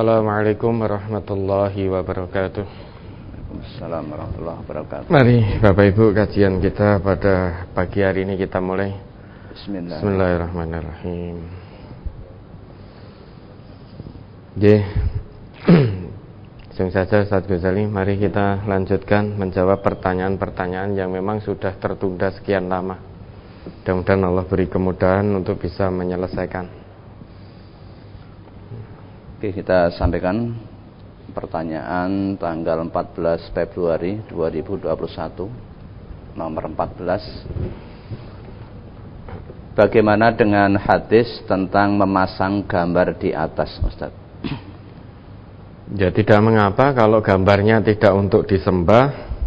Assalamualaikum warahmatullahi wabarakatuh. Assalamualaikum warahmatullahi wabarakatuh. Mari Bapak Ibu, kajian kita pada pagi hari ini kita mulai. Bismillahirrahmanirrahim. Langsung saja Ustaz Ghazali, mari kita lanjutkan menjawab pertanyaan-pertanyaan yang memang sudah tertunda sekian lama. Mudah-mudahan Allah beri kemudahan untuk bisa menyelesaikan. Oke, kita sampaikan pertanyaan tanggal 14 Februari 2021 nomor 14. Bagaimana dengan hadis tentang memasang gambar di atas, Ustaz? Ya, tidak mengapa kalau gambarnya tidak untuk disembah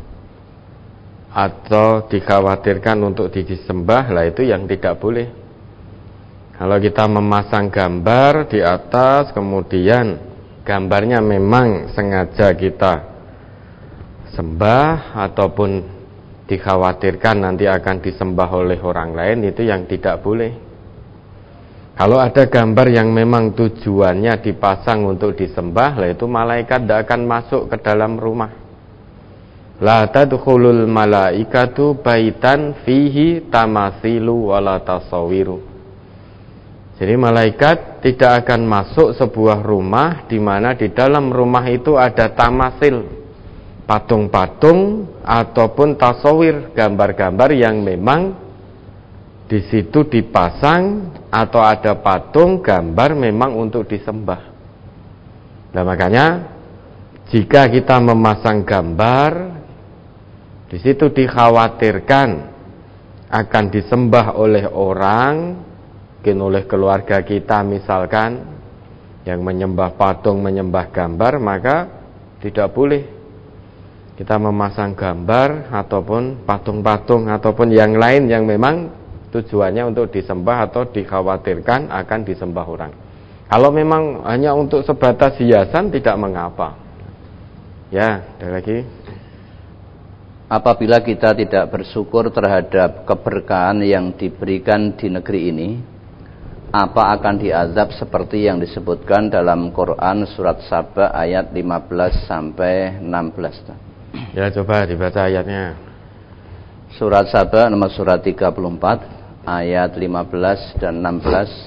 atau dikhawatirkan untuk disembah, lah itu yang tidak boleh. Kalau kita memasang gambar di atas, kemudian gambarnya memang sengaja kita sembah ataupun dikhawatirkan nanti akan disembah oleh orang lain, itu yang tidak boleh. Kalau ada gambar yang memang tujuannya dipasang untuk disembah, lah itu malaikat tidak akan masuk ke dalam rumah. La tadkhulul malaikatu baitan fihi tamasilu wala tasawiru. Jadi malaikat tidak akan masuk sebuah rumah di mana di dalam rumah itu ada tamasil, patung-patung ataupun tasawir, gambar-gambar yang memang di situ dipasang atau ada patung gambar memang untuk disembah. Nah, makanya jika kita memasang gambar di situ dikhawatirkan akan disembah oleh orang, mungkin oleh keluarga kita misalkan, yang menyembah patung, menyembah gambar, maka tidak boleh kita memasang gambar ataupun patung-patung ataupun yang lain yang memang tujuannya untuk disembah atau dikhawatirkan akan disembah orang. Kalau memang hanya untuk sebatas hiasan tidak mengapa. Ya, ada lagi. Apabila kita tidak bersyukur terhadap keberkahan yang diberikan di negeri ini, apa akan diazab seperti yang disebutkan dalam Quran surat Saba ayat 15 sampai 16? Ya, coba dibaca ayatnya. Surat Saba nomor surat 34 ayat 15 dan 16.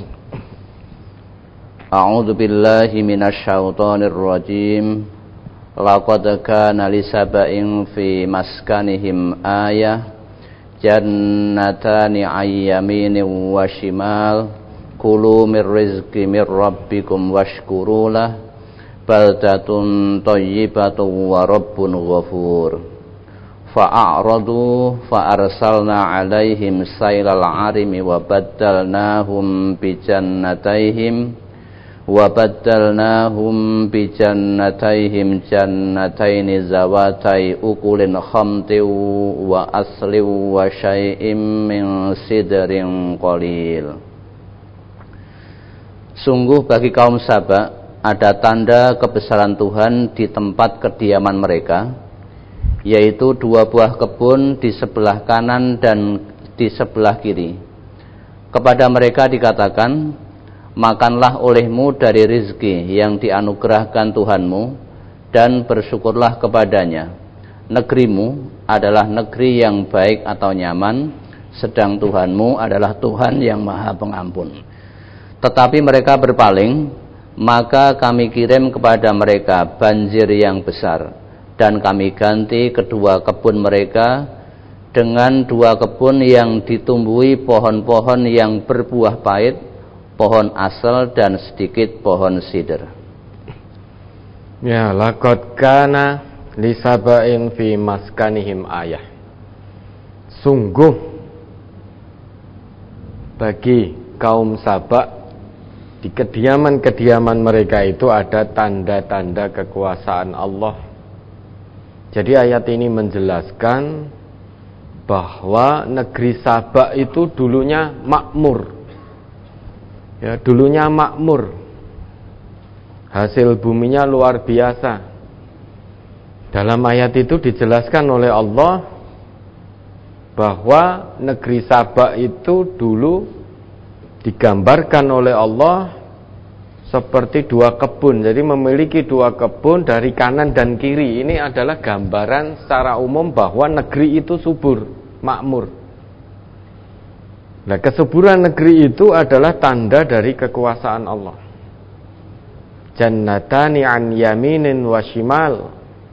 A'udzu billahi minasyaitonir rajim. Laqad kana li saba'in fi maskanihim ayah jannatani 'ayyaminin wa shimal. Kulu mir rizqi mir rabbikum washkurulah baldatun thayyibatun wa rabbun ghafur. Fa'aradu fa'arsalna 'alaihim sailal 'arimi wa baddalnahum bijannatayhim jannataini zawatai ukulin khamtin wa aslin wa syai'im min sidrin qalil. Sungguh bagi kaum Saba ada tanda kebesaran Tuhan di tempat kediaman mereka, yaitu 2 buah kebun di sebelah kanan dan di sebelah kiri. Kepada mereka dikatakan, makanlah olehmu dari rizki yang dianugerahkan Tuhanmu dan bersyukurlah kepadanya. Negerimu adalah negeri yang baik atau nyaman, sedang Tuhanmu adalah Tuhan yang Maha Pengampun. Tetapi mereka berpaling, maka kami kirim kepada mereka banjir yang besar, dan kami ganti kedua kebun mereka dengan 2 kebun yang ditumbuhi pohon-pohon yang berbuah pahit, pohon asal dan sedikit pohon sider. Ya, laqad kana li saba'in fi maskanihim ayah. Sungguh bagi kaum Saba di kediaman-kediaman mereka itu ada tanda-tanda kekuasaan Allah. Jadi ayat ini menjelaskan bahwa negeri Saba itu dulunya makmur. Ya, dulunya makmur. Hasil buminya luar biasa. Dalam ayat itu dijelaskan oleh Allah bahwa negeri Saba itu dulu digambarkan oleh Allah seperti dua kebun. Jadi memiliki dua kebun dari kanan dan kiri. Ini adalah gambaran secara umum bahwa negeri itu subur, makmur. Nah, kesuburan negeri itu adalah tanda dari kekuasaan Allah. Jannatani an yaminin wa shimal.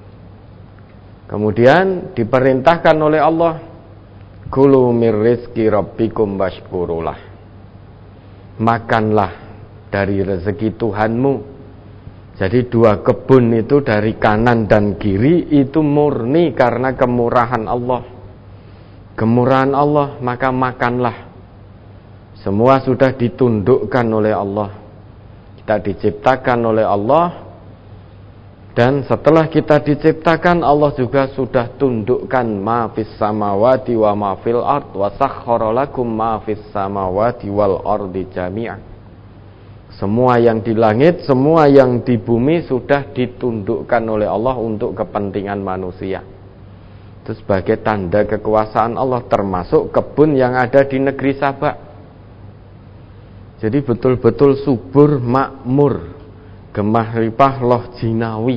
Kemudian diperintahkan oleh Allah, kulu mir rizki rabbikum washkurulah. Makanlah dari rezeki Tuhanmu. Jadi dua kebun itu dari kanan dan kiri itu murni karena kemurahan Allah. Kemurahan Allah, maka makanlah. Semua sudah ditundukkan oleh Allah. Kita diciptakan oleh Allah. Dan setelah kita diciptakan, Allah juga sudah tundukkan ma fis samawati wa ma fil ard wa sakhkhara lakum ma fis samawati wal ardi jami'an. Semua yang di langit, semua yang di bumi sudah ditundukkan oleh Allah untuk kepentingan manusia. Itu sebagai tanda kekuasaan Allah, termasuk kebun yang ada di negeri Sabak. Jadi betul-betul subur, makmur, gemah ripah loh jinawi.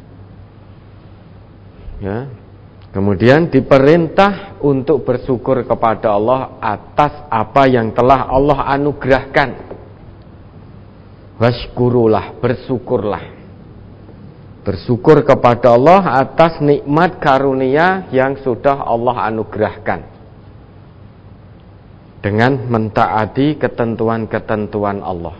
Ya. Kemudian diperintah untuk bersyukur kepada Allah atas apa yang telah Allah anugerahkan. Washkurulah, bersyukurlah. Bersyukur kepada Allah atas nikmat karunia yang sudah Allah anugerahkan. Dengan mentaati ketentuan-ketentuan Allah.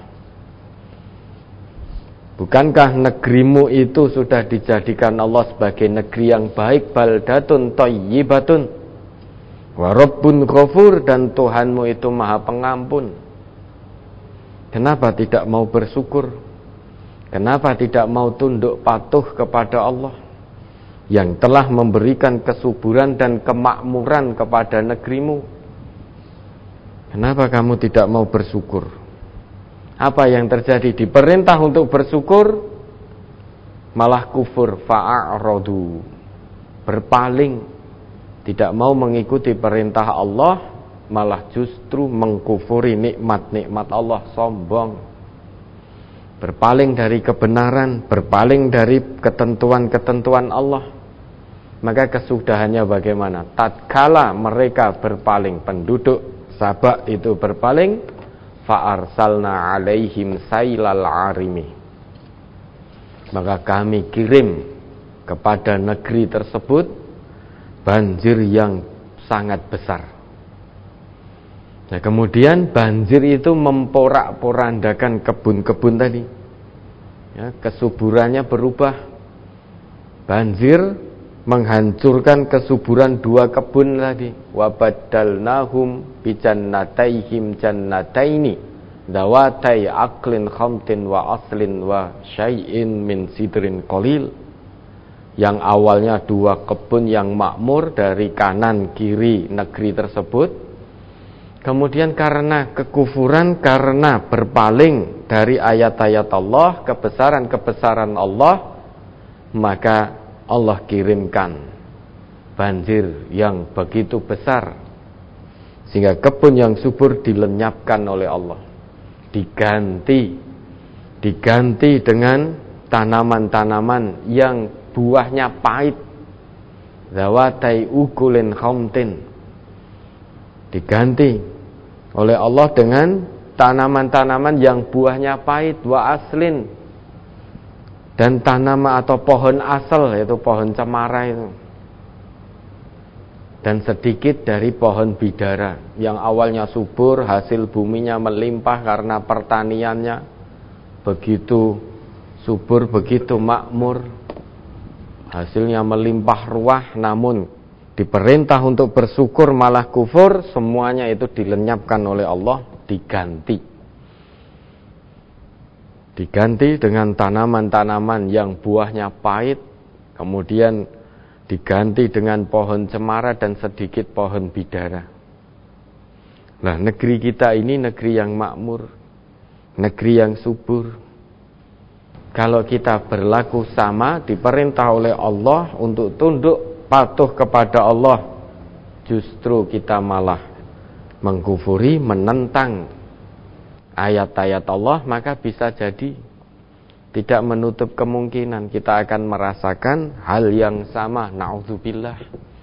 Bukankah negerimu itu sudah dijadikan Allah sebagai negeri yang baik, baldatun thayyibatun wa rabbun ghafur, dan Tuhanmu itu Maha Pengampun? Kenapa tidak mau bersyukur? Kenapa tidak mau tunduk patuh kepada Allah yang telah memberikan kesuburan dan kemakmuran kepada negerimu? Kenapa kamu tidak mau bersyukur? Apa yang terjadi? Diperintah untuk bersyukur, malah kufur, fa'a'radu, berpaling, tidak mau mengikuti perintah Allah, malah justru mengkufuri nikmat-nikmat Allah, sombong, berpaling dari kebenaran, berpaling dari ketentuan-ketentuan Allah. Maka kesudahannya bagaimana? Tatkala mereka berpaling, penduduk Sabak itu berpaling, fa'arsalna alaihim sailal arimi, maka kami kirim kepada negeri tersebut banjir yang sangat besar. Nah, kemudian banjir itu memporak-porandakan kebun-kebun tadi. Ya, kesuburannya berubah. Banjir menghancurkan kesuburan dua kebun tadi. Wa baddalnahum bi jannataihim jannataini dawatai aqlin khamtin wa aslin wa syai'in min sidrin qalil. Yang awalnya dua kebun yang makmur dari kanan kiri negeri tersebut, kemudian karena kekufuran, karena berpaling dari ayat-ayat Allah, kebesaran-kebesaran Allah, maka Allah kirimkan banjir yang begitu besar, sehingga kebun yang subur dilenyapkan oleh Allah, diganti dengan tanaman-tanaman yang buahnya pahit, zawatai ukulin khamtin, diganti oleh Allah dengan tanaman-tanaman yang buahnya pahit, wa aslin, dan tanaman atau pohon asal, yaitu pohon cemara itu, dan sedikit dari pohon bidara yang awalnya subur, hasil buminya melimpah karena pertaniannya begitu subur, begitu makmur, hasilnya melimpah ruah, namun diperintah untuk bersyukur malah kufur, semuanya itu dilenyapkan oleh Allah, diganti dengan tanaman-tanaman yang buahnya pahit, kemudian diganti dengan pohon cemara dan sedikit pohon bidara. Nah, negeri kita ini negeri yang makmur, negeri yang subur. Kalau kita berlaku sama, diperintah oleh Allah untuk tunduk patuh kepada Allah, justru kita malah mengkufuri, menentang ayat-ayat Allah, maka bisa jadi tidak menutup kemungkinan kita akan merasakan hal yang sama. Na'udzubillah.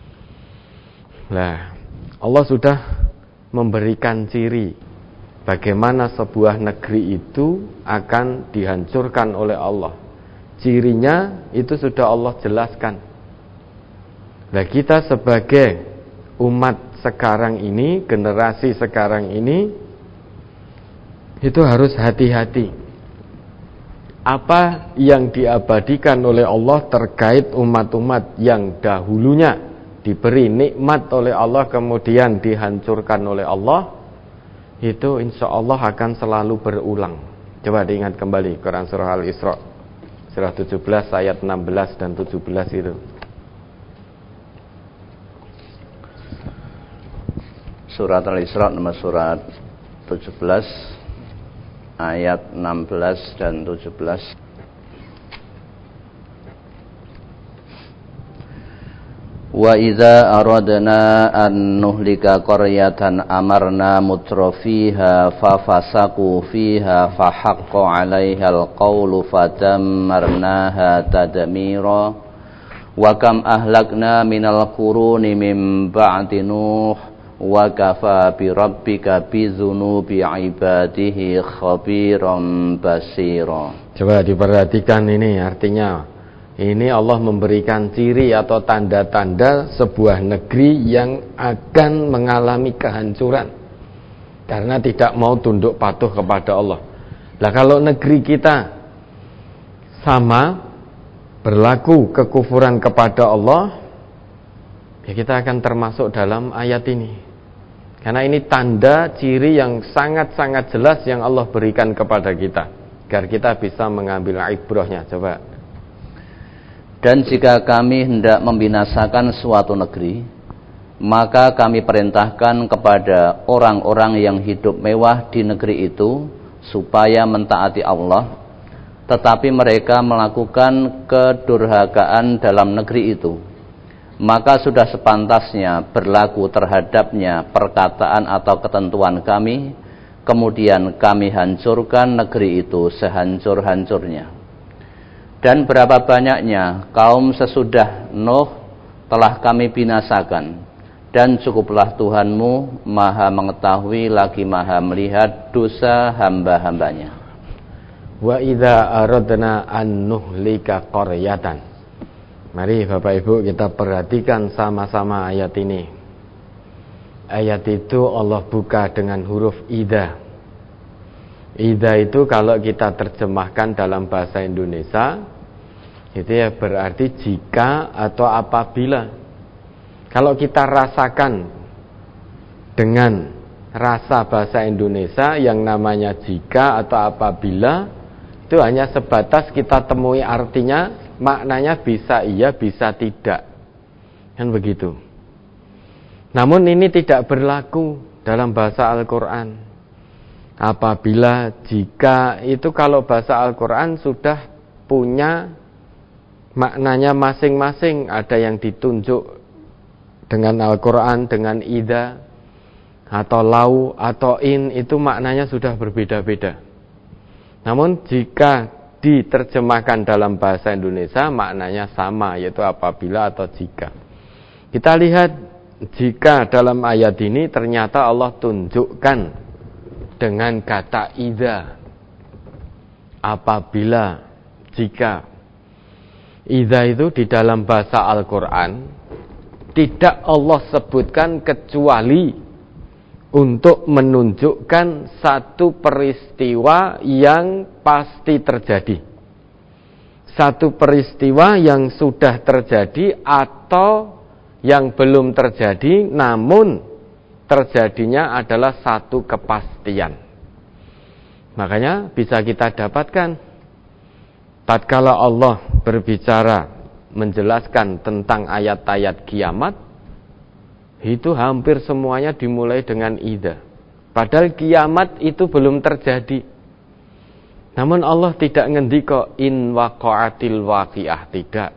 Nah, Allah sudah memberikan ciri bagaimana sebuah negeri itu akan dihancurkan oleh Allah. Cirinya itu sudah Allah jelaskan. Nah, kita sebagai umat sekarang ini, generasi sekarang ini, itu harus hati-hati. Apa yang diabadikan oleh Allah terkait umat-umat yang dahulunya diberi nikmat oleh Allah kemudian dihancurkan oleh Allah, itu insya Allah akan selalu berulang. Coba diingat kembali Quran surah Al-Isra surah 17 ayat 16 dan 17 itu. Surat Al-Isra nomor surat 17 ayat 16 dan 17. Wa idza aradna an nuhlika qaryatan amarna mutrafiha fa fasaqu fiha fa haqqo 'alaiha al-qawlu fadammarnaha tadmira wa kam ahlakna minal quruni min ba'di nuh wa kafa bi rabbika bi dzunubi ibadihi khabiran basira. Coba diperhatikan ini, artinya ini Allah memberikan ciri atau tanda-tanda sebuah negeri yang akan mengalami kehancuran karena tidak mau tunduk patuh kepada Allah. Nah, kalau negeri kita sama berlaku kekufuran kepada Allah, ya kita akan termasuk dalam ayat ini. Karena ini tanda ciri yang sangat-sangat jelas yang Allah berikan kepada kita, agar kita bisa mengambil ibrahnya. Coba. Dan jika kami hendak membinasakan suatu negeri, maka kami perintahkan kepada orang-orang yang hidup mewah di negeri itu supaya mentaati Allah, tetapi mereka melakukan kedurhakaan dalam negeri itu. Maka sudah sepantasnya berlaku terhadapnya perkataan atau ketentuan kami, kemudian kami hancurkan negeri itu sehancur-hancurnya. Dan berapa banyaknya kaum sesudah Nuh telah kami binasakan, dan cukuplah Tuhanmu maha mengetahui lagi maha melihat dosa hamba-hambanya. Wa idza aradna an nuhlika qaryatan. Mari Bapak Ibu kita perhatikan sama-sama ayat ini. Ayat itu Allah buka dengan huruf idza. Idza itu kalau kita terjemahkan dalam bahasa Indonesia, itu ya berarti jika atau apabila. Kalau kita rasakan dengan rasa bahasa Indonesia yang namanya jika atau apabila, itu hanya sebatas kita temui artinya, maknanya bisa iya, bisa tidak. Kan begitu. Namun ini tidak berlaku dalam bahasa Al-Quran. Apabila, jika, itu kalau bahasa Al-Quran sudah punya maknanya masing-masing. Ada yang ditunjuk dengan Al-Quran, dengan idza, atau lau, atau in, itu maknanya sudah berbeda-beda. Namun jika diterjemahkan dalam bahasa Indonesia maknanya sama, yaitu apabila atau jika. Kita lihat jika dalam ayat ini ternyata Allah tunjukkan dengan kata idza, apabila, jika. Idza itu di dalam bahasa Al-Quran tidak Allah sebutkan kecuali untuk menunjukkan satu peristiwa yang pasti terjadi, satu peristiwa yang sudah terjadi atau yang belum terjadi namun terjadinya adalah satu kepastian. Makanya bisa kita dapatkan tatkala Allah berbicara menjelaskan tentang ayat-ayat kiamat, itu hampir semuanya dimulai dengan idza. Padahal kiamat itu belum terjadi. Namun Allah tidak ngendika in waqa'atil waqi'ah, tidak.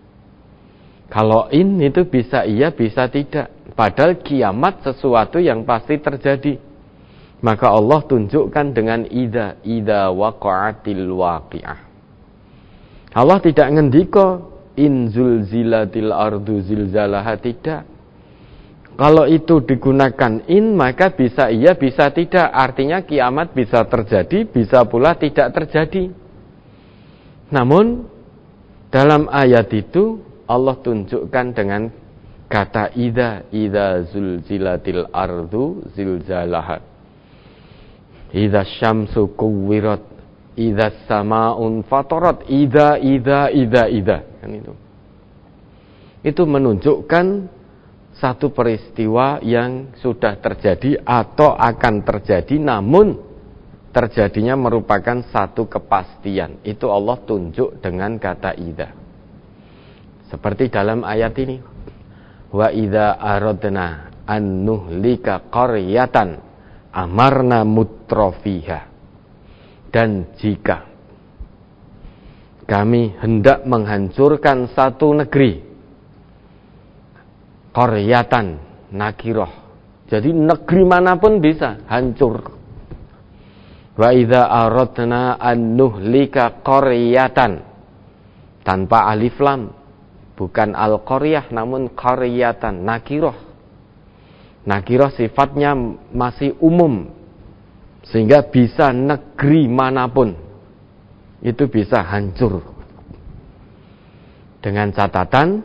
Kalau in itu bisa iya, bisa tidak. Padahal kiamat sesuatu yang pasti terjadi. Maka Allah tunjukkan dengan idza waqa'atil waqi'ah. Allah tidak ngendika in zulzilatil ardu zilzalaha, tidak. Kalau itu digunakan in, maka bisa iya, bisa tidak. Artinya kiamat bisa terjadi, bisa pula tidak terjadi. Namun dalam ayat itu Allah tunjukkan dengan kata idza zulzilatil ardu zilzalaha, idza syamsu kuwirat, idza samaun fatarat, idza kan itu. Itu menunjukkan satu peristiwa yang sudah terjadi atau akan terjadi, namun terjadinya merupakan satu kepastian. Itu Allah tunjuk dengan kata idza. Seperti dalam ayat ini, wa idza aradna an nuhlika qaryatan amarna mutrafiha. Dan jika kami hendak menghancurkan satu negeri, qaryatan nakiroh, jadi negeri manapun bisa hancur. Wa idza aradna an nuhlika qaryatan, tanpa alif lam, bukan al-qaryah namun qaryatan, nakiroh. Nakiroh sifatnya masih umum, sehingga bisa negeri manapun itu bisa hancur. Dengan catatan,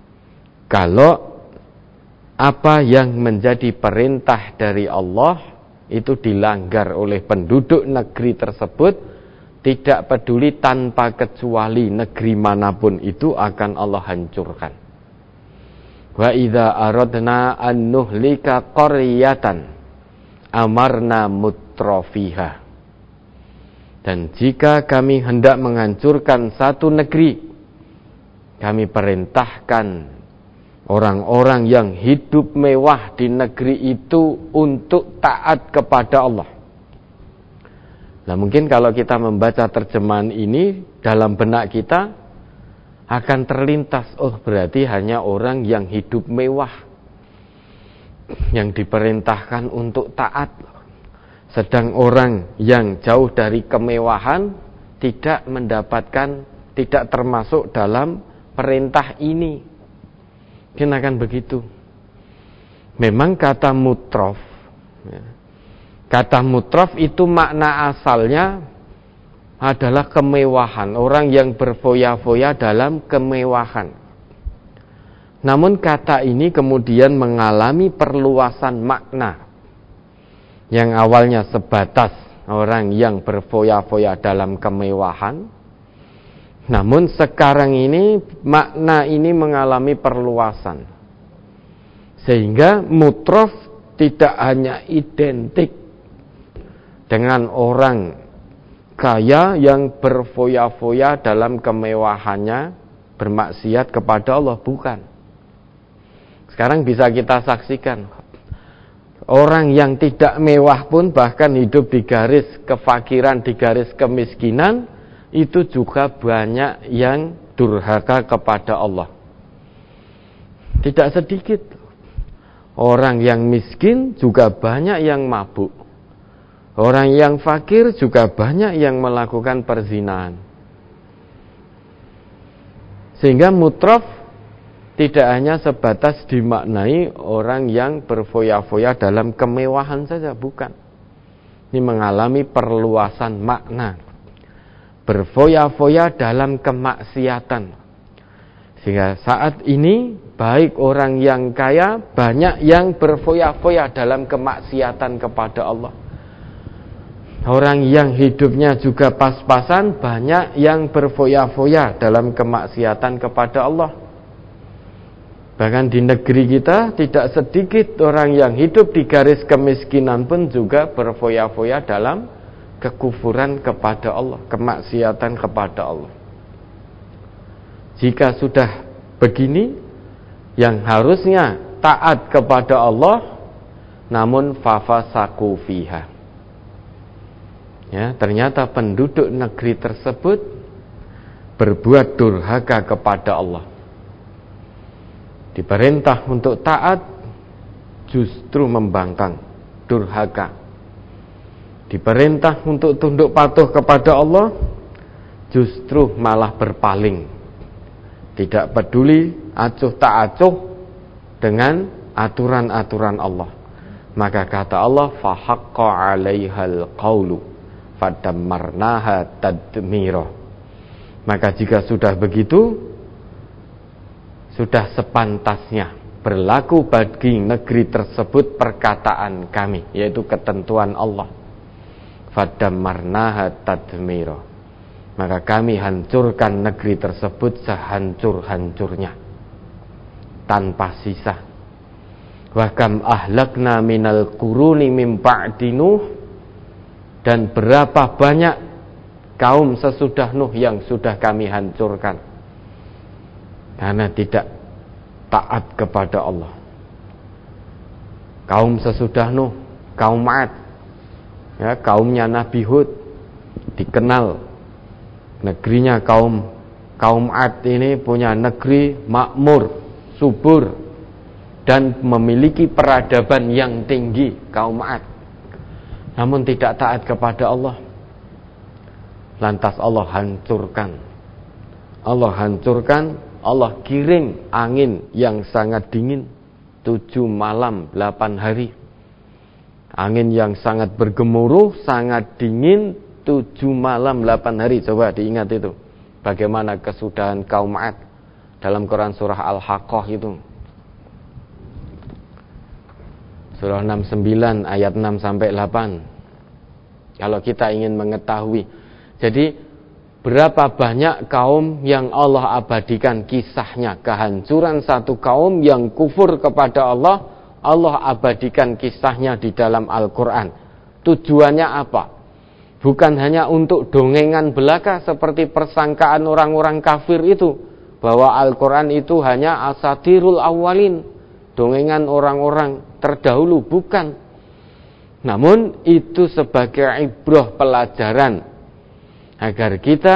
kalau apa yang menjadi perintah dari Allah itu dilanggar oleh penduduk negeri tersebut, tidak peduli tanpa kecuali negeri manapun itu akan Allah hancurkan. Wa idza aradna an nuhlika qaryatan amarna mutrafiha. Dan jika kami hendak menghancurkan satu negeri, kami perintahkan orang-orang yang hidup mewah di negeri itu untuk taat kepada Allah. Nah, mungkin kalau kita membaca terjemahan ini dalam benak kita akan terlintas, oh berarti hanya orang yang hidup mewah yang diperintahkan untuk taat. Sedang orang yang jauh dari kemewahan tidak mendapatkan, tidak termasuk dalam perintah ini. Mungkin akan begitu. Memang kata mutrof, kata mutrof itu makna asalnya adalah kemewahan, orang yang berfoya-foya dalam kemewahan. Namun kata ini kemudian mengalami perluasan makna. Yang awalnya sebatas orang yang berfoya-foya dalam kemewahan, namun sekarang ini makna ini mengalami perluasan. Sehingga mutrof tidak hanya identik dengan orang kaya yang berfoya-foya dalam kemewahannya, bermaksiat kepada Allah, bukan. Sekarang bisa kita saksikan, orang yang tidak mewah pun bahkan hidup di garis kefakiran, di garis kemiskinan, itu juga banyak yang durhaka kepada Allah. Tidak sedikit. Orang yang miskin juga banyak yang mabuk. Orang yang fakir juga banyak yang melakukan perzinahan. Sehingga mutrof tidak hanya sebatas dimaknai orang yang berfoya-foya dalam kemewahan saja, bukan. Ini mengalami perluasan makna. Berfoya-foya dalam kemaksiatan. Sehingga saat ini baik orang yang kaya, banyak yang berfoya-foya dalam kemaksiatan kepada Allah. Orang yang hidupnya juga pas-pasan, banyak yang berfoya-foya dalam kemaksiatan kepada Allah. Bahkan di negeri kita tidak sedikit orang yang hidup di garis kemiskinan pun juga berfoya-foya dalam kekufuran kepada Allah, kemaksiatan kepada Allah. Jika sudah begini, yang harusnya taat kepada Allah, namun fafasaku fiha. Ya, ternyata penduduk negeri tersebut berbuat durhaka kepada Allah. Diperintah untuk taat, justru membangkang, durhaka. diperintah untuk tunduk patuh kepada Allah, justru malah berpaling, tidak peduli acuh tak acuh dengan aturan-aturan Allah. Maka kata Allah, fahaqqa 'alaihal qaulu fadammarnaha tadmira. Maka jika sudah begitu, sudah sepantasnya berlaku bagi negeri tersebut perkataan kami, yaitu ketentuan Allah. Fadammarnaha tadmira. Maka kami hancurkan negeri tersebut sehancur-hancurnya, tanpa sisa. Wa kam ahlakna minal quruni mim ba'di Nuh. Dan berapa banyak kaum sesudah Nuh yang sudah kami hancurkan karena tidak taat kepada Allah. Kaum sesudah Nuh, kaum Ad, ya, kaumnya Nabi Hud, dikenal negerinya kaum Ad ini punya negeri makmur, subur, dan memiliki peradaban yang tinggi, kaum Ad. Namun tidak taat kepada Allah. Lantas Allah hancurkan. Allah kirim angin yang sangat dingin 7 malam 8 hari. Angin yang sangat bergemuruh, sangat dingin 7 malam 8 hari. Coba diingat itu. Bagaimana kesudahan kaum Ad dalam Quran surah Al-Haqqah itu. Surah 69 ayat 6 sampai 8. Kalau kita ingin mengetahui. Jadi berapa banyak kaum yang Allah abadikan kisahnya. Kehancuran satu kaum yang kufur kepada Allah, Allah abadikan kisahnya di dalam Al-Quran. Tujuannya apa? Bukan hanya untuk dongengan belaka seperti persangkaan orang-orang kafir itu, bahwa Al-Quran itu hanya asatirul awalin, dongengan orang-orang terdahulu, bukan. Namun itu sebagai ibrah pelajaran agar kita,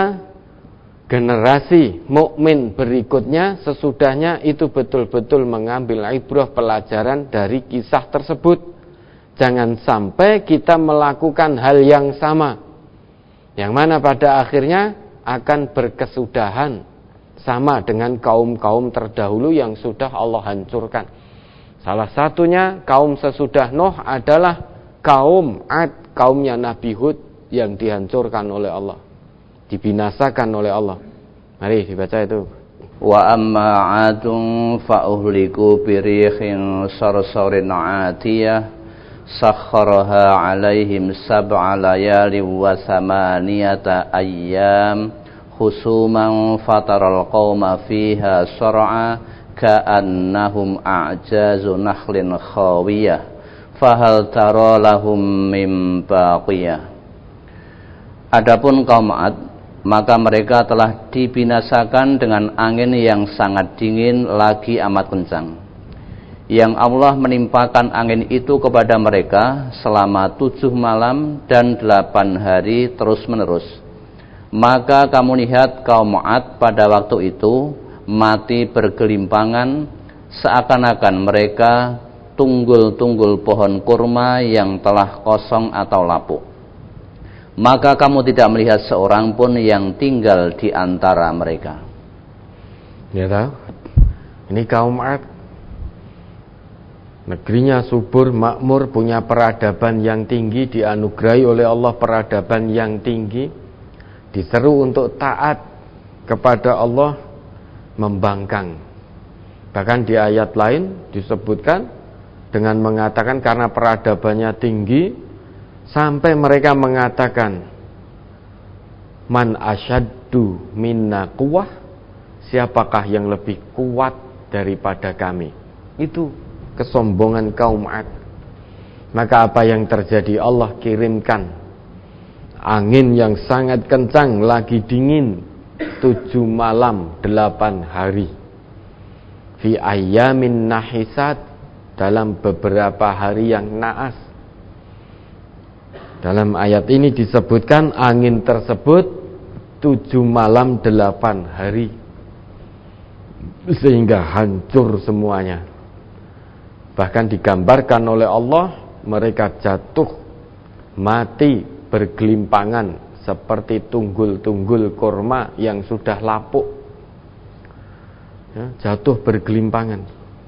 generasi mukmin berikutnya sesudahnya itu betul-betul mengambil ibrah pelajaran dari kisah tersebut. Jangan sampai kita melakukan hal yang sama, yang mana pada akhirnya akan berkesudahan sama dengan kaum-kaum terdahulu yang sudah Allah hancurkan. Salah satunya kaum sesudah Nuh adalah kaum Ad, kaumnya Nabi Hud yang dihancurkan oleh Allah, dibinasakan oleh Allah. Mari dibaca itu. Wa amma 'adun fa uhliku birihin sarsarin 'atiyah sakharaha 'alaihim sab'a layalin wa thamaniyata ayyam husuman fataral qauma fiha sar'a ka'annahum a'jazu nakhlin khawiyah fahal tara lahum min baqiyah. Adapun kaum Ad, maka mereka telah dibinasakan dengan angin yang sangat dingin lagi amat kencang, yang Allah menimpakan angin itu kepada mereka selama 7 malam dan 8 hari terus menerus. Maka kamu lihat kaum Ad pada waktu itu mati bergelimpangan, seakan-akan mereka tunggul-tunggul pohon kurma yang telah kosong atau lapuk. Maka kamu tidak melihat seorang pun yang tinggal di antara mereka. Ya tahu, ini kaum Ad, negerinya subur, makmur, punya peradaban yang tinggi, dianugerahi oleh Allah peradaban yang tinggi, diseru untuk taat kepada Allah, membangkang. Bahkan di ayat lain disebutkan dengan mengatakan karena peradabannya tinggi, sampai mereka mengatakan, man asyaddu minna quwwah, siapakah yang lebih kuat daripada kami. Itu kesombongan kaum Ad. Maka apa yang terjadi? Allah kirimkan angin yang sangat kencang, lagi dingin, 7 malam 8 hari fi ayyamin nahisat, dalam beberapa hari yang naas. Dalam ayat ini disebutkan angin tersebut 7 malam 8 hari, sehingga hancur semuanya. Bahkan digambarkan oleh Allah, mereka jatuh mati bergelimpangan seperti tunggul-tunggul kurma yang sudah lapuk, ya, jatuh bergelimpangan.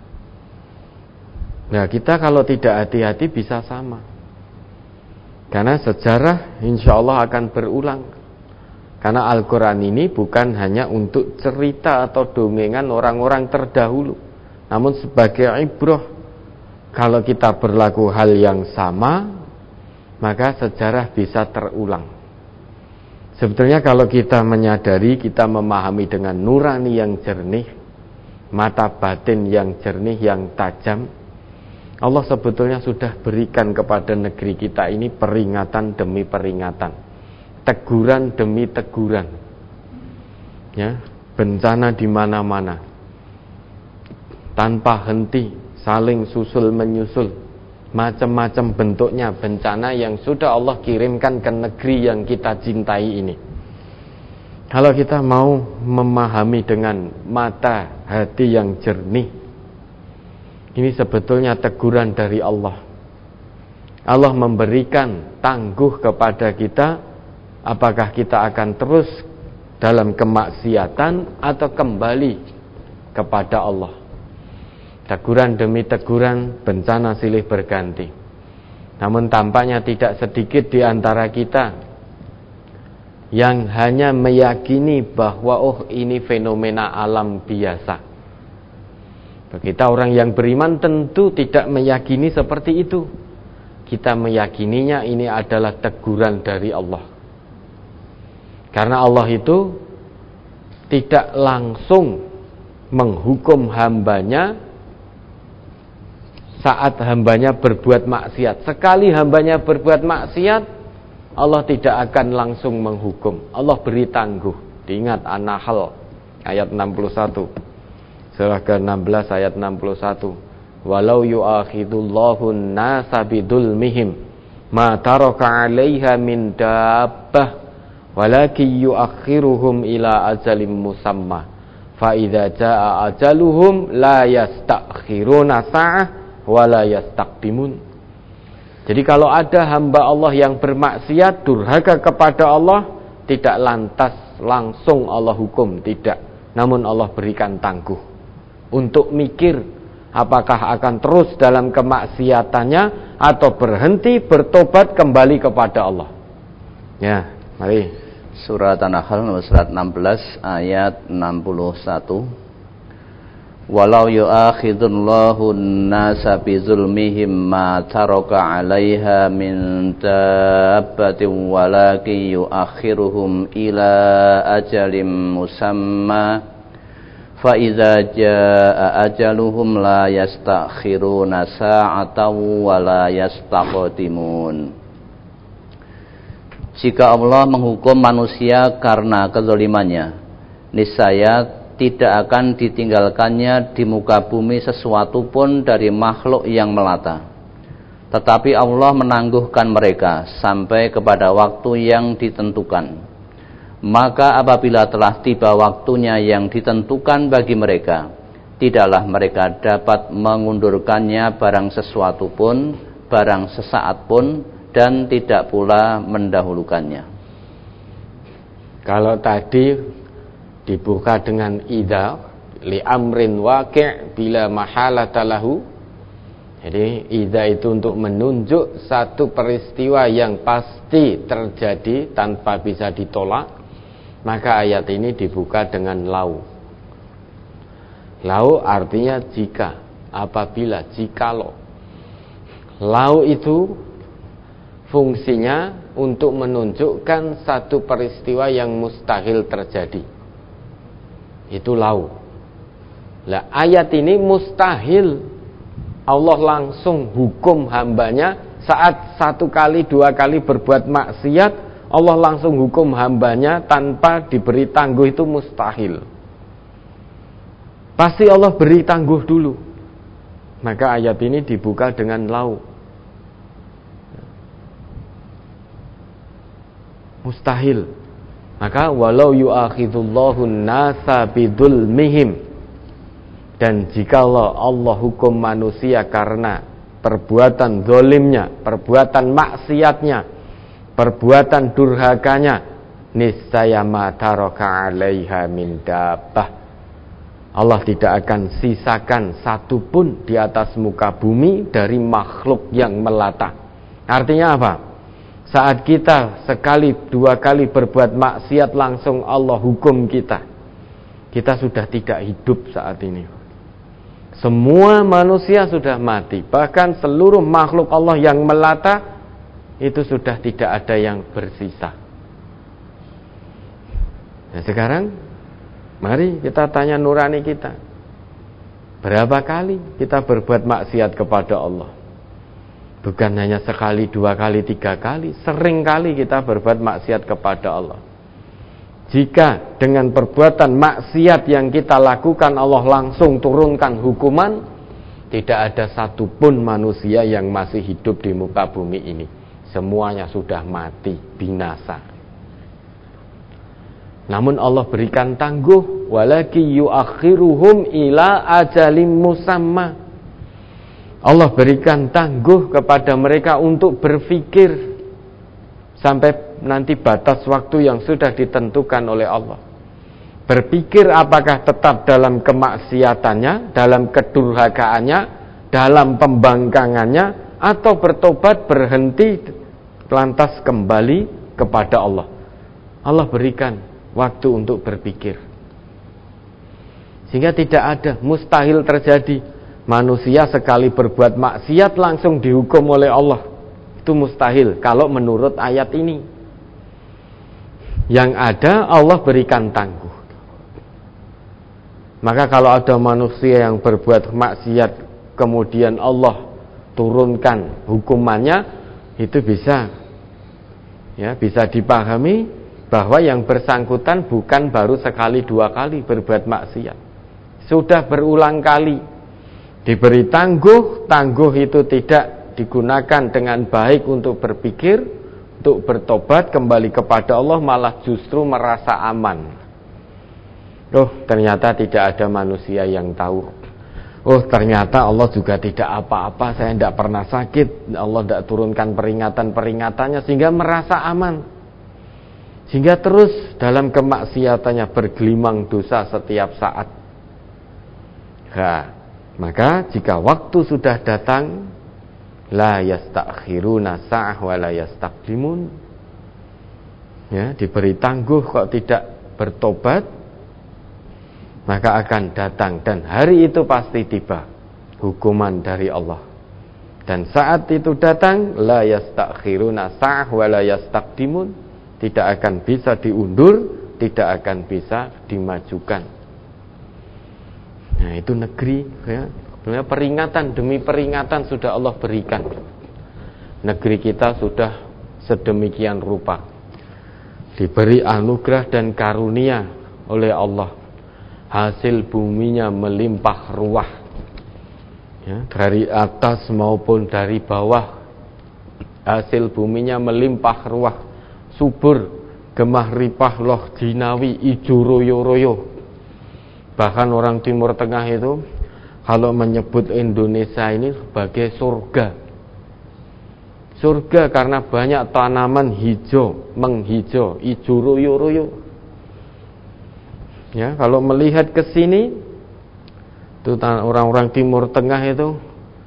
Nah, kita kalau tidak hati-hati bisa sama, karena sejarah insya Allah akan berulang. Karena Al-Quran ini bukan hanya untuk cerita atau dongengan orang-orang terdahulu, namun sebagai ibrah. Kalau kita berlaku hal yang sama, maka sejarah bisa terulang. Sebetulnya kalau kita menyadari, kita memahami dengan nurani yang jernih, mata batin yang jernih, yang tajam, Allah sebetulnya sudah berikan kepada negeri kita ini peringatan demi peringatan, teguran demi teguran, ya, bencana di mana-mana, tanpa henti, saling susul menyusul, macam-macam bentuknya bencana yang sudah Allah kirimkan ke negeri yang kita cintai ini. Kalau kita mau memahami dengan mata hati yang jernih, ini sebetulnya teguran dari Allah. Allah memberikan tangguh kepada kita, apakah kita akan terus dalam kemaksiatan atau kembali kepada Allah. Teguran demi teguran, bencana silih berganti. Namun tampaknya tidak sedikit di antara kita yang hanya meyakini bahwa ini fenomena alam biasa. Kita orang yang beriman tentu tidak meyakini seperti itu. Kita meyakininya ini adalah teguran dari Allah. Karena Allah itu tidak langsung menghukum hambanya saat hambanya berbuat maksiat. Sekali hambanya berbuat maksiat, Allah tidak akan langsung menghukum. Allah beri tangguh. Diingat An-Nahl ayat 61. Surah ke-16 ayat 61. Walau yu'akhidullahu an-nasa bidulmihim ma taraka 'alaiha min dabbah walakin yu'akhiruhum ila ajalim musamma fa idza jaa ajaluhum la yastakhiruna sa'ah wa la yastaqdimun. Jadi kalau ada hamba Allah yang bermaksiat, durhaka kepada Allah, tidak lantas langsung Allah hukum, tidak. Namun Allah berikan tangguh untuk mikir apakah akan terus dalam kemaksiatannya atau berhenti bertobat kembali kepada Allah. Ya, mari. Surat An-Nahl nomor surat 16 ayat 61. Walau yu'akhidullahu an-nasa bizulmihim ma taraka 'alaiha min dabbatin walakin yu'akhiruhum ila ajalin musamma fa idza jaa ajaluhum la yastakhiruna sa'atan wa la yastaqdimun. Jika Allah menghukum manusia karena kezalimannya, niscaya tidak akan ditinggalkannya di muka bumi sesuatu pun dari makhluk yang melata. Tetapi Allah menangguhkan mereka sampai kepada waktu yang ditentukan. Maka apabila telah tiba waktunya yang ditentukan bagi mereka, tidaklah mereka dapat mengundurkannya barang sesuatu pun, barang sesaat pun, dan tidak pula mendahulukannya. Kalau tadi dibuka dengan idza li amrin waqi' bila mahalata lahu, jadi idza itu untuk menunjuk satu peristiwa yang pasti terjadi tanpa bisa ditolak. Maka ayat ini dibuka dengan lau. Lau artinya jika, apabila, jikalau. Lau itu fungsinya untuk menunjukkan satu peristiwa yang mustahil terjadi. Itu lau. Lah ayat ini mustahil Allah langsung hukum hambanya saat satu kali dua kali berbuat maksiat. Allah langsung hukum hambanya tanpa diberi tangguh, itu mustahil. Pasti Allah beri tangguh dulu. Maka ayat ini dibuka dengan lau. Mustahil. Maka walau yu'akhidullahu an-nasa bidulmihim, dan jikalau Allah hukum manusia karena perbuatan zalimnya, perbuatan maksiatnya, perbuatan durhakanya, niscaya ma taraka 'alaiha min dabbah. Allah tidak akan sisakan satu pun di atas muka bumi dari makhluk yang melata. Artinya apa? Saat kita sekali dua kali berbuat maksiat, langsung Allah hukum kita. Kita sudah tidak hidup saat ini. Semua manusia sudah mati. Bahkan seluruh makhluk Allah yang melata itu sudah tidak ada yang bersisa. Nah sekarang mari kita tanya nurani kita. Berapa kali kita berbuat maksiat kepada Allah? Bukan hanya sekali, dua kali, tiga kali. Sering kali kita berbuat maksiat kepada Allah. Jika dengan perbuatan maksiat yang kita lakukan Allah langsung turunkan hukuman, tidak ada satupun manusia yang masih hidup di muka bumi ini. Semuanya sudah mati, binasa. Namun Allah berikan tangguh, walaki yuakhiruhum ila ajalim musamma. Allah berikan tangguh kepada mereka untuk berpikir sampai nanti batas waktu yang sudah ditentukan oleh Allah. Berpikir apakah tetap dalam kemaksiatannya, dalam kedurhakaannya, dalam pembangkangannya, atau bertobat, berhenti, lantas kembali kepada Allah. Allah berikan waktu untuk berpikir. Sehingga tidak ada, mustahil terjadi manusia sekali berbuat maksiat langsung dihukum oleh Allah. Itu mustahil kalau menurut ayat ini. Yang ada Allah berikan tangguh. Maka kalau ada manusia yang berbuat maksiat kemudian Allah turunkan hukumannya, itu bisa dipahami bahwa yang bersangkutan bukan baru sekali dua kali berbuat maksiat, sudah berulang kali diberi tangguh. Tangguh itu tidak digunakan dengan baik untuk berpikir, untuk bertobat kembali kepada Allah, malah justru merasa aman. Ternyata tidak ada manusia yang tahu. Ternyata Allah juga tidak apa-apa, saya tidak pernah sakit. Allah tidak turunkan peringatan-peringatannya sehingga merasa aman. Sehingga terus dalam kemaksiatannya bergelimang dosa setiap saat. Maka jika waktu sudah datang, la yastakhiruna sa'ah wa la yastaqdimun. Diberi tangguh kok tidak bertobat, maka akan datang, dan hari itu pasti tiba hukuman dari Allah. Dan saat itu datang, la yastakhiruna sa'ah wa la yastaqdimun, tidak akan bisa diundur, tidak akan bisa dimajukan. Nah, itu negeri peringatan demi peringatan sudah Allah berikan. Negeri kita sudah sedemikian rupa diberi anugerah dan karunia oleh Allah. Hasil buminya melimpah ruah, dari atas maupun dari bawah. Hasil buminya melimpah ruah, subur, gemah ripah loh jinawi, ijo royo-royo. Bahkan orang Timur Tengah itu kalau menyebut Indonesia ini sebagai surga. Surga karena banyak tanaman hijau, menghijau, ijo royo-royo. Kalau melihat ke sini, itu orang-orang Timur Tengah itu,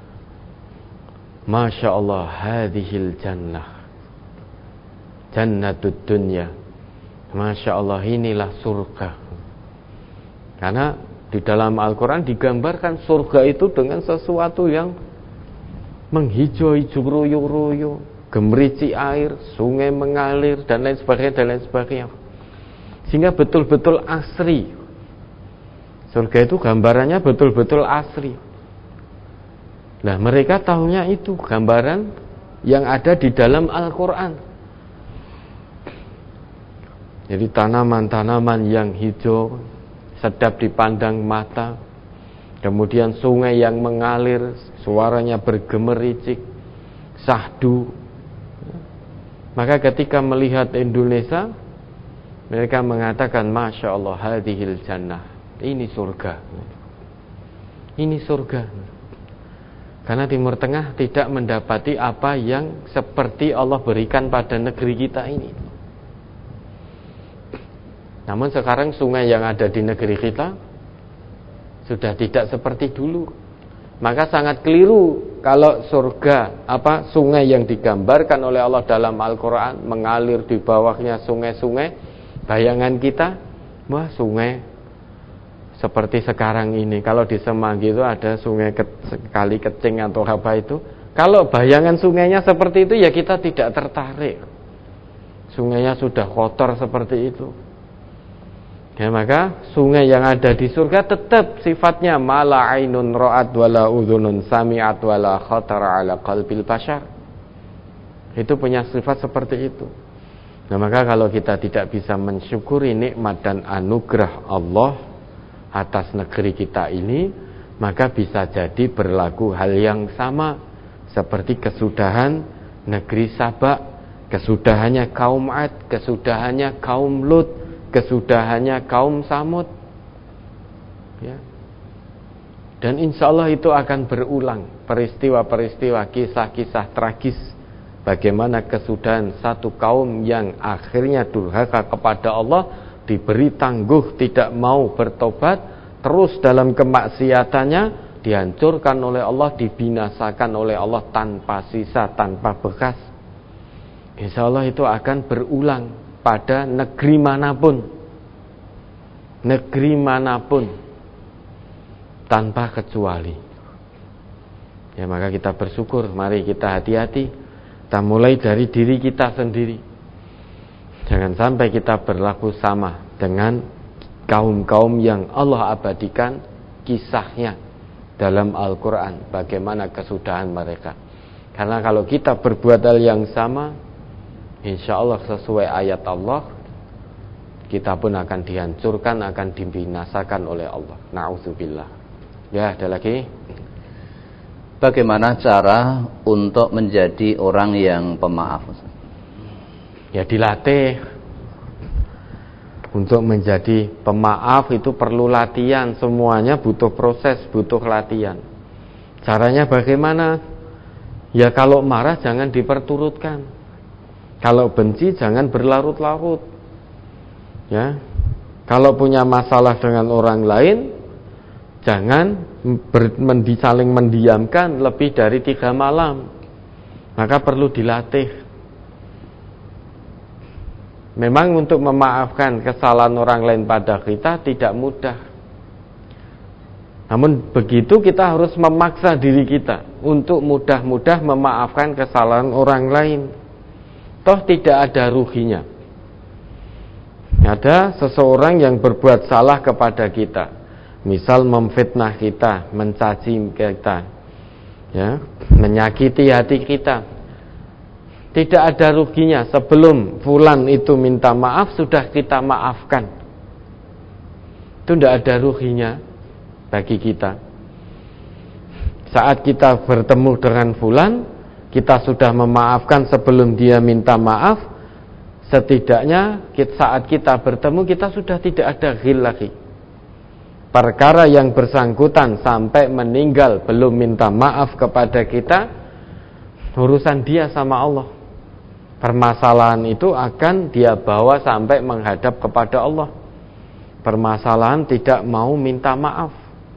Masya Allah, hadhil jannah, jannatud dunya. Masya Allah, inilah surga. Karena di dalam Al-Quran digambarkan surga itu dengan sesuatu yang menghijau-hijau royo-royo, gemerici air, sungai mengalir, dan lain sebagainya. Sehingga betul-betul asri. Surga itu gambarannya betul-betul asri. Nah, mereka tahunya itu gambaran yang ada di dalam Al-Quran. Jadi tanaman-tanaman yang hijau, sedap dipandang mata. Kemudian sungai yang mengalir, suaranya bergemericik, sahdu. Maka ketika melihat Indonesia, mereka mengatakan, Masya Allah, hadhil jannah. Ini surga. Ini surga. Karena Timur Tengah tidak mendapati apa yang seperti Allah berikan pada negeri kita ini. Namun sekarang sungai yang ada di negeri kita sudah tidak seperti dulu. Maka sangat keliru kalau surga, sungai yang digambarkan oleh Allah dalam Al-Quran mengalir di bawahnya sungai-sungai. Bayangan kita, wah sungai seperti sekarang ini. Kalau di Semanggi itu ada sungai kali kecing atau apa itu. Kalau bayangan sungainya seperti itu, ya kita tidak tertarik. Sungainya sudah kotor seperti itu. Ya, maka sungai yang ada di surga tetap sifatnya mala ainun ra'at wala udhunun sami'at wala khatara ala qalbil bashar. Itu punya sifat seperti itu. Nah, maka kalau kita tidak bisa mensyukuri nikmat dan anugerah Allah atas negeri kita ini, maka bisa jadi berlaku hal yang sama seperti kesudahan negeri Saba, kesudahannya kaum Ad, kesudahannya kaum Lut, kesudahannya kaum Samud, ya. Dan insya Allah itu akan berulang peristiwa-peristiwa, kisah-kisah tragis bagaimana kesudahan satu kaum yang akhirnya durhaka kepada Allah, diberi tangguh tidak mau bertobat, terus dalam kemaksiatannya dihancurkan oleh Allah, dibinasakan oleh Allah tanpa sisa, tanpa bekas. Insya Allah itu akan berulang pada negeri manapun tanpa kecuali. Ya, maka kita bersyukur, mari kita hati-hati, kita mulai dari diri kita sendiri. Jangan sampai kita berlaku sama dengan kaum-kaum yang Allah abadikan kisahnya dalam Al-Quran, bagaimana kesudahan mereka. Karena kalau kita berbuat hal yang sama, insya Allah sesuai ayat Allah, kita pun akan dihancurkan, akan dibinasakan oleh Allah. Na'udzubillah. Ya, ada lagi. Bagaimana cara untuk menjadi orang yang pemaaf? Ya, dilatih. Untuk menjadi pemaaf itu perlu latihan. Semuanya butuh proses, butuh latihan. Caranya bagaimana? Ya, kalau marah jangan diperturutkan. Kalau benci jangan berlarut-larut. Ya. Kalau punya masalah dengan orang lain, jangan saling mendiamkan lebih dari 3 malam. Maka perlu dilatih. Memang untuk memaafkan kesalahan orang lain pada kita tidak mudah. Namun begitu kita harus memaksa diri kita untuk mudah-mudah memaafkan kesalahan orang lain. Toh tidak ada ruginya. Ada seseorang yang berbuat salah kepada kita, misal memfitnah kita, mencaci kita, ya, menyakiti hati kita. Tidak ada ruginya sebelum fulan itu minta maaf sudah kita maafkan. Itu tidak ada ruginya bagi kita. Saat kita bertemu dengan fulan, kita sudah memaafkan sebelum dia minta maaf. Setidaknya saat kita bertemu, kita sudah tidak ada ghil lagi. Perkara yang bersangkutan sampai meninggal belum minta maaf kepada kita, urusan dia sama Allah. Permasalahan itu akan dia bawa sampai menghadap kepada Allah. Permasalahan tidak mau minta maaf,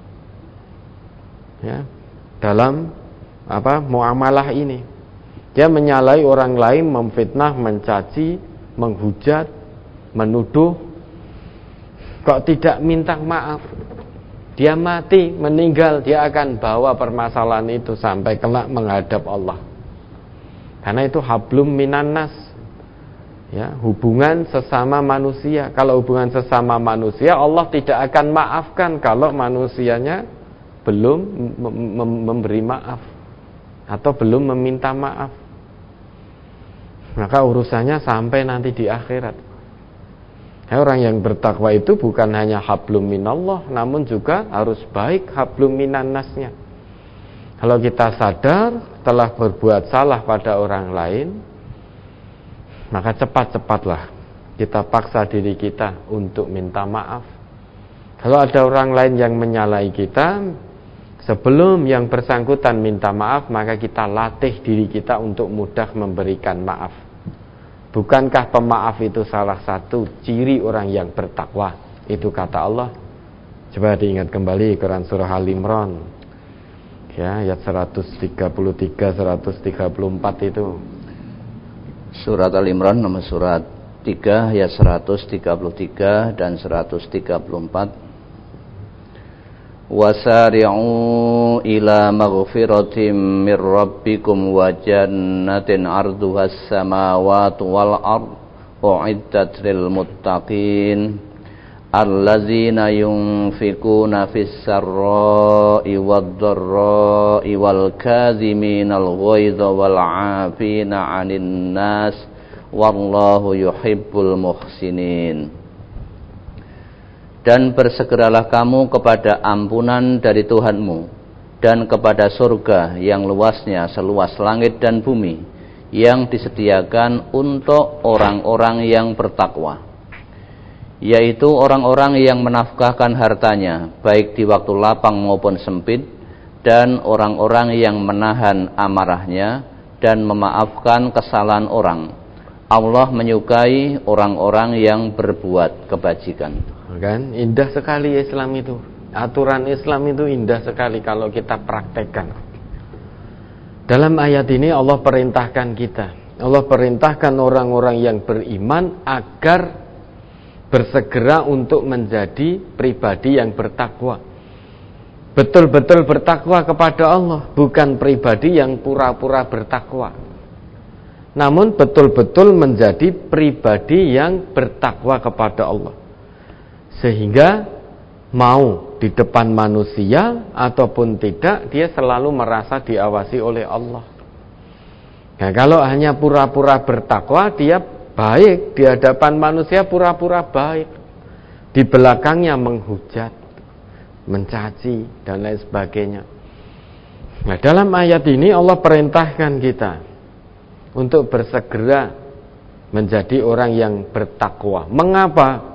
ya, dalam muamalah ini. Dia menyalahi orang lain, memfitnah, mencaci, menghujat, menuduh, kok tidak minta maaf. Dia mati, meninggal, dia akan bawa permasalahan itu sampai kelak menghadap Allah. Karena itu hablum minan nas, ya, hubungan sesama manusia. Kalau hubungan sesama manusia, Allah tidak akan maafkan kalau manusianya belum memberi maaf atau belum meminta maaf. Maka urusannya sampai nanti di akhirat. Ya, orang yang bertakwa itu bukan hanya hablum minallah, namun juga harus baik hablum minan nasnya. Kalau kita sadar telah berbuat salah pada orang lain, maka cepat-cepatlah kita paksa diri kita untuk minta maaf. Kalau ada orang lain yang menyalahi kita, Sebelum yang bersangkutan minta maaf, maka kita latih diri kita untuk mudah memberikan maaf. Bukankah pemaaf itu salah satu ciri orang yang bertakwa? Itu kata Allah. Coba diingat kembali Quran surah Al-Imran, ya, ayat 133, 134 itu. Surat Al-Imran nomor surat 3 ayat 133 dan 134. Wasari'u ila maghfiratin mir rabbikum wa jannatin 'arduhas samawati wal ardh u'iddat lil muttaqin allazina yunfikuna fis sarra'i wad dharra'i wal kadhiminal ghaidha wal 'afina 'anil nas wallahu yuhibbul muhsinin. Dan bersegeralah kamu kepada ampunan dari Tuhanmu dan kepada surga yang luasnya seluas langit dan bumi, yang disediakan untuk orang-orang yang bertakwa, yaitu orang-orang yang menafkahkan hartanya baik di waktu lapang maupun sempit, dan orang-orang yang menahan amarahnya dan memaafkan kesalahan orang. Allah menyukai orang-orang yang berbuat kebajikan. Kan indah sekali Islam itu. Aturan Islam itu indah sekali kalau kita praktekkan. Dalam ayat ini Allah perintahkan kita, Allah perintahkan orang-orang yang beriman agar bersegera untuk menjadi pribadi yang bertakwa. Betul-betul bertakwa kepada Allah, bukan pribadi yang pura-pura bertakwa, namun betul-betul menjadi pribadi yang bertakwa kepada Allah, sehingga mau di depan manusia ataupun tidak, dia selalu merasa diawasi oleh Allah. Nah, kalau hanya pura-pura bertakwa, dia baik di hadapan manusia, pura-pura baik, di belakangnya menghujat, mencaci, dan lain sebagainya. Nah, dalam ayat ini Allah perintahkan kita untuk bersegera menjadi orang yang bertakwa. Mengapa?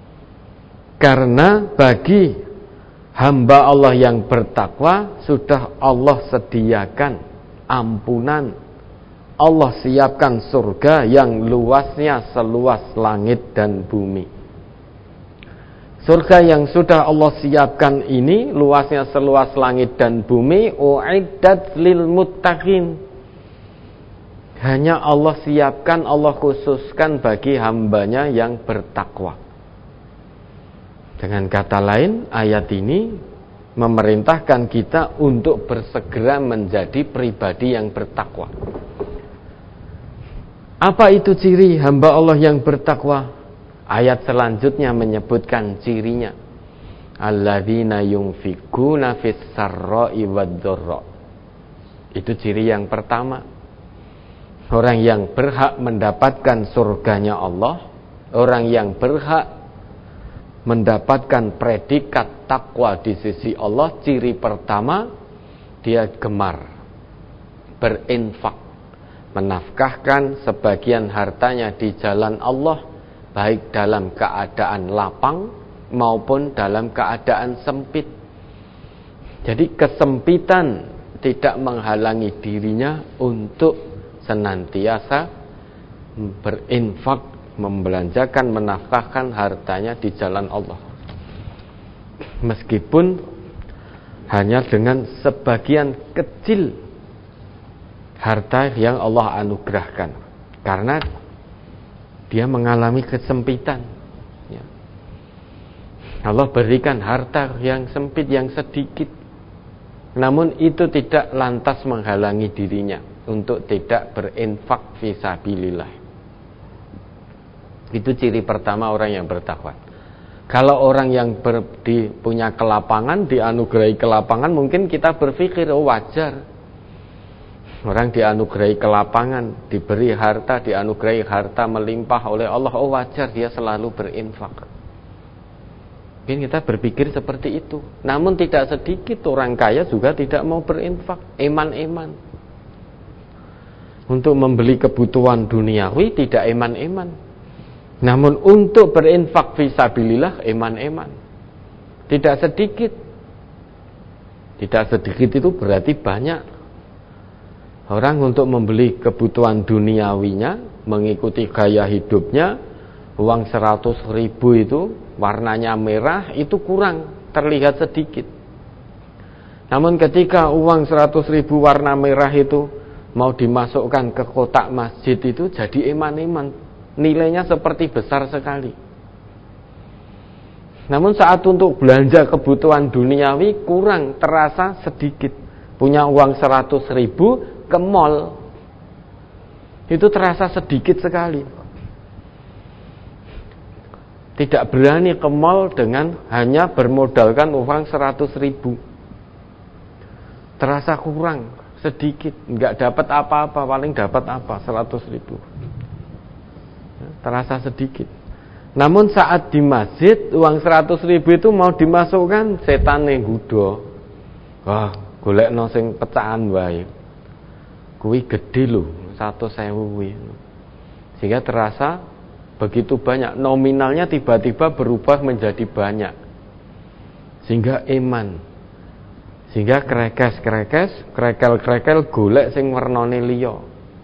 Karena bagi hamba Allah yang bertakwa sudah Allah sediakan ampunan, Allah siapkan surga yang luasnya seluas langit dan bumi. Surga yang sudah Allah siapkan ini luasnya seluas langit dan bumi, u'iddat lil muttaqin. Hanya Allah siapkan, Allah khususkan bagi hambanya yang bertakwa. Dengan kata lain, ayat ini memerintahkan kita untuk bersegera menjadi pribadi yang bertakwa. Apa itu ciri hamba Allah yang bertakwa? Ayat selanjutnya menyebutkan cirinya. Alladzina yunfikuna fis sarra'i wad dharra. Itu ciri yang pertama. Orang yang berhak mendapatkan surganya Allah, orang yang berhak mendapatkan predikat takwa di sisi Allah, ciri pertama, dia gemar berinfak, menafkahkan sebagian hartanya di jalan Allah, baik dalam keadaan lapang maupun dalam keadaan sempit. Jadi kesempitan tidak menghalangi dirinya untuk senantiasa berinfak, membelanjakan, menafkahkan hartanya di jalan Allah, meskipun hanya dengan sebagian kecil harta yang Allah anugerahkan, karena dia mengalami kesempitan. Allah berikan harta yang sempit, yang sedikit, namun itu tidak lantas menghalangi dirinya untuk tidak berinfak fisabilillah. Itu ciri pertama orang yang bertakwa. Kalau orang yang punya kelapangan, dianugerahi kelapangan, mungkin kita berpikir, oh wajar. Orang dianugerahi kelapangan, diberi harta, dianugerahi harta melimpah oleh Allah, oh wajar dia selalu berinfak. Mungkin kita berpikir seperti itu. Namun tidak sedikit orang kaya juga tidak mau berinfak, eman-eman. Untuk membeli kebutuhan duniawi tidak eman-eman. Namun untuk berinfak fisabilillah eman-eman. Tidak sedikit Tidak sedikit itu berarti banyak. Orang untuk membeli kebutuhan duniawinya, mengikuti gaya hidupnya, uang 100.000 itu warnanya merah, itu kurang, terlihat sedikit. Namun ketika uang 100.000 warna merah itu mau dimasukkan ke kotak masjid, itu jadi eman-eman, nilainya seperti besar sekali. Namun saat untuk belanja kebutuhan duniawi kurang, terasa sedikit. Punya uang 100.000 ke mall, itu terasa sedikit sekali. Tidak berani ke mall dengan hanya bermodalkan uang 100.000. Terasa kurang, sedikit, nggak dapat apa-apa, paling dapat apa, 100.000. Terasa sedikit. Namun saat di masjid, uang 100.000 itu mau dimasukkan, setan yang gudo. Wah, golekno sing pecahan wae. Kuwi gede lho, 100.000 kuwi. Sehingga terasa begitu banyak, nominalnya tiba-tiba berubah menjadi banyak. Sehingga eman. Sehingga krekel-krekel golek sing wernane liya.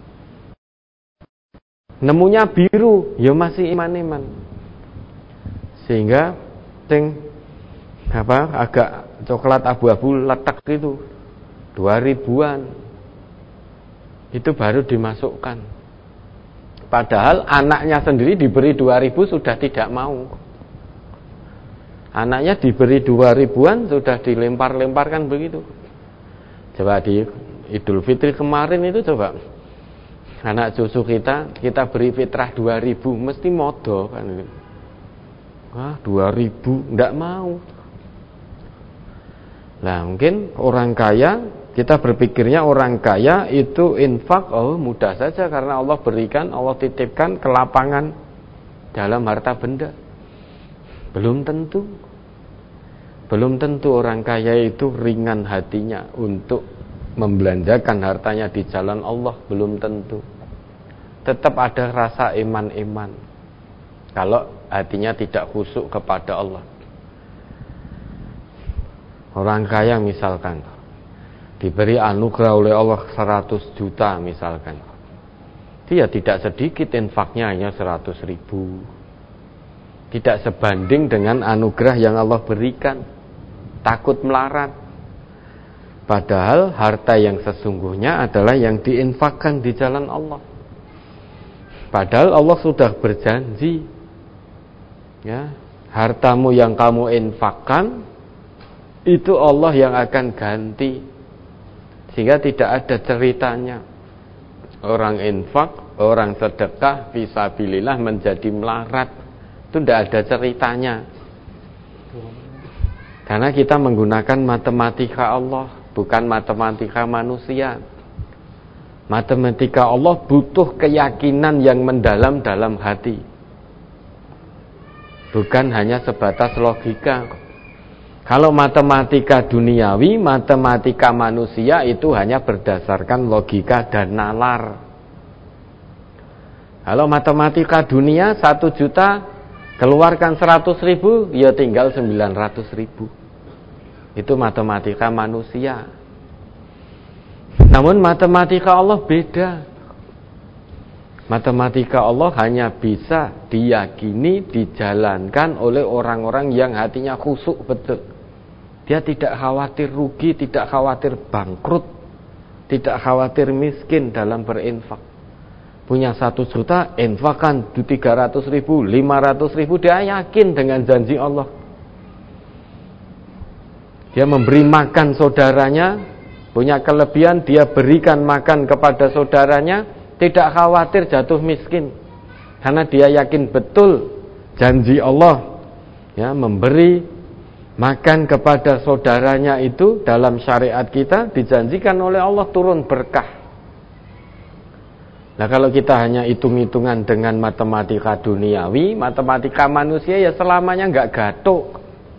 Nemunya biru, ya masih eman-eman. Sehingga sing agak coklat abu-abu letak itu 2.000-an. Itu baru dimasukkan. Padahal anaknya sendiri diberi 2.000 sudah tidak mau. Anaknya diberi 2.000-an sudah dilempar-lemparkan begitu. Coba di Idul Fitri kemarin itu coba, anak cucu kita beri fitrah 2.000, mesti modo kan. Wah, 2.000 enggak mau. Nah, mungkin orang kaya, kita berpikirnya orang kaya itu infak, oh mudah saja karena Allah berikan, Allah titipkan kelapangan dalam harta benda. Belum tentu. Belum tentu orang kaya itu ringan hatinya untuk membelanjakan hartanya di jalan Allah, belum tentu. Tetap ada rasa iman-iman kalau hatinya tidak khusyuk kepada Allah. Orang kaya misalkan diberi anugerah oleh Allah 100 juta misalkan, dia tidak sedikit infaknya, hanya 100.000. Tidak sebanding dengan anugerah yang Allah berikan, takut melarat. Padahal harta yang sesungguhnya adalah yang diinfakkan di jalan Allah. Padahal Allah sudah berjanji, ya, hartamu yang kamu infakkan itu Allah yang akan ganti. Sehingga tidak ada ceritanya orang infak, orang sedekah fisabilillah menjadi melarat. Itu tidak ada ceritanya. Karena kita menggunakan matematika Allah, bukan matematika manusia. Matematika Allah butuh keyakinan yang mendalam dalam hati, bukan hanya sebatas logika. Kalau matematika duniawi, matematika manusia itu hanya berdasarkan logika dan nalar. Kalau matematika dunia 1 juta, keluarkan 100.000, ya tinggal 900.000. Itu matematika manusia. Namun matematika Allah beda. Matematika Allah hanya bisa diyakini, dijalankan oleh orang-orang yang hatinya khusyuk betul. Dia tidak khawatir rugi, tidak khawatir bangkrut, tidak khawatir miskin dalam berinfak. Punya 1 juta, infakkan 300.000, 500.000, dia yakin dengan janji Allah. Dia memberi makan saudaranya, punya kelebihan, dia berikan makan kepada saudaranya, tidak khawatir jatuh miskin. Karena dia yakin betul janji Allah, ya, memberi makan kepada saudaranya itu dalam syariat kita dijanjikan oleh Allah turun berkah. Nah, kalau kita hanya hitung-hitungan dengan matematika duniawi, matematika manusia ya selamanya nggak gatuk.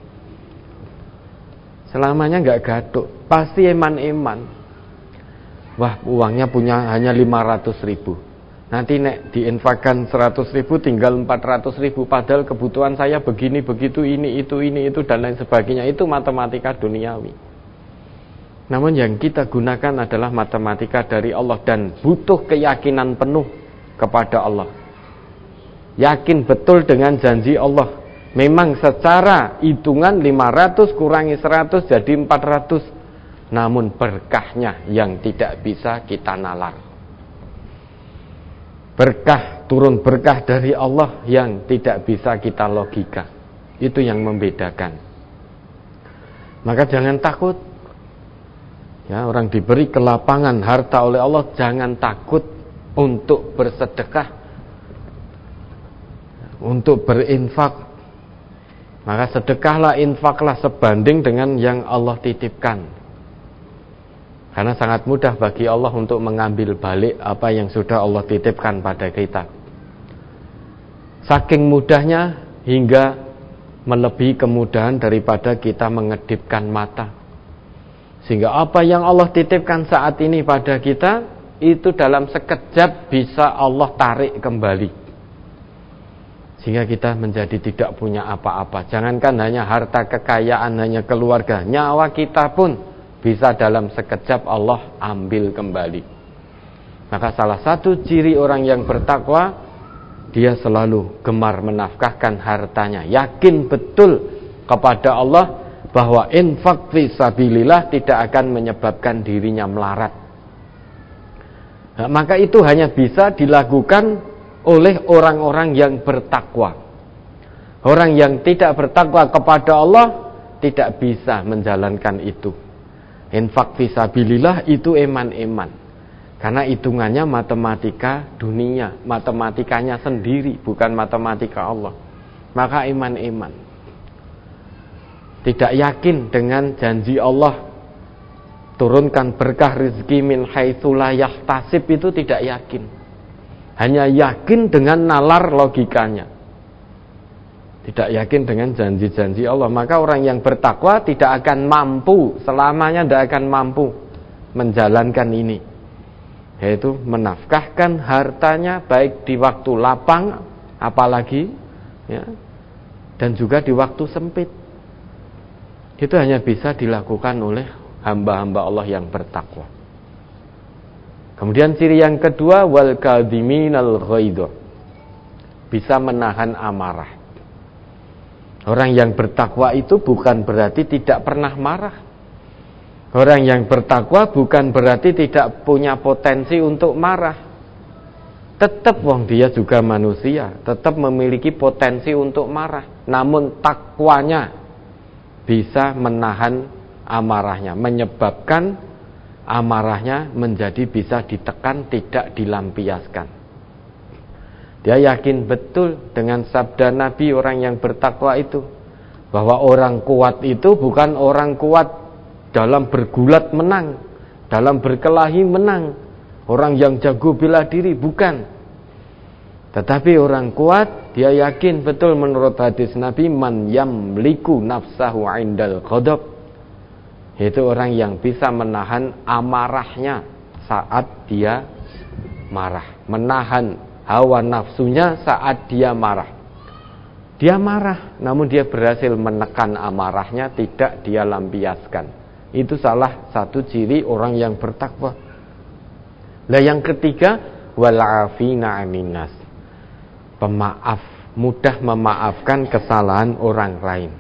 Selamanya nggak gatuk, pasti eman-eman. Wah, uangnya punya hanya 500.000. Nanti nek diinfakkan 100.000 tinggal 400.000. Padahal kebutuhan saya begini begitu, ini itu dan lain sebagainya. Itu matematika duniawi. Namun yang kita gunakan adalah matematika dari Allah dan butuh keyakinan penuh kepada Allah. Yakin betul dengan janji Allah. Memang secara hitungan 500 kurangi 100 jadi 400. Namun berkahnya yang tidak bisa kita nalar. Berkah, turun berkah dari Allah yang tidak bisa kita logika. Itu yang membedakan. Maka jangan takut. Ya, orang diberi kelapangan harta oleh Allah, jangan takut untuk bersedekah, untuk berinfak. Maka sedekahlah, infaklah sebanding dengan yang Allah titipkan. Karena sangat mudah bagi Allah untuk mengambil balik apa yang sudah Allah titipkan pada kita. Saking mudahnya hingga melebihi kemudahan daripada kita mengedipkan mata. Sehingga apa yang Allah titipkan saat ini pada kita, itu dalam sekejap bisa Allah tarik kembali. Sehingga kita menjadi tidak punya apa-apa. Jangankan hanya harta kekayaan, hanya keluarga, nyawa kita pun bisa dalam sekejap Allah ambil kembali. Maka salah satu ciri orang yang bertakwa, dia selalu gemar menafkahkan hartanya, yakin betul kepada Allah bahwa infak fi sabilillah tidak akan menyebabkan dirinya melarat. Nah, maka itu hanya bisa dilakukan oleh orang-orang yang bertakwa. Orang yang tidak bertakwa kepada Allah tidak bisa menjalankan itu. Infak fisabilillah itu eman-eman. Karena hitungannya matematika dunia, matematikanya sendiri, bukan matematika Allah. Maka eman-eman. Tidak yakin dengan janji Allah turunkan berkah rezeki min haitsu la yahtasib, itu tidak yakin. Hanya yakin dengan nalar logikanya. Tidak yakin dengan janji-janji Allah. Maka orang yang bertakwa tidak akan mampu, selamanya tidak akan mampu menjalankan ini. Yaitu menafkahkan hartanya baik di waktu lapang, apalagi ya, dan juga di waktu sempit. Itu hanya bisa dilakukan oleh hamba-hamba Allah yang bertakwa. Kemudian ciri yang kedua, wal kadhiminal ghaidh, bisa menahan amarah. Orang yang bertakwa itu bukan berarti tidak pernah marah. Orang yang bertakwa bukan berarti tidak punya potensi untuk marah. Tetap wong dia juga manusia, tetap memiliki potensi untuk marah. Namun takwanya bisa menahan amarahnya, menyebabkan amarahnya menjadi bisa ditekan, tidak dilampiaskan. Dia yakin betul dengan sabda Nabi orang yang bertakwa itu, bahwa orang kuat itu bukan orang kuat dalam bergulat menang, dalam berkelahi menang, orang yang jago bela diri, bukan. Tetapi orang kuat, dia yakin betul menurut hadis Nabi, man yamliku nafsahu indal ghadab, yaitu orang yang bisa menahan amarahnya saat dia marah, menahan hawa nafsunya saat dia marah. Dia marah, namun dia berhasil menekan amarahnya, tidak dia lampiaskan. Itu salah satu ciri orang yang bertakwa. Nah, yang ketiga, wal afina 'anin nas, pemaaf, mudah memaafkan kesalahan orang lain.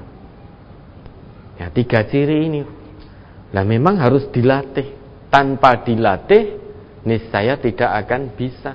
Ya, 3 ciri ini. Nah, memang harus dilatih. Tanpa dilatih, niscaya tidak akan bisa.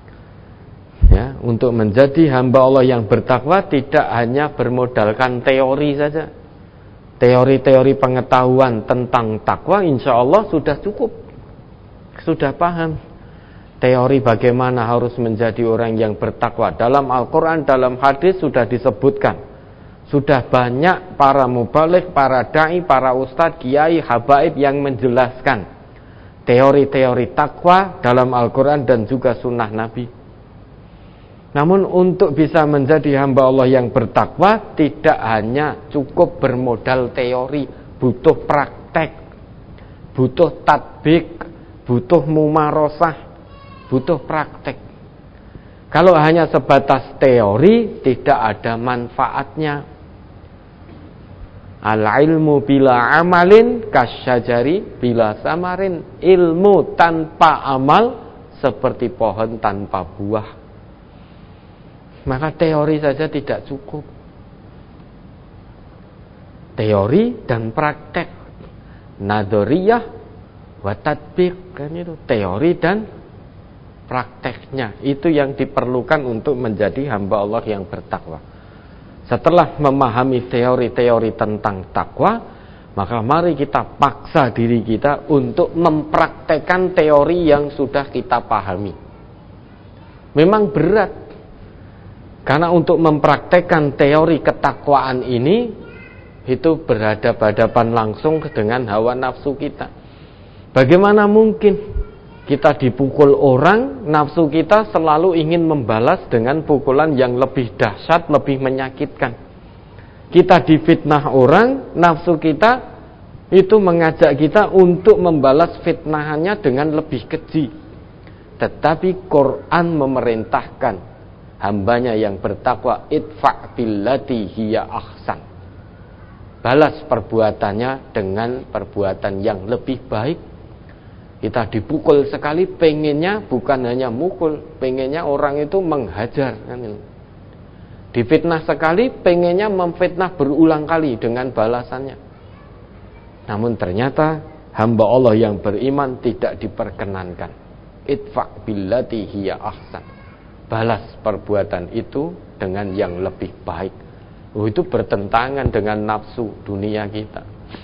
Ya, untuk menjadi hamba Allah yang bertakwa tidak hanya bermodalkan teori saja. Teori-teori pengetahuan tentang takwa insya Allah sudah cukup. Sudah paham. Teori bagaimana harus menjadi orang yang bertakwa. Dalam Al-Quran, dalam hadis sudah disebutkan. Sudah banyak para mubaligh, para da'i, para ustadz, kiai, habaib yang menjelaskan teori-teori takwa dalam Al-Quran dan juga sunnah Nabi. Namun untuk bisa menjadi hamba Allah yang bertakwa, tidak hanya cukup bermodal teori, butuh praktek, butuh tatbik, butuh mumarosah, butuh praktek. Kalau hanya sebatas teori, tidak ada manfaatnya. Al-ilmu bila amalin kasyajari bila samarin. Ilmu tanpa amal seperti pohon tanpa buah. Maka teori saja tidak cukup. Teori dan praktek, nadoriyah wa tatbiq, kan itu teori dan prakteknya itu yang diperlukan untuk menjadi hamba Allah yang bertakwa. Setelah memahami teori-teori tentang takwa, maka mari kita paksa diri kita untuk mempraktekkan teori yang sudah kita pahami. Memang berat, karena untuk mempraktekkan teori ketakwaan ini itu berhadapan-hadapan langsung dengan hawa nafsu kita. Bagaimana mungkin kita dipukul orang, nafsu kita selalu ingin membalas dengan pukulan yang lebih dahsyat, lebih menyakitkan. Kita difitnah orang, nafsu kita itu mengajak kita untuk membalas fitnahannya dengan lebih keji. Tetapi Quran memerintahkan hambanya yang bertakwa, idfa' billati hiya ahsan. Balas perbuatannya dengan perbuatan yang lebih baik. Kita dipukul sekali, pengennya bukan hanya mukul, pengennya orang itu menghajar. Difitnah sekali, pengennya memfitnah berulang kali dengan balasannya. Namun ternyata hamba Allah yang beriman tidak diperkenankan. Idfa' billati hiya ahsan. Balas perbuatan itu dengan yang lebih baik. Itu bertentangan dengan nafsu dunia kita.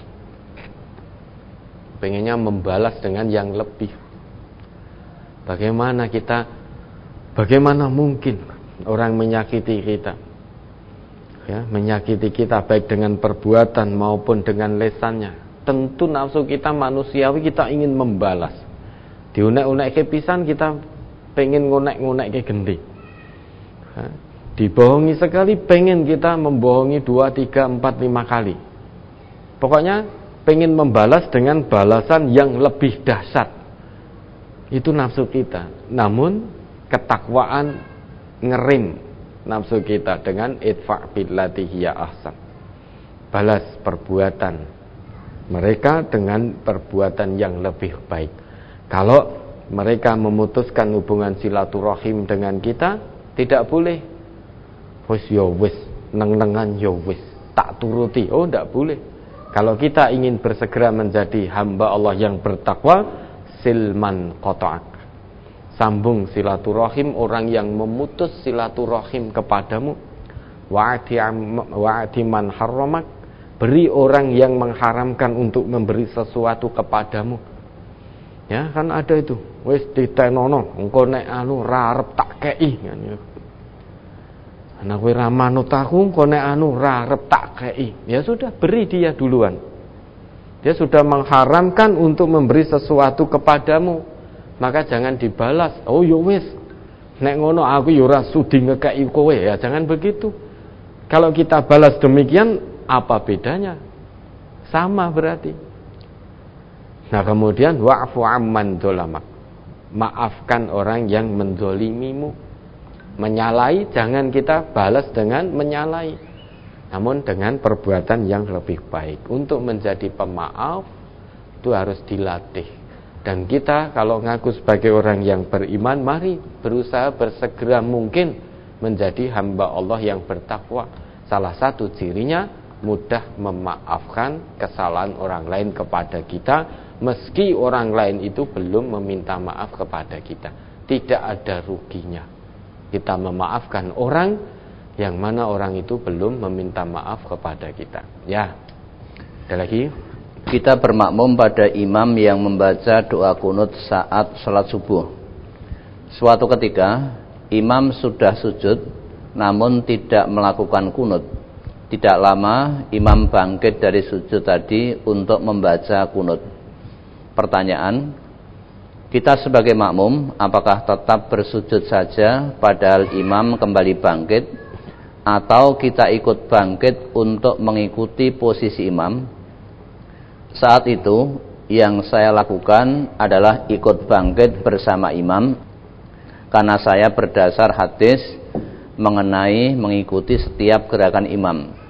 Pengennya membalas dengan yang lebih. Bagaimana mungkin orang menyakiti kita, ya, menyakiti kita baik dengan perbuatan maupun dengan lesannya. Tentu nafsu kita manusiawi, kita ingin membalas. Diunek-unek ke pisan, kita pengen ngunek-ngunek ke gendi. Dibohongi sekali, pengen kita membohongi 2, 3, 4, 5 kali. Pokoknya pengen membalas dengan balasan yang lebih dahsyat. Itu nafsu kita. Namun ketakwaan ngerim nafsu kita dengan idfa' billati hiya ahsan. Balas perbuatan mereka dengan perbuatan yang lebih baik. Kalau mereka memutuskan hubungan silaturahim dengan kita, tidak boleh wis yo wis, neng-nengan yo wis, tak turuti. Oh, tidak boleh. Kalau kita ingin bersegera menjadi hamba Allah yang bertakwa, silman qata'ak. Sambung silaturahim orang yang memutus silaturahim kepadamu. Wa'ati man harramak. Beri orang yang mengharamkan untuk memberi sesuatu kepadamu. Ya, kan ada itu. Wis ditenono, engko nek anu ra arep tak kei. Anak kowe ra manut aku, kok nek anu ra arep tak kei. Ya sudah, beri dia duluan. Dia sudah mengharamkan untuk memberi sesuatu kepadamu, maka jangan dibalas. Oh yo wis, nek ngono aku yo ora sudi ngekei kowe. Ya jangan begitu. Kalau kita balas demikian, apa bedanya? Sama berarti. Nah kemudian wa'fu amman dzalamak. Maafkan orang yang menzolimimu. Menyalai, jangan kita balas dengan menyalai, namun dengan perbuatan yang lebih baik. Untuk menjadi pemaaf itu harus dilatih. Dan kita kalau ngaku sebagai orang yang beriman, mari berusaha bersegera mungkin menjadi hamba Allah yang bertakwa. Salah satu cirinya mudah memaafkan kesalahan orang lain kepada kita, meski orang lain itu belum meminta maaf kepada kita. Tidak ada ruginya kita memaafkan orang yang mana orang itu belum meminta maaf kepada kita. Ya, ada lagi. Kita bermakmum pada imam yang membaca doa kunut saat sholat subuh. Suatu ketika imam sudah sujud namun tidak melakukan kunut. Tidak lama imam bangkit dari sujud tadi untuk membaca kunut. Pertanyaan, kita sebagai makmum apakah tetap bersujud saja padahal imam kembali bangkit, atau kita ikut bangkit untuk mengikuti posisi imam? Saat itu yang saya lakukan adalah ikut bangkit bersama imam, karena saya berdasar hadis mengenai mengikuti setiap gerakan imam.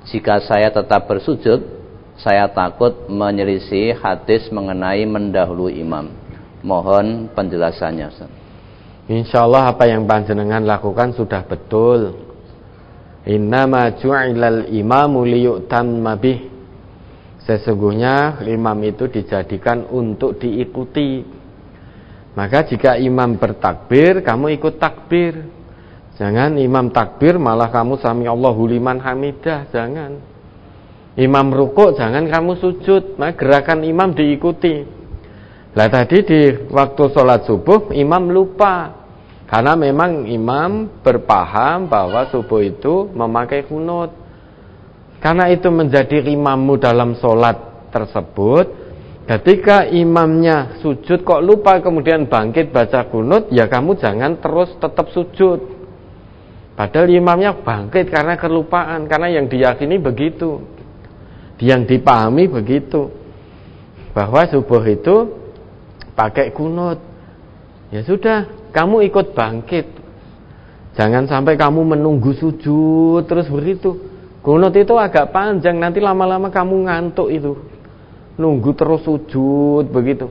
Jika saya tetap bersujud, saya takut menyelisih hadis mengenai mendahului imam. Mohon penjelasannya, Ustaz. Insyaallah apa yang panjenengan lakukan sudah betul. Innama ju'ilal imamu liyu'tamma bih. Sesungguhnya imam itu dijadikan untuk diikuti. Maka jika imam bertakbir, kamu ikut takbir. Jangan imam takbir malah kamu sami Allahu liman hamidah, jangan. Imam rukuk jangan kamu sujud, maka gerakan imam diikuti. Lah tadi di waktu sholat subuh imam lupa, karena memang imam berpaham bahwa subuh itu memakai kunut. Karena itu menjadi imammu dalam sholat tersebut. Ketika imamnya sujud kok lupa kemudian bangkit baca kunut, ya kamu jangan terus tetap sujud. Padahal imamnya bangkit karena kelupaan, karena yang diyakini begitu, yang dipahami begitu, bahwa subuh itu pakai kunut. Ya sudah, kamu ikut bangkit. Jangan sampai kamu menunggu sujud terus begitu. Kunut itu agak panjang, nanti lama-lama kamu ngantuk itu. Nunggu terus sujud begitu.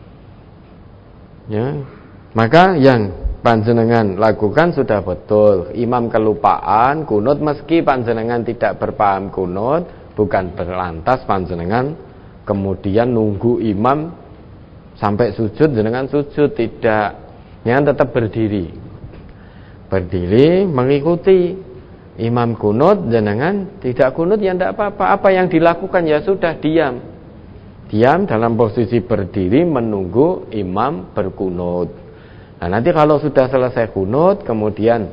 Ya. Maka yang panjenengan lakukan sudah betul. Imam kelupaan kunut, meski panjenengan tidak berpaham kunut, bukan berlantas panjenengan kemudian nunggu imam sampai sujud jenengan sujud, tidak. Jangan tetap berdiri mengikuti imam kunut, jenengan tidak kunut ya tidak apa-apa. Apa yang dilakukan ya sudah, diam dalam posisi berdiri menunggu imam berkunut. Nah nanti kalau sudah selesai kunut, kemudian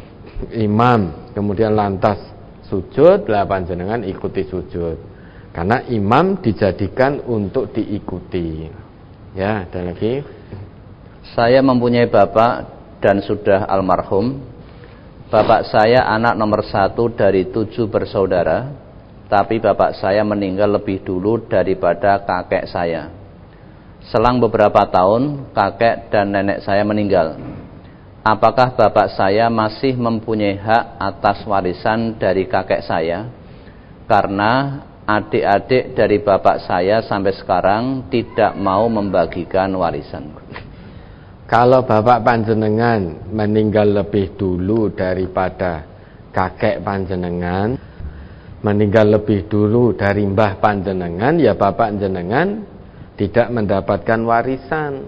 imam kemudian lantas sujud, lah panjenengan ikuti sujud, karena imam dijadikan untuk diikuti. Ya, ada lagi. Saya mempunyai bapak dan sudah almarhum. Bapak saya anak nomor 1 dari 7 bersaudara, tapi bapak saya meninggal lebih dulu daripada kakek saya. Selang beberapa tahun, kakek dan nenek saya meninggal. Apakah bapak saya masih mempunyai hak atas warisan dari kakek saya? Karena adik-adik dari bapak saya sampai sekarang tidak mau membagikan warisan. Kalau bapak panjenengan meninggal lebih dulu daripada kakek panjenengan, meninggal lebih dulu dari mbah panjenengan, ya bapak panjenengan tidak mendapatkan warisan.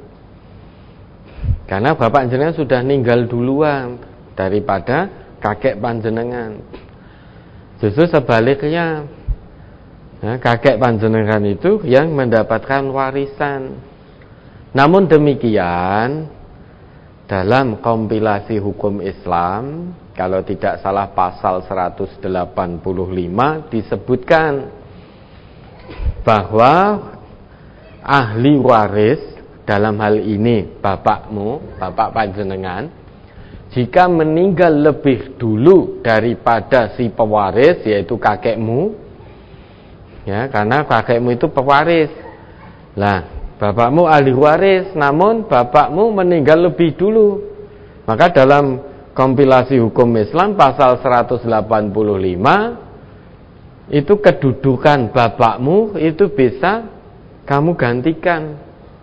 Karena bapak panjenengan sudah meninggal duluan daripada kakek panjenengan. Justru sebaliknya, nah, kakek panjenengan itu yang mendapatkan warisan. Namun demikian, dalam kompilasi hukum Islam, kalau tidak salah pasal 185 disebutkan bahwa ahli waris, dalam hal ini bapakmu, bapak panjenengan, jika meninggal lebih dulu daripada si pewaris, yaitu kakekmu, ya, karena kakekmu itu pewaris. Lah, bapakmu ahli waris, namun bapakmu meninggal lebih dulu. Maka dalam kompilasi hukum Islam pasal 185 itu kedudukan bapakmu itu bisa kamu gantikan.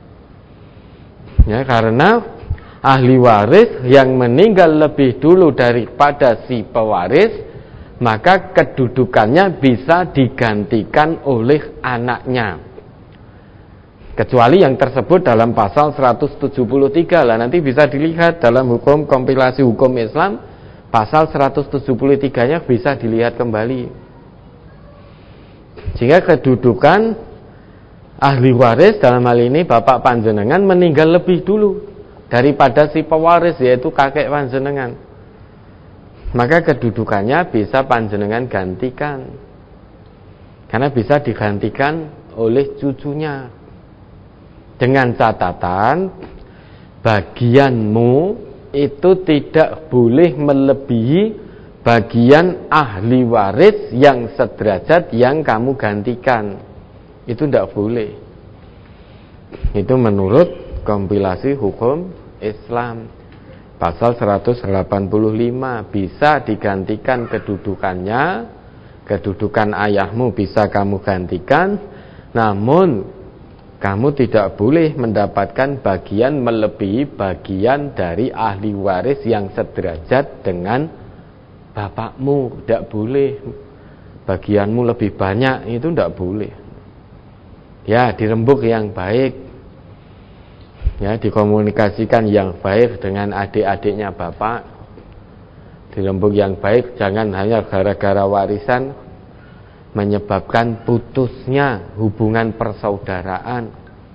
Ya, karena ahli waris yang meninggal lebih dulu daripada si pewaris, maka kedudukannya bisa digantikan oleh anaknya. Kecuali yang tersebut dalam pasal 173 lah, nanti bisa dilihat dalam hukum kompilasi hukum Islam pasal 173-nya bisa dilihat kembali. Sehingga kedudukan ahli waris dalam hal ini bapak panjenengan meninggal lebih dulu daripada si pewaris, yaitu kakek panjenengan. Maka kedudukannya bisa panjenengan gantikan, karena bisa digantikan oleh cucunya. Dengan catatan bagianmu itu tidak boleh melebihi bagian ahli waris yang sederajat yang kamu gantikan. Itu tidak boleh. Itu menurut kompilasi hukum Islam pasal 185, bisa digantikan kedudukannya Kedudukan ayahmu bisa kamu gantikan, namun kamu tidak boleh mendapatkan bagian melebihi bagian dari ahli waris yang sederajat dengan bapakmu. Tidak boleh. Bagianmu lebih banyak, itu tidak boleh. Ya, dirembuk yang baik. Ya, dikomunikasikan yang baik dengan adik-adiknya bapak. Dirembuk yang baik, jangan hanya gara-gara warisan menyebabkan putusnya hubungan persaudaraan.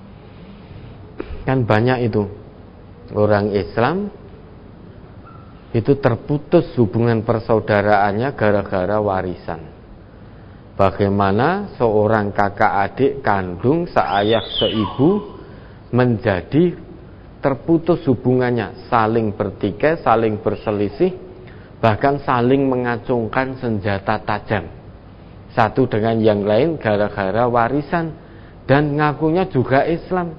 Kan banyak itu orang Islam itu terputus hubungan persaudaraannya gara-gara warisan. Bagaimana seorang kakak adik kandung seayah seibu menjadi terputus hubungannya, saling bertikai, saling berselisih, bahkan saling mengacungkan senjata tajam satu dengan yang lain gara-gara warisan, dan ngakunya juga Islam.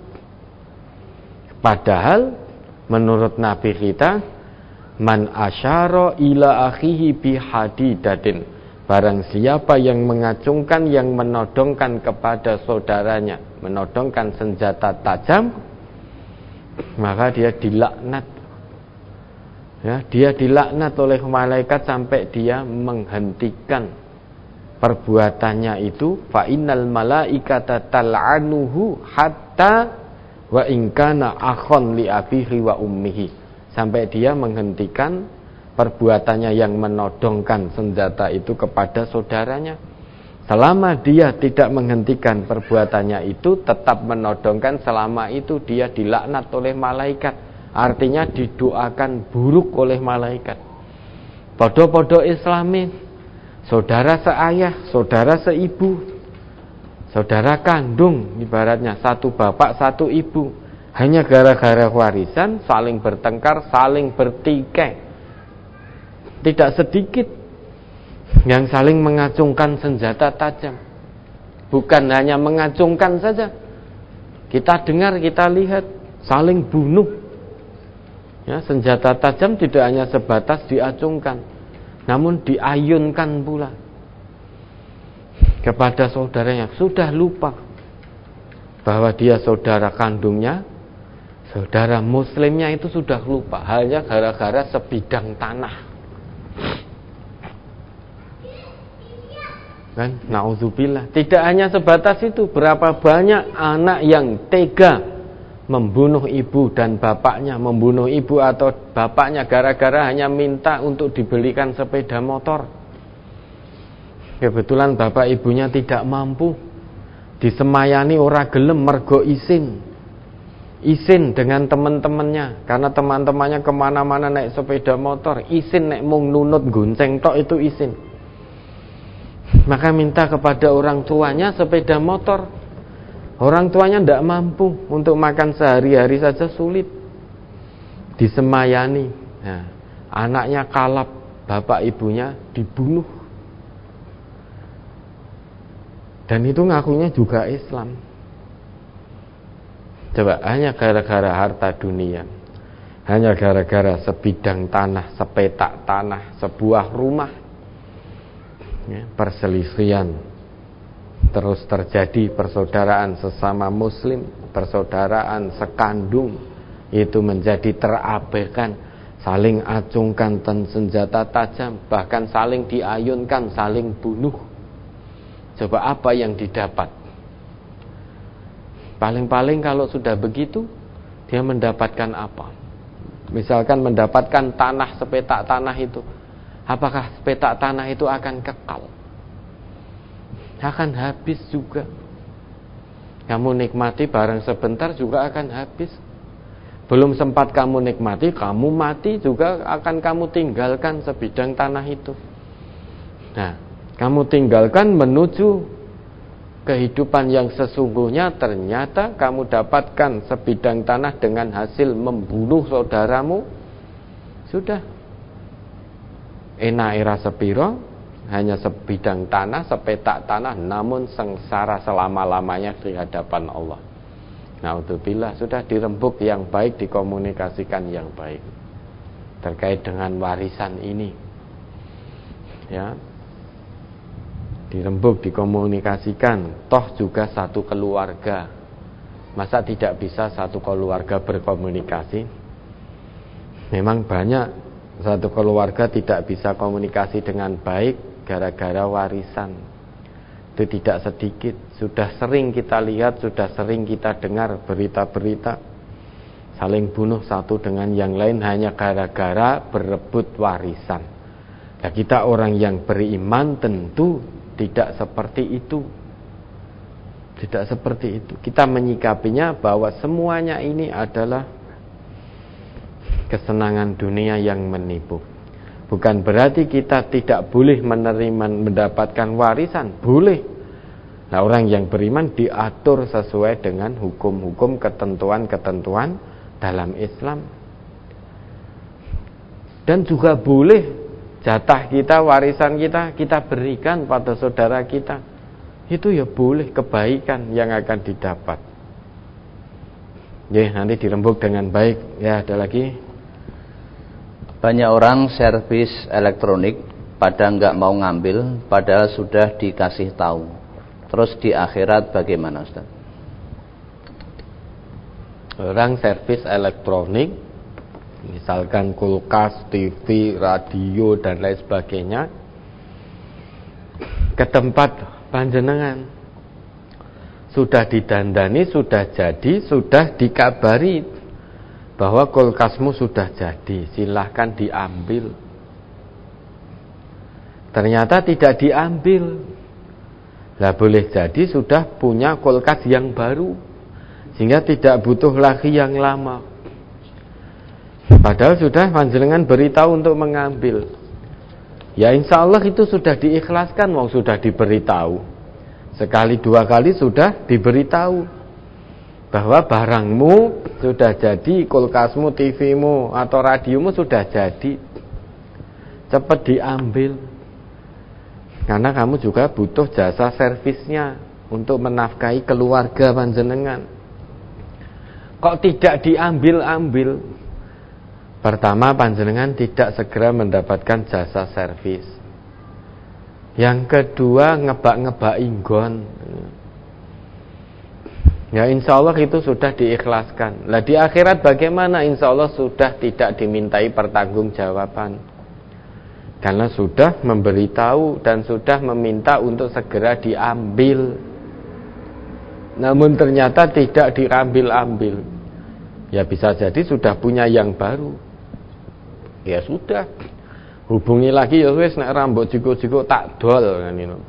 Padahal menurut Nabi kita, man asyara ila akhihi bihadidatin, barang siapa yang mengacungkan, yang menodongkan kepada saudaranya, menodongkan senjata tajam, maka dia dilaknat. Ya, dia dilaknat oleh malaikat sampai dia menghentikan perbuatannya itu. Fa innal malaikata tal'anuhu hatta wa in kana akhon li abihi wa ummihi, sampai dia menghentikan perbuatannya yang menodongkan senjata itu kepada saudaranya. Selama dia tidak menghentikan perbuatannya itu, tetap menodongkan, selama itu dia dilaknat oleh malaikat. Artinya didoakan buruk oleh malaikat. Podo-podo Islami, saudara seayah, saudara seibu, saudara kandung, ibaratnya satu bapak satu ibu, hanya gara-gara warisan saling bertengkar, saling bertikai. Tidak sedikit yang saling mengacungkan senjata tajam. Bukan hanya mengacungkan saja, kita dengar, kita lihat, saling bunuh. Ya, senjata tajam tidak hanya sebatas diacungkan, namun diayunkan pula kepada saudaranya. Sudah lupa bahwa dia saudara kandungnya, saudara muslimnya, itu sudah lupa, hanya gara-gara sebidang tanah. Kan, na'udzubillah. Tidak hanya sebatas itu, berapa banyak anak yang tega membunuh ibu dan bapaknya, membunuh ibu atau bapaknya gara-gara hanya minta untuk dibelikan sepeda motor. Kebetulan bapak ibunya tidak mampu, disemayani ora gelem mergo isin dengan teman-temannya, karena teman-temannya kemana-mana naik sepeda motor, isin nek mung nunut gonceng tok itu isin. Maka minta kepada orang tuanya sepeda motor. Orang tuanya tidak mampu, untuk makan sehari-hari saja sulit, disemayani. Nah, anaknya kalap, bapak ibunya dibunuh. Dan itu ngakunya juga Islam. Coba, hanya gara-gara harta dunia, hanya gara-gara sebidang tanah, sepetak tanah, sebuah rumah, ya, perselisihan terus terjadi. Persaudaraan sesama muslim, persaudaraan sekandung itu menjadi terabaikan, saling acungkan senjata tajam, bahkan saling diayunkan, saling bunuh. Coba apa yang didapat? Paling-paling kalau sudah begitu, dia mendapatkan apa? Misalkan mendapatkan tanah, sepetak tanah itu, apakah sepetak tanah itu akan kekal? Akan habis juga. Kamu nikmati barang sebentar juga akan habis. Belum sempat kamu nikmati, kamu mati juga akan kamu tinggalkan sebidang tanah itu. Nah, kamu tinggalkan menuju kehidupan yang sesungguhnya, ternyata kamu dapatkan sebidang tanah dengan hasil membunuh saudaramu. Sudah. Enak era sepiro, hanya sebidang tanah, sepetak tanah, namun sengsara selama-lamanya di hadapan Allah. Naudzubillah, sudah dirembuk yang baik, dikomunikasikan yang baik terkait dengan warisan ini. Ya. dirembuk, dikomunikasikan, toh juga satu keluarga. Masa tidak bisa satu keluarga berkomunikasi? Memang banyak satu keluarga tidak bisa komunikasi dengan baik gara-gara warisan. Itu tidak sedikit. Sudah sering kita lihat, sudah sering kita dengar berita-berita saling bunuh satu dengan yang lain hanya gara-gara berebut warisan. Nah, kita orang yang beriman tentu tidak seperti itu. Tidak seperti itu. Kita menyikapinya bahwa semuanya ini adalah kesenangan dunia yang menipu. Bukan berarti kita tidak boleh mendapatkan warisan. Boleh. Nah, orang yang beriman diatur sesuai dengan hukum-hukum, ketentuan-ketentuan dalam Islam. Dan juga boleh jatah kita, warisan kita berikan pada saudara kita. Itu ya boleh, kebaikan yang akan didapat. Ya, nanti dirembuk dengan baik. Ya, ada lagi. Banyak orang servis elektronik pada nggak mau ngambil, padahal sudah dikasih tahu. Terus di akhirat bagaimana, Ustaz? Orang servis elektronik, misalkan kulkas, TV, radio dan lain sebagainya, ke tempat panjenengan, sudah didandani, sudah jadi, sudah dikabari bahwa kulkasmu sudah jadi, silahkan diambil. Ternyata tidak diambil. Lah boleh jadi sudah punya kulkas yang baru, sehingga tidak butuh lagi yang lama. Padahal sudah panjenengan beritahu untuk mengambil. Ya insya Allah itu sudah diikhlaskan, mau sudah diberitahu. Sekali dua kali sudah diberitahu bahwa barangmu sudah jadi, kulkasmu, TVmu atau radiomu sudah jadi. Cepat diambil. Karena kamu juga butuh jasa servisnya untuk menafkahi keluarga panjenengan. Kok tidak diambil-ambil? Pertama, panjenengan tidak segera mendapatkan jasa servis. Yang kedua, ngebak-ngebak inggon. Ya insya Allah itu sudah diikhlaskan. Lah di akhirat bagaimana? Insya Allah sudah tidak dimintai pertanggungjawaban. Karena sudah memberitahu dan sudah meminta untuk segera diambil. Namun ternyata tidak diambil-ambil. Ya bisa jadi sudah punya yang baru. Ya sudah, hubungi lagi ya wis, nek rambut jiko-jiko tak dol kan itu.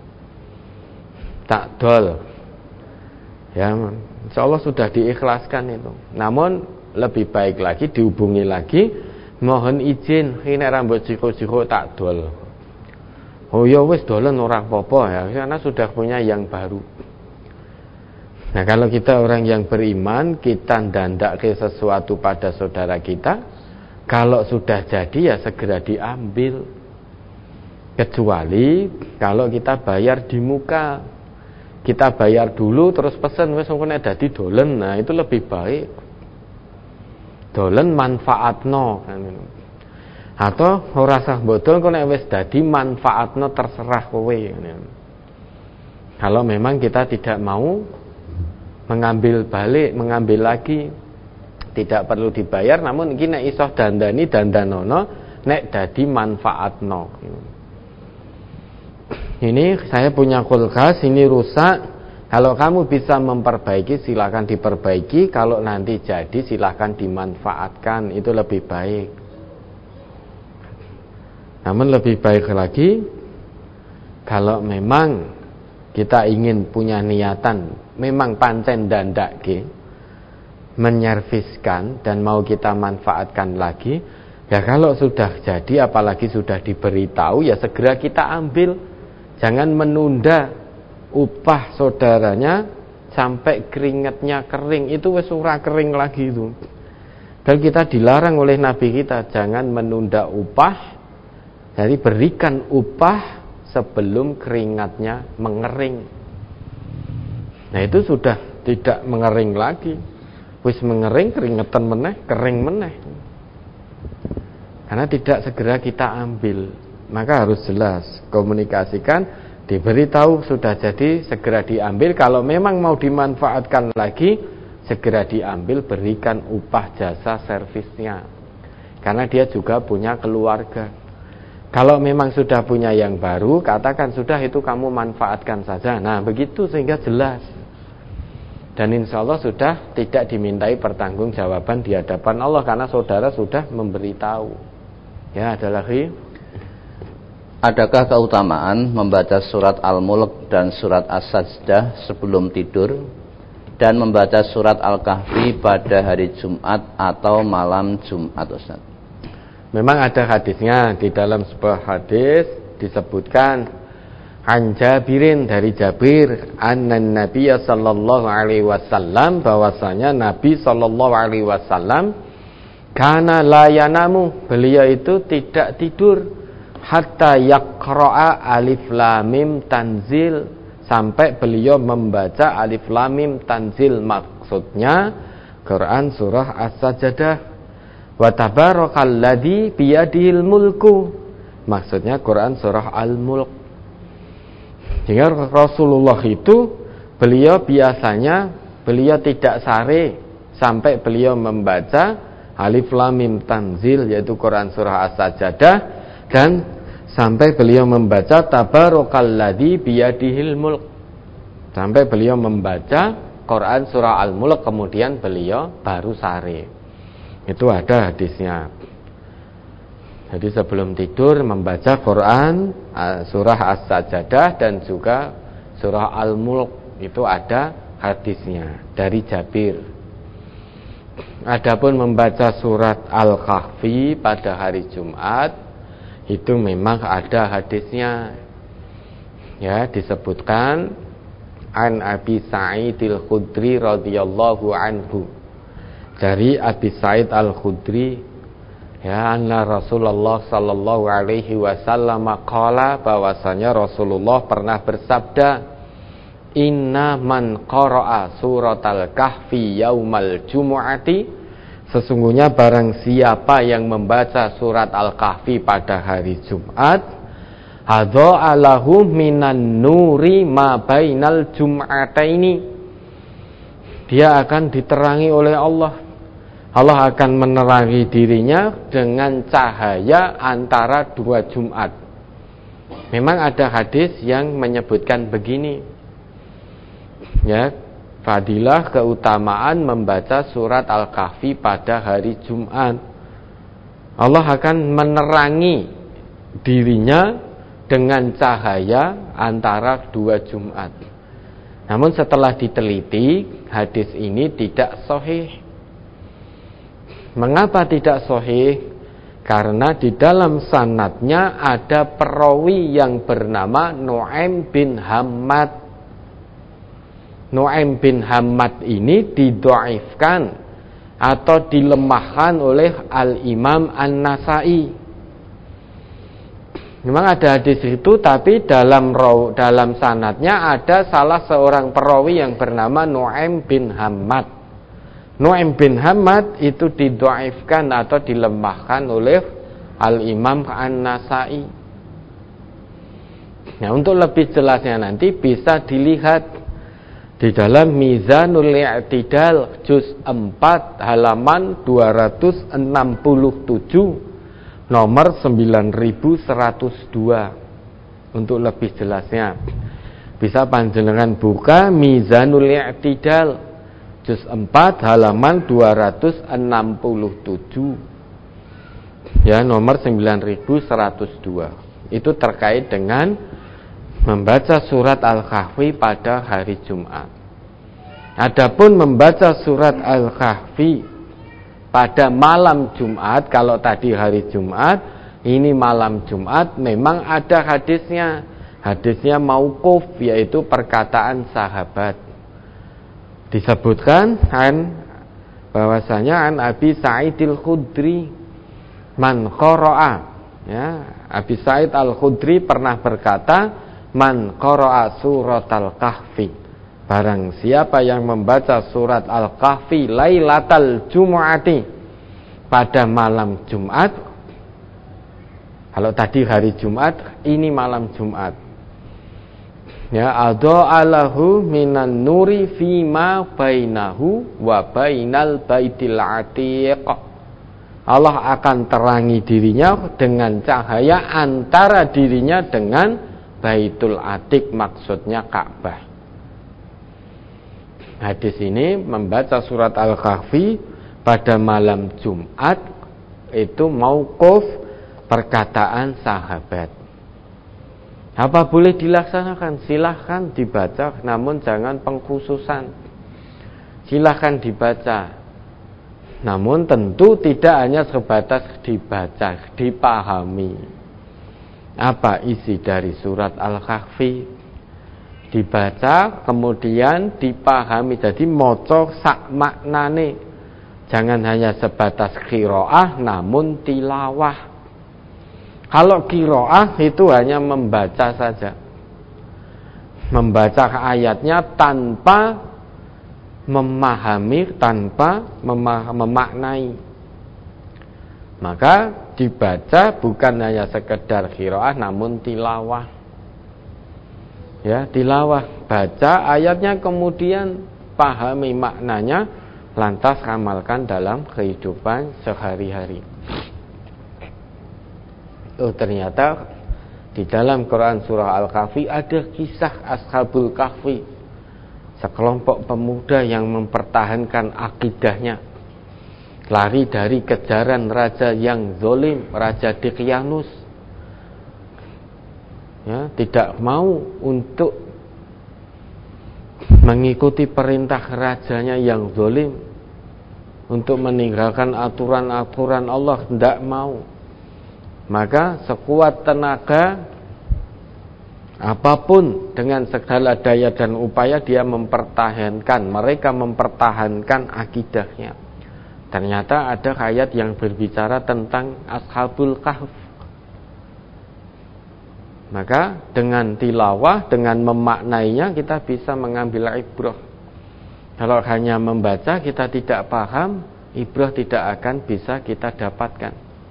Tak dol. Ya, insyaallah sudah diikhlaskan itu. Namun lebih baik lagi dihubungi lagi, mohon izin nek rambut jiko-jiko tak dol. Oh ya wis dolen ora apa-apa ya, karena sudah punya yang baru. Nah, kalau kita orang yang beriman, kita ndandake sesuatu pada saudara kita, kalau sudah jadi ya segera diambil. Kecuali kalau kita bayar di muka. Kita bayar dulu terus pesen wis engko nek dadi dolen. Nah, itu lebih baik. Dolen manfaatno kan. Atau ora usah bodol engko nek wis dadi manfaatno terserah kowe kan. Kalau memang kita tidak mau mengambil balik, mengambil lagi, tidak perlu dibayar, namun iki nek iso dandani dandanono, nek dadi manfaatno. Ini saya punya kulkas, ini rusak. Kalau kamu bisa memperbaiki, silakan diperbaiki. Kalau nanti jadi, silakan dimanfaatkan. Itu lebih baik. Namun lebih baik lagi, kalau memang kita ingin punya niatan, memang pancen dandake, menyerviskan dan mau kita manfaatkan lagi, ya kalau sudah jadi, apalagi sudah diberitahu, ya segera kita ambil. Jangan menunda upah saudaranya sampai keringatnya kering. Itu wis ora kering lagi itu. Dan kita dilarang oleh Nabi kita, jangan menunda upah. Jadi berikan upah sebelum keringatnya mengering. Nah itu sudah tidak mengering lagi. Wis mengering, keringetan meneh, kering meneh. Karena tidak segera kita ambil. Maka harus jelas, komunikasikan. Diberitahu sudah jadi, segera diambil. Kalau memang mau dimanfaatkan lagi, segera diambil, berikan upah jasa servisnya. Karena dia juga punya keluarga. Kalau memang sudah punya yang baru, katakan sudah itu kamu manfaatkan saja. Nah begitu sehingga jelas. Dan insya Allah sudah tidak dimintai pertanggungjawaban di hadapan Allah, karena saudara sudah memberitahu. Ya, ada lagi. Adakah keutamaan membaca surat Al-Mulk dan surat As-Sajdah sebelum tidur, dan membaca surat Al-Kahfi pada hari Jumat atau malam Jumat, Ustaz? Memang ada hadisnya. Di dalam sebuah hadis disebutkan an Jabirin, dari Jabir, annan Nabiya sallallahu alaihi wasallam, bahwasanya Nabi sallallahu alaihi wasallam kana la yanamu, beliau itu tidak tidur hatta yaqra'a alif lam mim tanzil, sampai beliau membaca alif lam mim tanzil, maksudnya Quran surah As-Sajdah. Wa tabarakalladzi biyadihil mulku, maksudnya Quran surah Al-Mulk. Sehingga Rasulullah itu beliau biasanya beliau tidak sare sampai beliau membaca alif lam mim tanzil, yaitu Quran surah As-Sajdah, dan sampai beliau membaca tabarakalladzi biyadihil mulk, sampai beliau membaca Quran surah Al-Mulk, kemudian beliau baru sare. Itu ada hadisnya. Jadi sebelum tidur membaca Quran surah As-Sajdah dan juga surah Al-Mulk, itu ada hadisnya dari Jabir. Adapun membaca surat Al-Kahfi pada hari Jumat, itu memang ada hadisnya. Ya, disebutkan an Abi Sa'idil Khudri radhiyallahu anhu, dari Abi Sa'id Al-Khudri, ya, anna Rasulullah sallallahu alaihi wasallam qala, bahwasanya Rasulullah pernah bersabda, inna man qara'a suratal kahfi yaumal jumu'ati, sesungguhnya barang siapa yang membaca surat Al-Kahfi pada hari Jumat, hadza'a lahu minan nuri ma bainal jum'ataini, dia akan diterangi oleh Allah. Allah akan menerangi dirinya dengan cahaya antara dua Jumat. Memang ada hadis yang menyebutkan begini, ya, fadilah keutamaan membaca surat Al-Kahfi pada hari Jumat. Allah akan menerangi dirinya dengan cahaya antara dua Jumat. Namun setelah diteliti, hadis ini tidak sahih. Mengapa tidak sahih? Karena di dalam sanadnya ada perawi yang bernama Nu'aim bin Hammad. Nu'aim bin Hammad ini didhaifkan atau dilemahkan oleh Al-Imam An-Nasai. Memang ada hadis itu, tapi dalam sanadnya ada salah seorang perawi yang bernama Nu'aim bin Hammad. Nu'aim bin Hammad itu didhaifkan atau dilemahkan oleh Al-Imam An-Nasai. Nah, untuk lebih jelasnya nanti bisa dilihat di dalam Mizanul I'tidal juz 4 halaman 267 nomor 9102. Untuk lebih jelasnya bisa panjenengan buka Mizanul I'tidal juz 4 halaman 267, ya, nomor 9102. Itu terkait dengan membaca surat Al-Kahfi pada hari Jumat. Adapun membaca surat Al-Kahfi pada malam Jumat, kalau tadi hari Jumat, ini malam Jumat, memang ada hadisnya. Hadisnya mauquf, yaitu perkataan sahabat. Disebutkan bahwasanya an Abi Sa'idil Khudri man qara'a, ya, Abi Sa'id Al-Khudri pernah berkata, man qara'a suratal kahfi, barang siapa yang membaca surat Al-Kahfi lailatal jumu'ati, pada malam Jumat. Kalau tadi hari Jumat, ini malam Jumat. Ya, adha'alahu minan nuri fima bainahu wa bainal baitil atiq. Allah akan terangi dirinya dengan cahaya antara dirinya dengan Baitul Atiq, maksudnya Ka'bah. Hadis ini membaca surat Al-Kahfi pada malam Jumat itu mauquf, perkataan sahabat. Apa boleh dilaksanakan? Silahkan dibaca, namun jangan pengkhususan. Silahkan dibaca, namun tentu tidak hanya sebatas dibaca, dipahami. Apa isi dari surat Al-Kahfi? Dibaca, kemudian dipahami. Jadi moco sak maknane. Jangan hanya sebatas qiraah, namun tilawah. Kalau qiraah itu hanya membaca saja, membaca ayatnya tanpa memahami, tanpa memaknai. Maka dibaca bukan hanya sekedar qiraah, namun tilawah. Ya, tilawah, baca ayatnya kemudian pahami maknanya, lantas amalkan dalam kehidupan sehari-hari. Oh, ternyata di dalam Quran surah Al-Kahfi ada kisah Ashabul Kahfi, sekelompok pemuda yang mempertahankan akidahnya, lari dari kejaran raja yang zalim, Raja Daqyanus. Ya, tidak mau untuk mengikuti perintah rajanya yang zalim, untuk meninggalkan aturan-aturan Allah, tidak mau. Maka sekuat tenaga apapun, dengan segala daya dan upaya dia mempertahankan, mereka mempertahankan akidahnya. Ternyata ada ayat yang berbicara tentang Ashabul Kahf. Maka dengan tilawah, dengan memaknainya, kita bisa mengambil ibrah. Kalau hanya membaca kita tidak paham, ibrah tidak akan bisa kita dapatkan.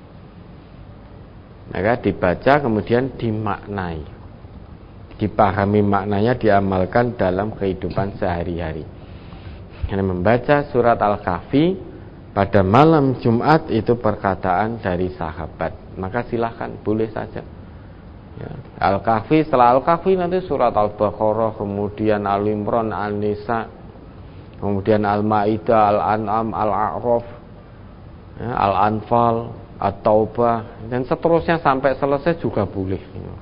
Maka dibaca kemudian dimaknai, dipahami maknanya, diamalkan dalam kehidupan sehari-hari. Karena membaca surat Al-Kahfi pada malam Jumat itu perkataan dari sahabat, maka silahkan, boleh saja. Ya, Al-Kahfi, setelah Al-Kahfi nanti surat Al-Baqarah, kemudian Al-Imran, Al-Nisa, kemudian Al-Maidah, Al-An'am, Al-A'raf, ya, Al-Anfal, At-Taubah, dan seterusnya sampai selesai juga boleh.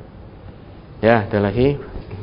Ya, ada lagi.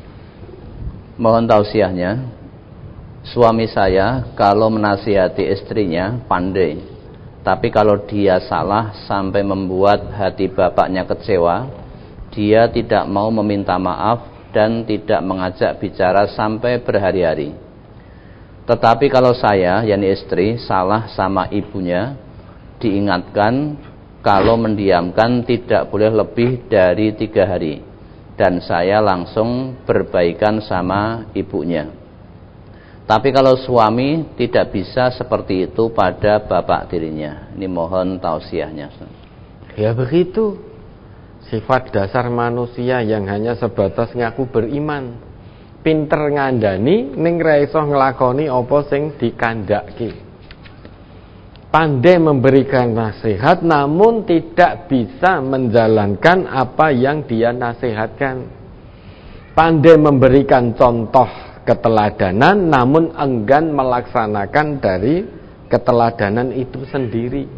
Mohon tausiahnya. Suami saya kalau menasihati istrinya pandai, tapi kalau dia salah sampai membuat hati bapaknya kecewa, dia tidak mau meminta maaf dan tidak mengajak bicara sampai berhari-hari. Tetapi kalau saya, yakni istri, salah sama ibunya, diingatkan kalau mendiamkan tidak boleh lebih dari 3 hari, dan saya langsung berbaikan sama ibunya. Tapi kalau suami tidak bisa seperti itu pada bapak tirinya. Ini mohon tausiahnya. Ya begitu. Sifat dasar manusia yang hanya sebatas ngaku beriman, pinter ngandani ning ra iso nglakoni apa sing dikandhaki. Pandai memberikan nasihat namun tidak bisa menjalankan apa yang dia nasihatkan. Pandai memberikan contoh keteladanan namun enggan melaksanakan dari keteladanan itu sendiri.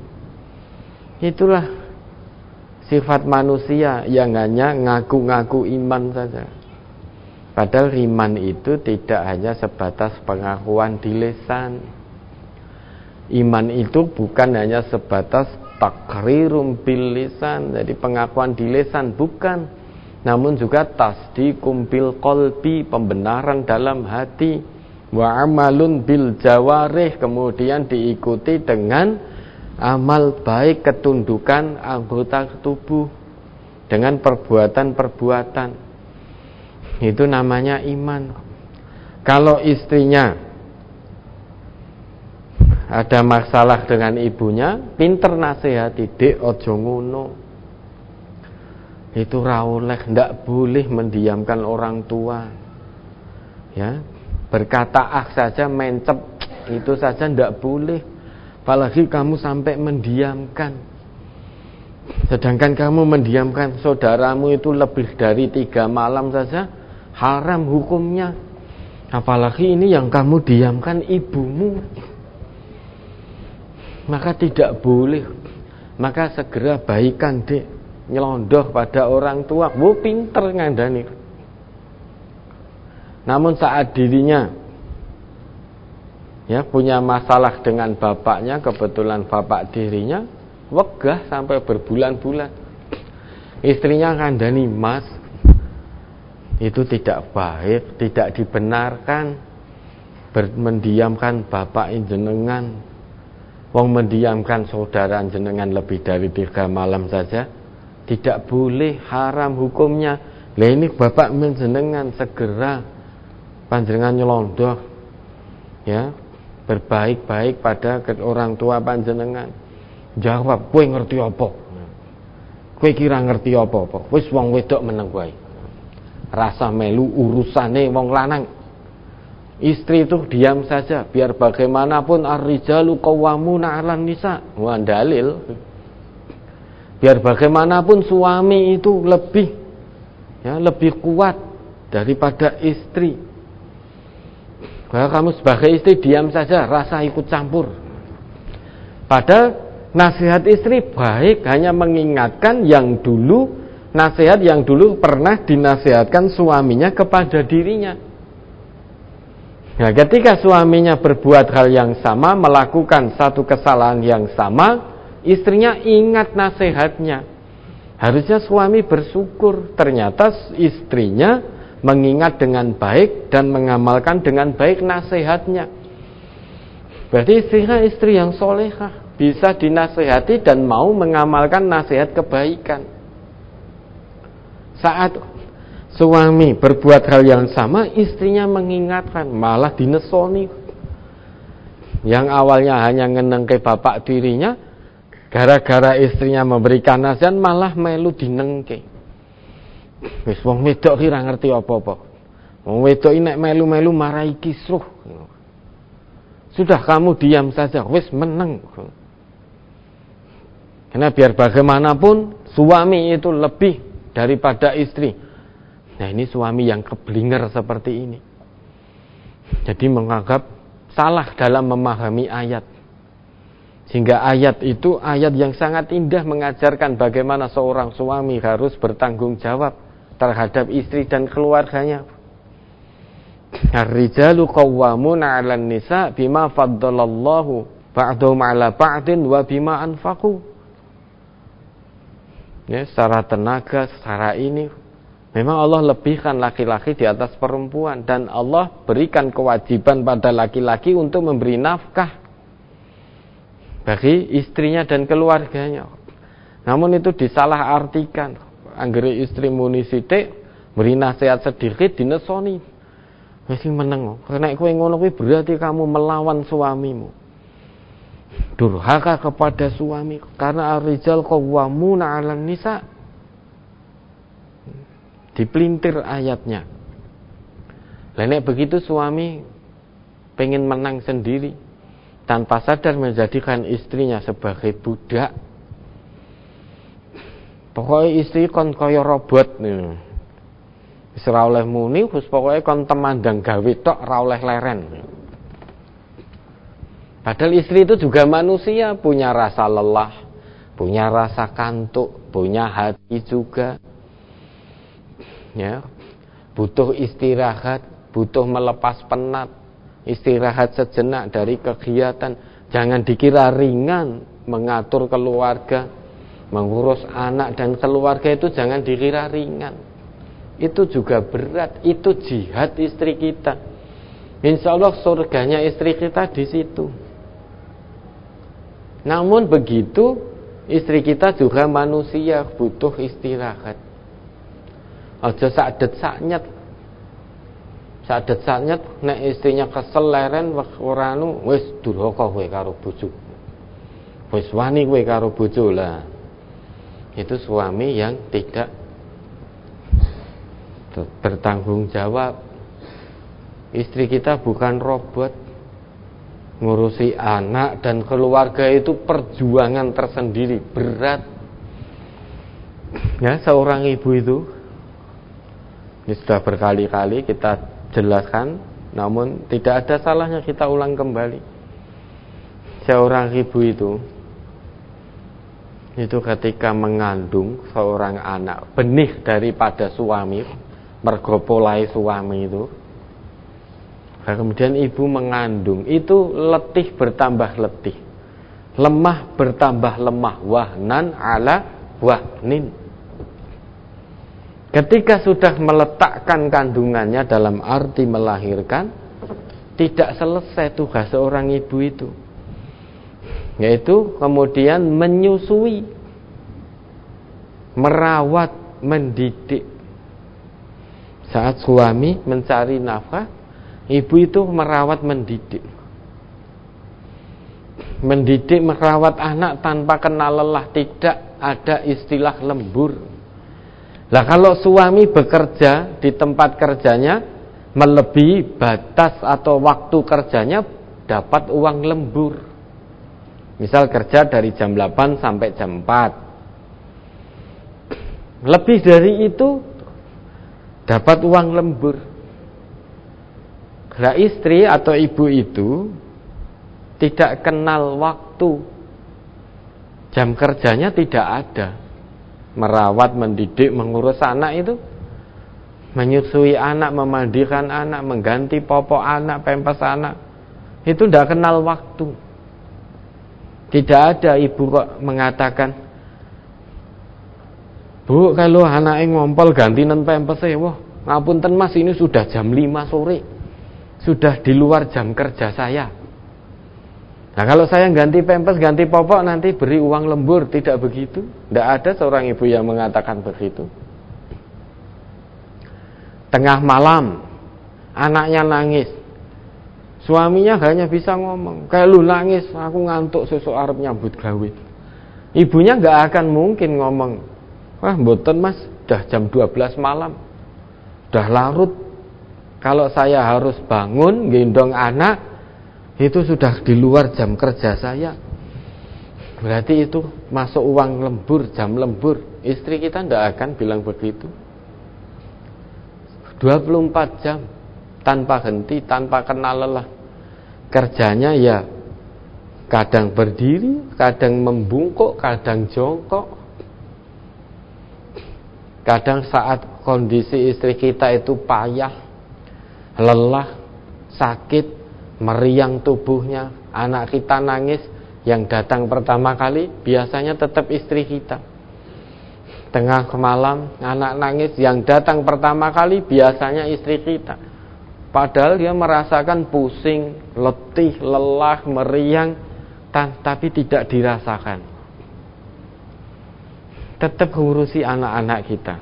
Itulah sifat manusia yang hanya ngaku-ngaku iman saja. Padahal iman itu tidak hanya sebatas pengakuan di lisan. Iman itu bukan hanya sebatas takrirum bil lisan, jadi pengakuan di lisan, bukan. Namun juga tasdiqum bil qalbi, pembenaran dalam hati. Wa amalun bil jawarih, kemudian diikuti dengan amal baik, ketundukan anggota tubuh dengan perbuatan-perbuatan. Itu namanya iman. Kalau istrinya ada masalah dengan ibunya, pinter nasihati, "Dek, ojo ngono. Itu ra oleh, ndak boleh mendiamkan orang tua. Ya, berkata saja, mencep itu saja ndak boleh. Apalagi kamu sampai mendiamkan. Sedangkan kamu mendiamkan saudaramu itu lebih dari 3 malam saja haram hukumnya. Apalagi ini yang kamu diamkan ibumu. Maka tidak boleh. Maka segera baikan, Dek. Nyelondoh pada orang tua. Wo pinter ngandani. Namun saat dirinya punya masalah dengan bapaknya, kebetulan bapak dirinya wegah sampai berbulan-bulan, istrinya ngandani, Mas, itu tidak baik, tidak dibenarkan mendiamkan bapak jenengan. Wong mendiamkan saudara jenengan lebih dari 3 malam saja tidak boleh, haram hukumnya. Lah ini bapak jenengan segera panjenengan nyelondoh, ya, berbaik-baik pada orang tua panjenengan. Jawab, kowe ngerti apa? Kowe kira ngerti apa? Wis wong wedok meneng wae. Rasa melu urusane wong lanang. Istri itu diam saja, biar bagaimanapun ar-rijalu qawwamuna 'alan nisa. Wah, dalil. Biar bagaimanapun suami itu lebih kuat daripada istri. Kalau kamu sebagai istri diam saja, rasa ikut campur. Padahal nasihat istri baik, hanya mengingatkan nasihat yang dulu pernah dinasihatkan suaminya kepada dirinya. Nah, ketika suaminya berbuat hal yang sama, melakukan satu kesalahan yang sama, istrinya ingat nasihatnya. Harusnya suami bersyukur, ternyata istrinya mengingat dengan baik dan mengamalkan dengan baik nasihatnya. Berarti istrinya istri yang solehah, bisa dinasihati dan mau mengamalkan nasihat kebaikan. Saat suami berbuat hal yang sama, istrinya mengingatkan, malah dinesoni. Yang awalnya hanya ngenengke bapak tirinya, gara-gara istrinya memberikan nasihat, malah melu dinengke. Wis wong wedok ki ra ngerti apa-apa. Wong wedok nek melu-melu marai kisruh. Sudah kamu diam saja, wis meneng. Karena biar bagaimanapun suami itu lebih daripada istri. Nah, ini suami yang keblinger seperti ini. Jadi menganggap salah dalam memahami ayat. Sehingga ayat itu ayat yang sangat indah, mengajarkan bagaimana seorang suami harus bertanggung jawab terhadap istri dan keluarganya. Ar-rijalu qawwamuna 'alan nisa bima faddalallahu ba'dahum 'ala ba'din wa bima anfaqu. Ya, secara tenaga, secara ini memang Allah lebihkan laki-laki di atas perempuan, dan Allah berikan kewajiban pada laki-laki untuk memberi nafkah bagi istrinya dan keluarganya. Namun itu disalahartikan. Anggere istri muni sithik, beri nasihat sedikit dinesoni. Wis meneng. Nek kowe ngono kuwi berarti kamu melawan suamimu. Durhaka kepada suami, karena ar-rijal qawwamuna 'alan nisa. Dipelintir ayatnya. Lah nek begitu suami pengen menang sendiri, tanpa sadar menjadikan istrinya sebagai budak. Pokoknya istri kon kaya robot nih. Wis ora oleh muni, wis pokoke kon temandang gawe tok, ora oleh leren. Padahal istri itu juga manusia, punya rasa lelah, punya rasa kantuk, punya hati juga. Ya, butuh istirahat, butuh melepas penat, istirahat sejenak dari kegiatan. Jangan dikira ringan mengatur keluarga, mengurus anak dan keluarga, itu jangan dikira ringan. Itu juga berat, itu jihad istri kita. Insya Allah surganya istri kita di situ. Namun begitu, istri kita juga manusia, butuh istirahat. Aja sadet saknyet. Sadet saknyet nek istrinya kesel leren ora anu, wis durhaka kowe karo bojo. Wis wani kowe karo bojo lah. Itu suami yang tidak bertanggung jawab. Istri kita bukan robot. Ngurusi anak dan keluarga itu perjuangan tersendiri, berat. Ya, seorang ibu itu, ini sudah berkali-kali kita jelaskan, namun tidak ada salahnya kita ulang kembali. Seorang ibu itu ketika mengandung seorang anak, benih daripada suami, mergopolai suami itu, kemudian ibu mengandung, itu letih bertambah letih, lemah bertambah lemah, wahnan ala wahnin. Ketika sudah meletakkan kandungannya dalam arti melahirkan, tidak selesai tugas seorang ibu itu, yaitu kemudian menyusui, merawat, mendidik. Saat suami mencari nafkah, ibu itu merawat, mendidik. Mendidik, merawat anak tanpa kenal lelah, tidak ada istilah lembur. Lah kalau suami bekerja di tempat kerjanya melebihi batas atau waktu kerjanya, dapat uang lembur. Misal kerja dari jam 8 sampai jam 4. Lebih dari itu dapat uang lembur. Lah istri atau ibu itu tidak kenal waktu. Jam kerjanya tidak ada. Merawat, mendidik, mengurus anak itu, menyusui anak, memandikan anak, mengganti popok anak, pempes anak, itu tidak kenal waktu. Tidak ada ibu kok mengatakan, "Bu, kalau anaknya ngompol gantian pempes, wah, ngapunten Mas, ini sudah jam 5 sore. Sudah di luar jam kerja saya. Nah, kalau saya ganti pempes, ganti popok, nanti beri uang lembur." Tidak begitu. Tidak ada seorang ibu yang mengatakan begitu. Tengah malam, anaknya nangis. Suaminya hanya bisa ngomong, "Kayak lu nangis, aku ngantuk, sesuk arep nyambut gawe." Ibunya gak akan mungkin ngomong, "Wah, mboten Mas, udah jam 12 malam. Udah larut. Kalau saya harus bangun gendong anak, itu sudah di luar jam kerja saya. Berarti itu masuk uang lembur, jam lembur." Istri kita tidak akan bilang begitu. 24 jam tanpa henti, tanpa kenal lelah. Kerjanya ya kadang berdiri, kadang membungkuk, kadang jongkok. Kadang saat kondisi istri kita itu payah, lelah, sakit, meriang tubuhnya, anak kita nangis, yang datang pertama kali biasanya tetap istri kita. Tengah malam anak nangis, yang datang pertama kali biasanya istri kita. Padahal dia merasakan pusing, letih, lelah, meriang, tapi tidak dirasakan. Tetap ngurusi anak-anak kita.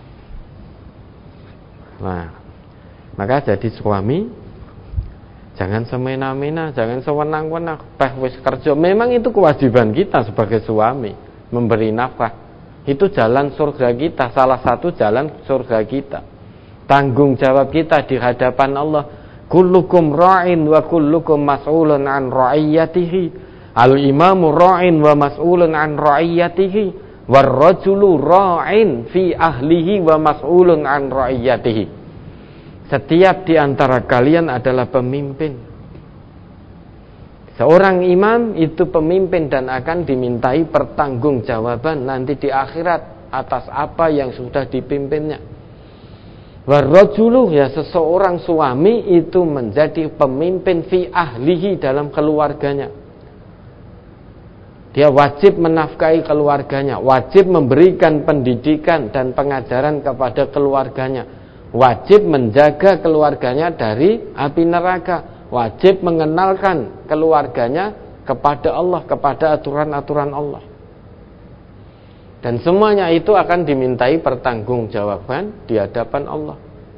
Nah, maka jadi suami jangan semena-mena, jangan sewenang-wenang. Wis kerja, memang itu kewajiban kita sebagai suami, memberi nafkah. Itu jalan surga kita, salah satu jalan surga kita. Tanggung jawab kita di hadapan Allah. Kullukum ra'in wa kullukum mas'ulun an ra'iyatihi. Al-imamu ra'in wa mas'ulun an ra'iyatihi. War-rajulu ra'in fi ahlihi wa mas'ulun an ra'iyatihi. Setiap di antara kalian adalah pemimpin. Seorang imam itu pemimpin dan akan dimintai pertanggungjawaban nanti di akhirat atas apa yang sudah dipimpinnya. Warrajulu, ya seseorang suami itu menjadi pemimpin fi ahlihi, dalam keluarganya. Dia wajib menafkahi keluarganya, wajib memberikan pendidikan dan pengajaran kepada keluarganya, wajib menjaga keluarganya dari api neraka, wajib mengenalkan keluarganya kepada Allah, kepada aturan-aturan Allah. Dan semuanya itu akan dimintai pertanggungjawaban di hadapan Allah.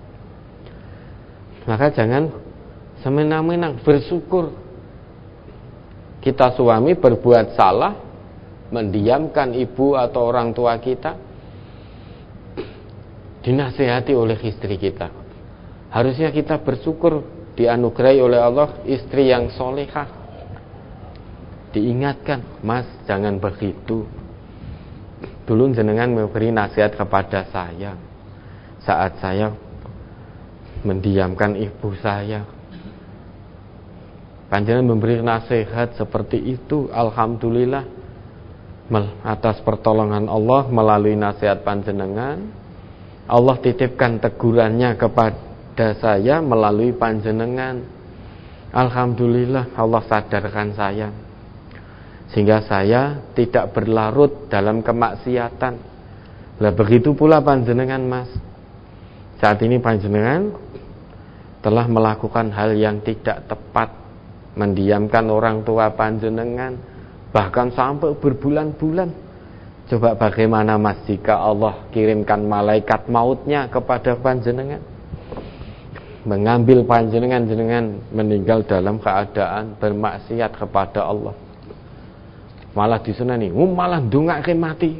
Maka jangan semena-mena, bersyukur. Kita suami berbuat salah, mendiamkan ibu atau orang tua kita, dinasihati oleh istri kita. Harusnya kita bersyukur dianugerahi oleh Allah istri yang solehah. Diingatkan, Mas, jangan begitu. Dulu jenengan memberi nasihat kepada saya saat saya mendiamkan ibu saya. Panjenengan memberi nasihat seperti itu. Alhamdulillah, atas pertolongan Allah melalui nasihat panjenengan, Allah titipkan tegurannya kepada saya melalui panjenengan. Alhamdulillah, Allah sadarkan saya sehingga saya tidak berlarut dalam kemaksiatan. Lah begitu pula panjenengan, Mas. Saat ini panjenengan telah melakukan hal yang tidak tepat, mendiamkan orang tua panjenengan, bahkan sampai berbulan-bulan. Coba bagaimana, Mas, jika Allah kirimkan malaikat mautnya kepada panjenengan, mengambil panjenengan meninggal dalam keadaan bermaksiat kepada Allah. Malah disunani, malah ndongake mati.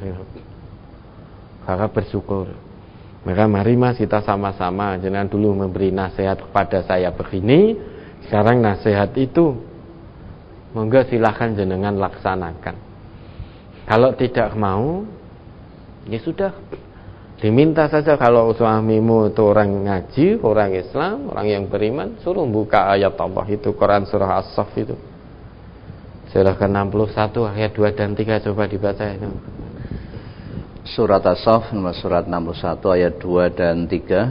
Kakak bersyukur. Maka mari, Mas, kita sama-sama. Jenengan dulu memberi nasihat kepada saya begini, sekarang nasihat itu monggo silahkan jenengan laksanakan. Kalau tidak mau, ya sudah, diminta saja. Kalau suamimu itu orang ngaji, orang Islam, orang yang beriman, suruh buka ayat Allah itu, Quran surah As-Saff itu. Surah ke-61 ayat 2 dan 3, coba dibaca itu. Surat As-Saff nomor surat 61 ayat 2 dan 3.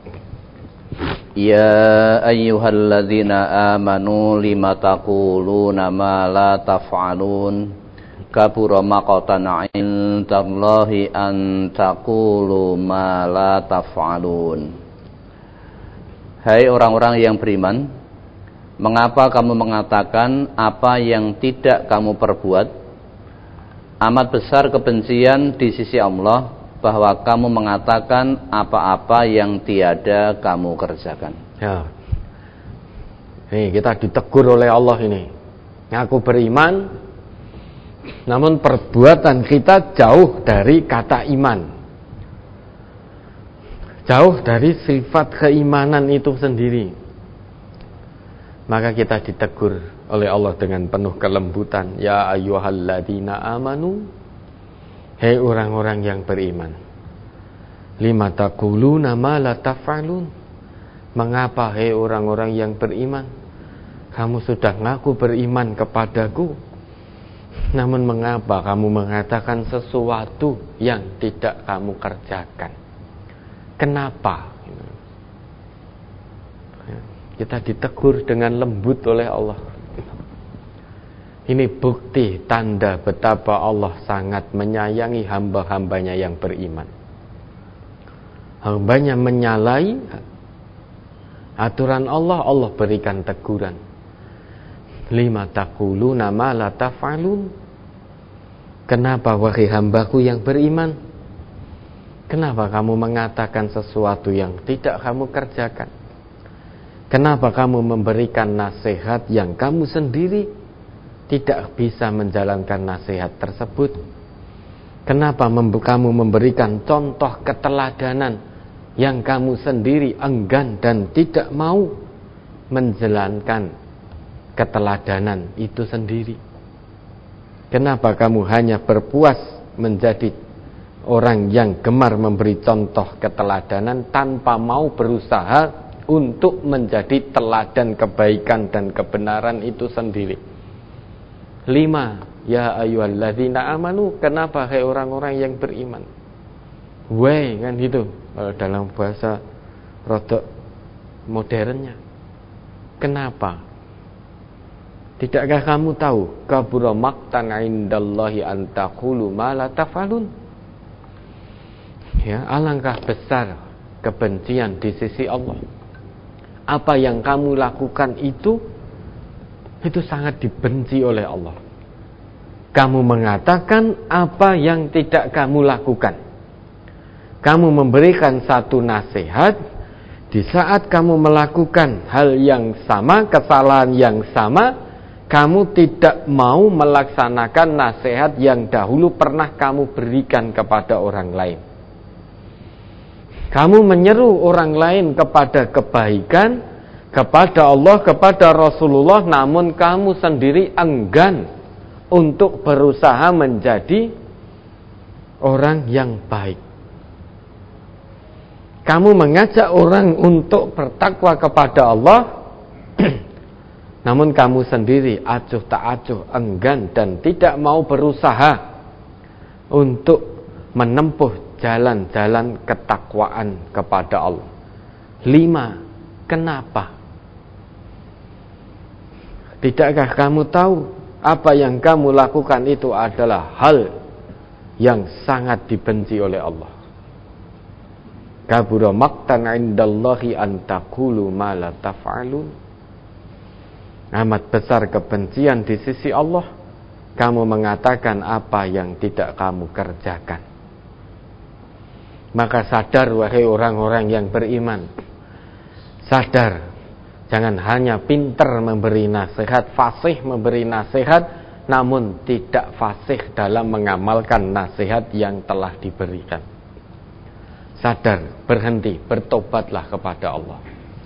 Ya ayyuhalladzina amanu lima taquluna ma la taf'alun kabura maqtan 'indallahi an taqulu ma la taf'alun. Hai orang-orang yang beriman, mengapa kamu mengatakan apa yang tidak kamu perbuat? Amat besar kebencian di sisi Allah bahwa kamu mengatakan apa-apa yang tiada kamu kerjakan. Ya. Nih, kita ditegur oleh Allah ini. Ngaku beriman, namun perbuatan kita jauh dari kata iman. Jauh dari sifat keimanan itu sendiri. Maka kita ditegur oleh Allah dengan penuh kelembutan. Ya ayyuhalladzina amanu, hei orang-orang yang beriman, lima taquluna ma la taf'alun. Mengapa hei orang-orang yang beriman, kamu sudah ngaku beriman kepadaku, namun mengapa kamu mengatakan sesuatu yang tidak kamu kerjakan? Kenapa? Kita ditegur dengan lembut oleh Allah. Ini bukti tanda betapa Allah sangat menyayangi hamba-hambanya yang beriman. Hambanya menyalahi aturan Allah, Allah berikan teguran. Lima taquluna ma la taf'alun. Kenapa wahai hambaku yang beriman? Kenapa kamu mengatakan sesuatu yang tidak kamu kerjakan? Kenapa kamu memberikan nasihat yang kamu sendiri tidak bisa menjalankan nasihat tersebut? Kenapa kamu memberikan contoh keteladanan yang kamu sendiri enggan dan tidak mau menjalankan keteladanan itu sendiri? Kenapa kamu hanya berpuas menjadi orang yang gemar memberi contoh keteladanan tanpa mau berusaha untuk menjadi teladan kebaikan dan kebenaran itu sendiri? 5. Ya ayyuhalladzina amanu, kenapa hai orang-orang yang beriman? Weh, kan gitu kalau dalam bahasa rodok modernnya. Kenapa? Tidakkah kamu tahu kabura maqtan 'indallahi an taqulu ma la taf'alun? Ya, alangkah besar kebencian di sisi Allah. Apa yang kamu lakukan itu sangat dibenci oleh Allah. Kamu mengatakan apa yang tidak kamu lakukan. Kamu memberikan satu nasihat, di saat kamu melakukan hal yang sama, kesalahan yang sama, kamu tidak mau melaksanakan nasihat yang dahulu pernah kamu berikan kepada orang lain. Kamu menyeru orang lain kepada kebaikan, kepada Allah, kepada Rasulullah, namun kamu sendiri enggan untuk berusaha menjadi orang yang baik. Kamu mengajak orang untuk bertakwa kepada Allah, namun kamu sendiri acuh tak acuh, enggan dan tidak mau berusaha untuk menempuh jalan-jalan ketakwaan kepada Allah. 5. Kenapa? Tidakkah kamu tahu apa yang kamu lakukan itu adalah hal yang sangat dibenci oleh Allah? Kabura maqtan 'indallahi an taqulu ma la taf'alun. Amat besar kebencian di sisi Allah kamu mengatakan apa yang tidak kamu kerjakan. Maka sadar wahai orang-orang yang beriman, sadar, jangan hanya pintar memberi nasihat, fasih memberi nasihat, namun tidak fasih dalam mengamalkan nasihat yang telah diberikan. Sadar, berhenti, bertobatlah kepada Allah.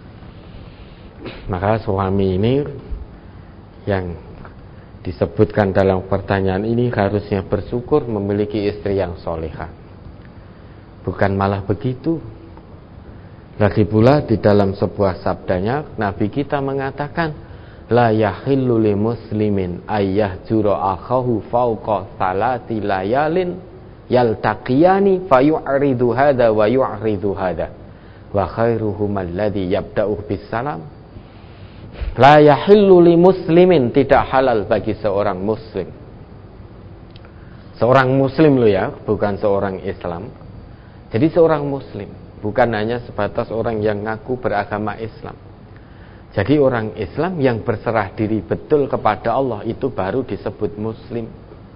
Maka suami ini yang disebutkan dalam pertanyaan ini harusnya bersyukur memiliki istri yang solehah. Bukan malah begitu. Lagi pula di dalam sebuah sabdanya Nabi kita mengatakan, la yahillu li muslimin ayyahjura akhahu fawqa salati layalin yaltaqiyani fayu'ridu hada wa yu'ridu hada wa khairuhum alladhi yabda'u bis salam. La yahillu li muslimin, tidak halal bagi seorang muslim. Seorang muslim lo ya, bukan seorang Islam. Jadi seorang muslim, bukan hanya sebatas orang yang ngaku beragama Islam. Jadi orang Islam yang berserah diri betul kepada Allah itu baru disebut muslim.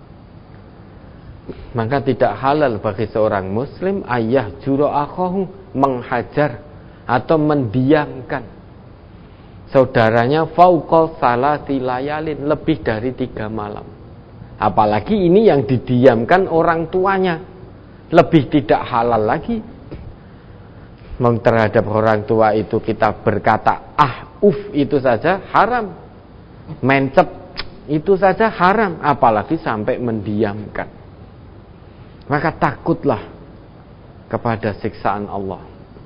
Maka tidak halal bagi seorang muslim ayah juro akhahu, menghajar atau mendiamkan saudaranya fauqa salati layalin, lebih dari 3 malam. Apalagi ini yang didiamkan orang tuanya, lebih tidak halal lagi. Terhadap orang tua itu kita berkata itu saja haram, mencep itu saja haram, apalagi sampai mendiamkan. Maka takutlah kepada siksaan Allah.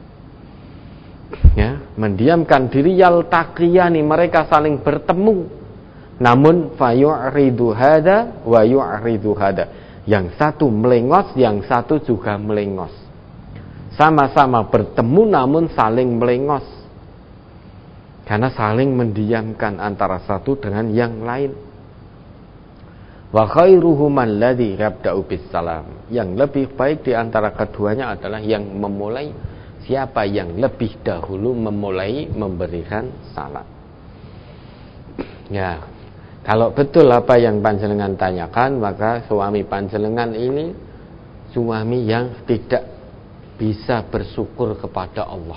Ya, mendiamkan diri, yaltaqiyani, mereka saling bertemu, namun fayu'ridu hada wa yu'ridu hada, yang satu melengos, yang satu juga melengos. Sama-sama bertemu namun saling melengos, karena saling mendiamkan antara satu dengan yang lain. Wa khairuhum alladzi yabda'u bis salam, yang lebih baik di antara keduanya adalah yang memulai. Siapa yang lebih dahulu memulai memberikan salam. Ya, kalau betul apa yang panjenengan tanyakan, maka suami panjenengan ini suami yang tidak bisa bersyukur kepada Allah.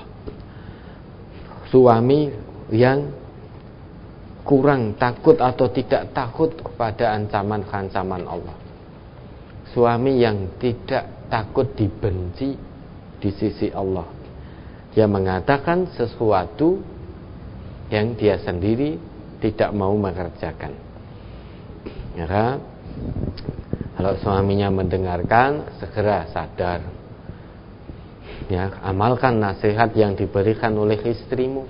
Suami yang kurang takut atau tidak takut kepada ancaman-ancaman Allah. Suami yang tidak takut dibenci di sisi Allah. Dia mengatakan sesuatu yang dia sendiri tidak mau mengerjakan. Maka kalau suaminya mendengarkan, segera sadar. Ya, amalkan nasihat yang diberikan oleh istrimu.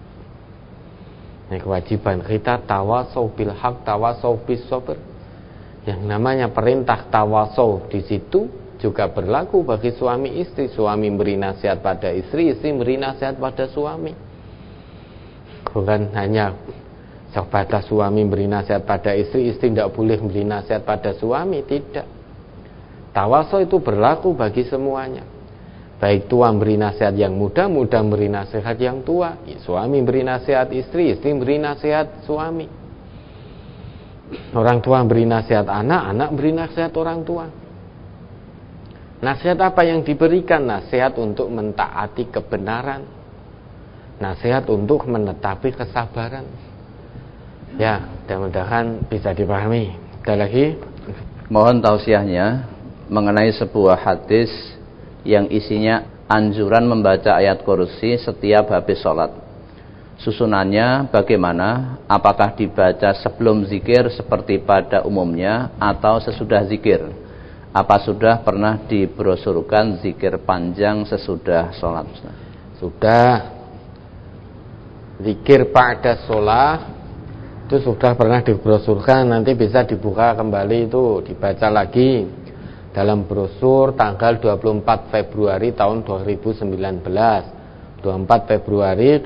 Nah, kewajiban kita tawasau bil haq, tawasau bis sabr. Yang namanya perintah tawasau di situ juga berlaku bagi suami istri. Suami beri nasihat pada istri, istri beri nasihat pada suami. Bukan hanya sebatas suami beri nasihat pada istri, istri tidak boleh beri nasihat pada suami, tidak. Tawasau itu berlaku bagi semuanya. Baik tua beri nasihat yang muda, muda beri nasihat yang tua, suami beri nasihat istri, istri beri nasihat suami. Orang tua beri nasihat anak, anak beri nasihat orang tua. Nasihat apa yang diberikan? Nasihat untuk mentaati kebenaran, nasihat untuk menetapi kesabaran. Ya, mudah-mudahan bisa dipahami. Ada lagi? Mohon tausiahnya mengenai sebuah hadis yang isinya anjuran membaca ayat kursi setiap habis sholat. Susunannya bagaimana? Apakah dibaca sebelum zikir seperti pada umumnya atau sesudah zikir? Apa sudah pernah dibrosurkan zikir panjang sesudah sholat? Sudah. Zikir pada sholat itu sudah pernah dibrosurkan, nanti bisa dibuka kembali itu, dibaca lagi dalam brosur tanggal 24 Februari tahun 2019. 24 Februari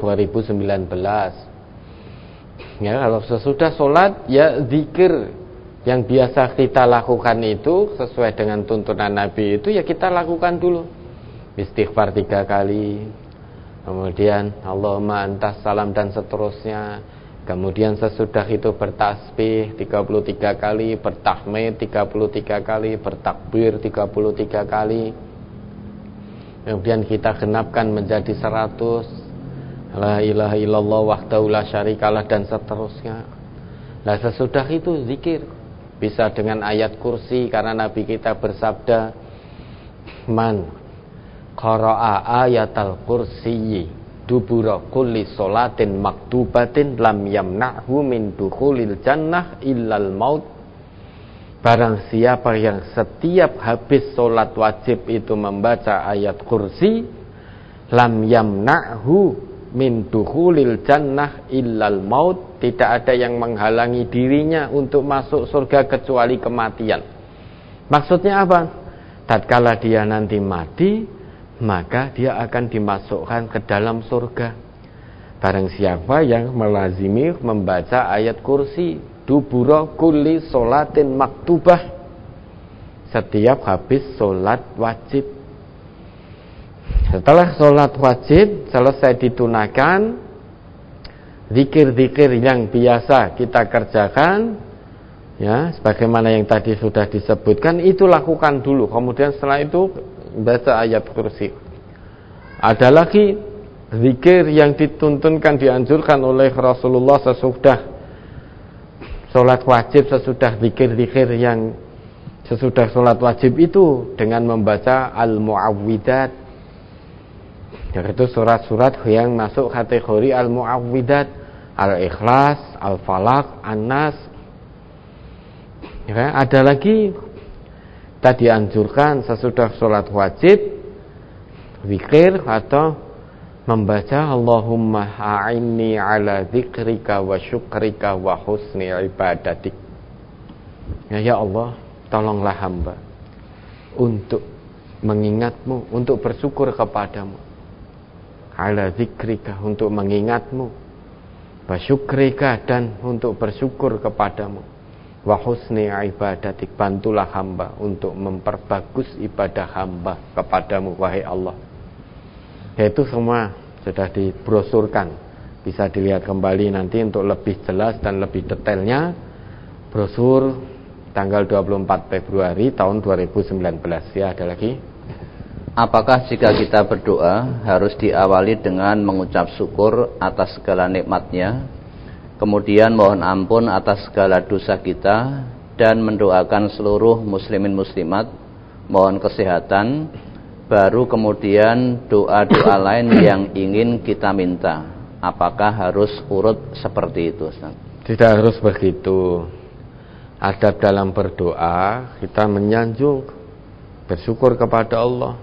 2019. Ya, kalau sesudah sholat ya zikir yang biasa kita lakukan itu sesuai dengan tuntunan Nabi itu ya kita lakukan dulu. Istighfar 3 kali, kemudian Allahumma antas salam dan seterusnya. Kemudian sesudah itu bertasbih 33 kali, bertahmid 33 kali, bertakbir 33 kali. Kemudian kita genapkan menjadi 100, la ilaha illallah wahdahu la syarikalah dan seterusnya. Nah, sesudah itu zikir bisa dengan ayat kursi, karena Nabi kita bersabda, man qara'a ayatal kursiyyi dubura kulli sholatin maktubatin lam yamna'hu min dukhulil jannah illal maut. Barang siapa yang setiap habis sholat wajib itu membaca ayat kursi, lam yamna'hu min dukhulil jannah illal maut, tidak ada yang menghalangi dirinya untuk masuk surga kecuali kematian. Maksudnya apa? Tatkala dia nanti mati, maka dia akan dimasukkan ke dalam surga. Barang siapa yang melazimi membaca ayat kursi dubura kulli sholatin maktubah, setiap habis sholat wajib. Setelah sholat wajib selesai ditunaikan, zikir-zikir yang biasa kita kerjakan, ya, sebagaimana yang tadi sudah disebutkan, itu lakukan dulu. Kemudian setelah itu baca ayat kursi. Ada lagi zikir yang dituntunkan, dianjurkan oleh Rasulullah sesudah sholat wajib, sesudah zikir-zikir yang sesudah sholat wajib itu dengan membaca al-mu'awwidat, yaitu surat-surat yang masuk kategori al-mu'awwidat, al-ikhlas, al-falaq, an-nas. Ya, ada lagi kita dianjurkan sesudah sholat wajib zikir atau membaca Allahumma a'inni ala dzikrika wa syukrika wa husni ibadatik. Ya Allah, tolonglah hamba untuk mengingatmu, untuk bersyukur kepadamu. Ala dzikrika, untuk mengingatmu, wa syukrika, dan untuk bersyukur kepadamu. Wa husni ibadatik, bantulah hamba untuk memperbagus ibadah hamba kepadamu wahai Allah. Yaitu semua sudah dibrosurkan, bisa dilihat kembali nanti untuk lebih jelas dan lebih detailnya. Brosur tanggal 24 Februari tahun 2019. Ya, ada lagi. Apakah jika kita berdoa harus diawali dengan mengucap syukur atas segala nikmatnya, kemudian mohon ampun atas segala dosa kita, dan mendoakan seluruh muslimin muslimat mohon kesehatan, baru kemudian doa-doa lain yang ingin kita minta? Apakah harus urut seperti itu, Ustaz? Tidak harus begitu. Adab dalam berdoa, kita menyanjung, bersyukur kepada Allah,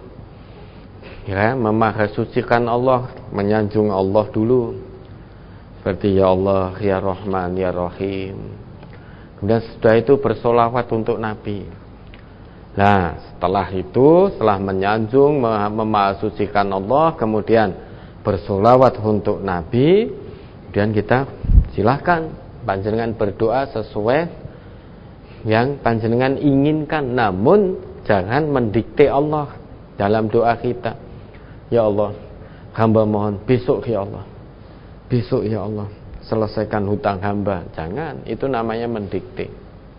ya, memahasucikan Allah, menyanjung Allah dulu. Seperti ya Allah, ya Rahman, ya Rahim. Kemudian setelah itu bersolawat untuk Nabi. Nah, setelah itu, setelah menyanjung, memahasucikan Allah, kemudian bersolawat untuk Nabi, kemudian kita silahkan panjenengan berdoa sesuai yang panjenengan inginkan, namun jangan mendikte Allah dalam doa kita. Ya Allah, hamba mohon besok ya Allah, besok ya Allah selesaikan hutang hamba. Jangan, itu namanya mendikte.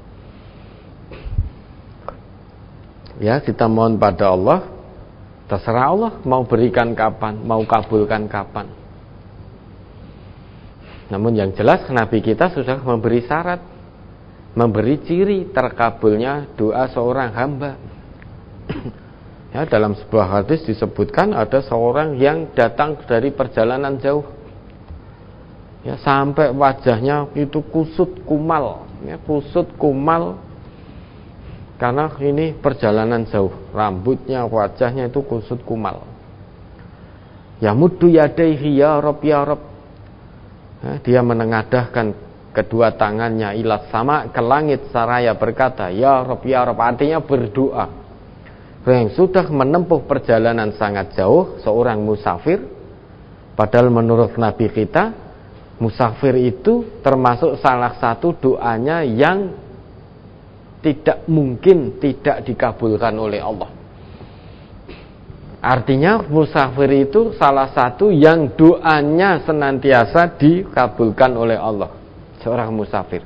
Ya, kita mohon pada Allah, terserah Allah mau berikan kapan, mau kabulkan kapan. Namun yang jelas Nabi kita sudah memberi syarat, memberi ciri terkabulnya doa seorang hamba. Ya, dalam sebuah hadis disebutkan ada seorang yang datang dari perjalanan jauh. Ya, sampai wajahnya itu kusut kumal, ya, kusut kumal karena ini perjalanan jauh. Rambutnya, wajahnya itu kusut kumal. Ya muddu yadaihi ya Rabb ya Rabb. Ya, dia menengadahkan kedua tangannya ilas sama ke langit saraya berkata, ya Rabb ya Rabb, artinya berdoa. Yang sudah menempuh perjalanan sangat jauh, seorang musafir, padahal menurut Nabi kita, musafir itu termasuk salah satu doanya yang tidak mungkin tidak dikabulkan oleh Allah. Artinya musafir itu salah satu yang doanya senantiasa dikabulkan oleh Allah. Seorang musafir.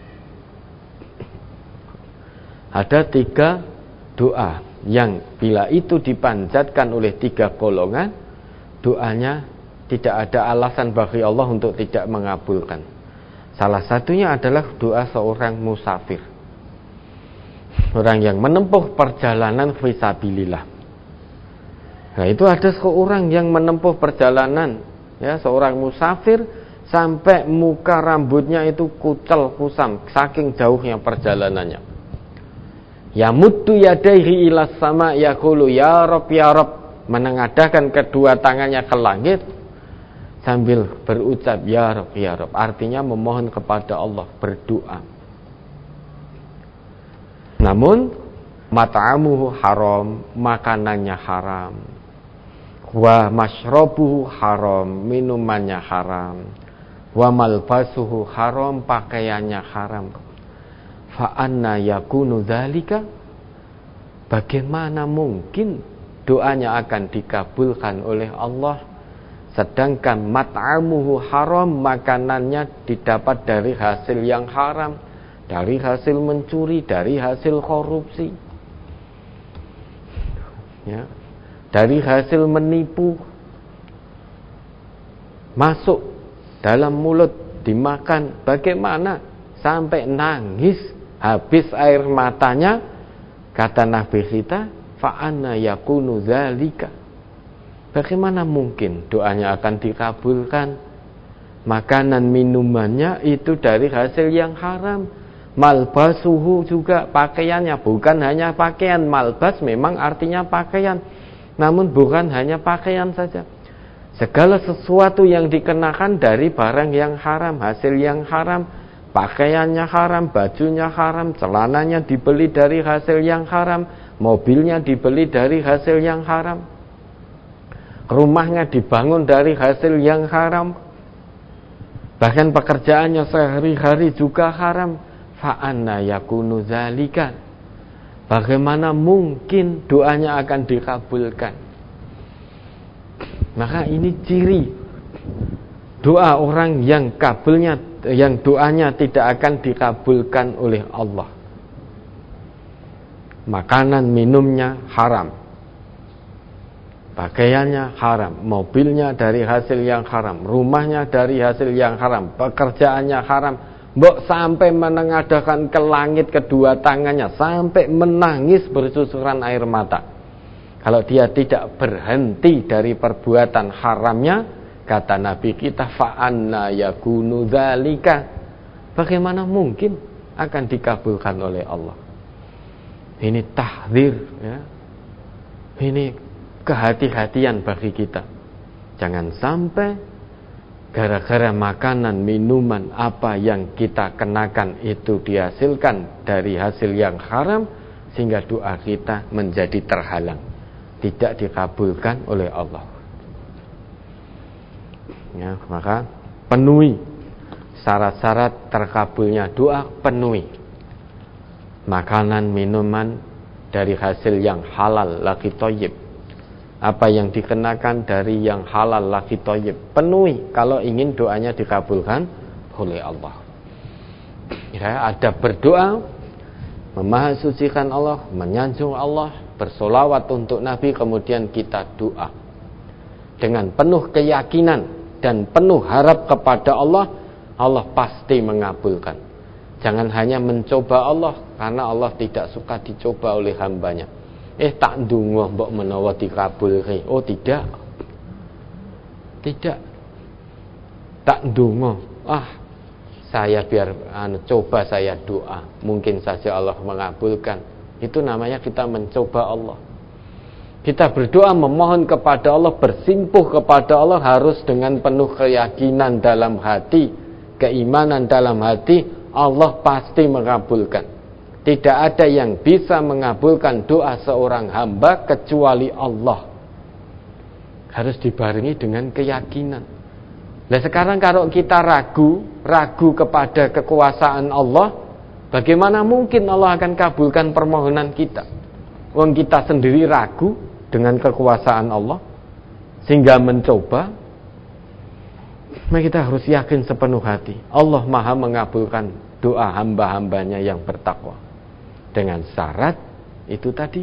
Ada 3 doa yang bila itu dipanjatkan oleh 3 golongan, doanya tidak ada alasan bagi Allah untuk tidak mengabulkan. Salah satunya adalah doa seorang musafir, orang yang menempuh perjalanan fisabilillah. Nah, itu ada seorang yang menempuh perjalanan, ya, seorang musafir sampai muka rambutnya itu kucel kusam saking jauhnya perjalanannya. Ya muddu yadaihi ilas sama yaqulu ya Rabb ya Rabb, menengadahkan kedua tangannya ke langit sambil berucap ya Rabb ya Rabb, artinya memohon kepada Allah, berdoa. Namun mat'amuhu haram, makanannya haram, wa mashrabuhu haram, minumannya haram, wa malbasuhu haram, pakaiannya haram. Fa anna yakunu dzalika, bagaimana mungkin doanya akan dikabulkan oleh Allah sedangkan mat'amuhu haram, makanannya didapat dari hasil yang haram, dari hasil mencuri, dari hasil korupsi, ya, dari hasil menipu, masuk dalam mulut dimakan, bagaimana sampai nangis, habis air matanya. Kata Nabi kita, fa anna yakunu dzalika, bagaimana mungkin doanya akan dikabulkan? Makanan minumannya itu dari hasil yang haram, malbasuhu juga pakaiannya, bukan hanya pakaian. Malbas memang artinya pakaian, namun bukan hanya pakaian saja, segala sesuatu yang dikenakan dari barang yang haram, hasil yang haram. Pakaiannya haram, bajunya haram, celananya dibeli dari hasil yang haram, mobilnya dibeli dari hasil yang haram, rumahnya dibangun dari hasil yang haram, bahkan pekerjaannya sehari-hari juga haram. Fa anna yakunu dzalika, bagaimana mungkin doanya akan dikabulkan? Maka ini ciri doa orang yang doanya tidak akan dikabulkan oleh Allah. Makanan minumnya haram, pakaiannya haram, mobilnya dari hasil yang haram, rumahnya dari hasil yang haram, pekerjaannya haram. Mbok sampai menengadahkan ke langit kedua tangannya, sampai menangis bercucuran air mata. Kalau dia tidak berhenti dari perbuatan haramnya, kata Nabi kita, fa anna yakunu dzalika, bagaimana mungkin akan dikabulkan oleh Allah? Ini tahdzir, ya. Ini kehati-hatian bagi kita. Jangan sampai gara-gara makanan, minuman, apa yang kita kenakan itu dihasilkan dari hasil yang haram, sehingga doa kita menjadi terhalang, tidak dikabulkan oleh Allah. Ya, maka penuhi syarat-syarat terkabulnya doa, penuhi. Makanan, minuman dari hasil yang halal lagi thayyib, apa yang dikenakan dari yang halal lagi thayyib, penuhi kalau ingin doanya dikabulkan oleh Allah. Ya, ada berdoa, memahasucikan Allah, menyanjung Allah, bersolawat untuk Nabi, kemudian kita doa dengan penuh keyakinan dan penuh harap kepada Allah, Allah pasti mengabulkan. Jangan hanya mencoba Allah, karena Allah tidak suka dicoba oleh hambanya. tak ndonga mbok menawa dikabulke. Oh tidak. Tidak. Tak ndonga. Saya biar coba saya doa. Mungkin saja Allah mengabulkan. Itu namanya kita mencoba Allah. Kita berdoa memohon kepada Allah, bersimpuh kepada Allah harus dengan penuh keyakinan dalam hati, keimanan dalam hati, Allah pasti mengabulkan. Tidak ada yang bisa mengabulkan doa seorang hamba kecuali Allah. Harus dibarengi dengan keyakinan. Nah sekarang kalau kita ragu kepada kekuasaan Allah, bagaimana mungkin Allah akan kabulkan permohonan kita? Wong kita sendiri ragu dengan kekuasaan Allah sehingga mencoba. Maka kita harus yakin sepenuh hati Allah maha mengabulkan doa hamba-hambanya yang bertakwa. Dengan syarat itu tadi,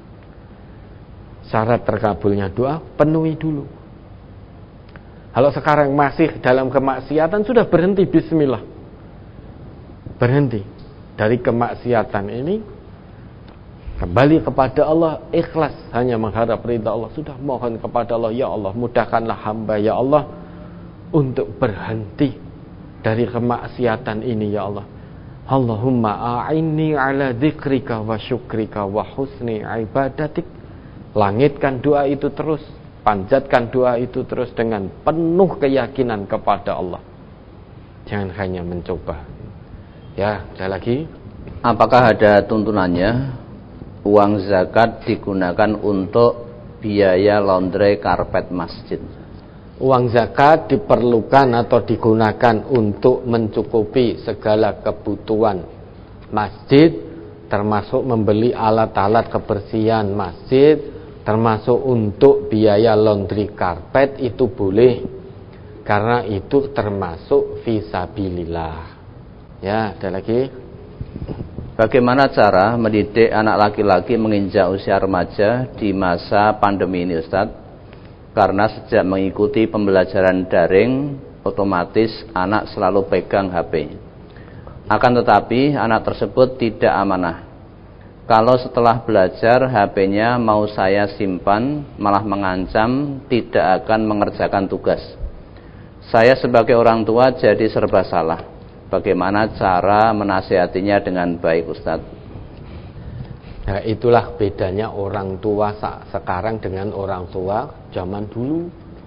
syarat terkabulnya doa penuhi dulu. Kalau sekarang masih dalam kemaksiatan, sudah berhenti, bismillah, berhenti dari kemaksiatan ini, kembali kepada Allah, ikhlas hanya mengharap ridha Allah. Sudah mohon kepada Allah, ya Allah mudahkanlah hamba ya Allah untuk berhenti dari kemaksiatan ini ya Allah. Allahumma a'inni ala dzikrika wa syukrika wa husni ibadatik. Langitkan doa itu terus, panjatkan doa itu terus dengan penuh keyakinan kepada Allah. Jangan hanya mencoba. Ya, ada lagi. Apakah ada tuntunannya uang zakat digunakan untuk biaya laundry karpet masjid? Uang zakat diperlukan atau digunakan untuk mencukupi segala kebutuhan masjid, termasuk membeli alat-alat kebersihan masjid, termasuk untuk biaya laundry karpet, itu boleh, karena itu termasuk fisabilillah. Ya, ada lagi. Bagaimana cara mendidik anak laki-laki menginjak usia remaja di masa pandemi ini, Ustadz? Karena sejak mengikuti pembelajaran daring, otomatis anak selalu pegang HP. Akan tetapi anak tersebut tidak amanah. Kalau setelah belajar HP-nya mau saya simpan, malah mengancam tidak akan mengerjakan tugas. Saya sebagai orang tua jadi serba salah. Bagaimana cara menasihatinya dengan baik, Ustadz? Nah, itulah bedanya orang tua sekarang dengan orang tua zaman dulu.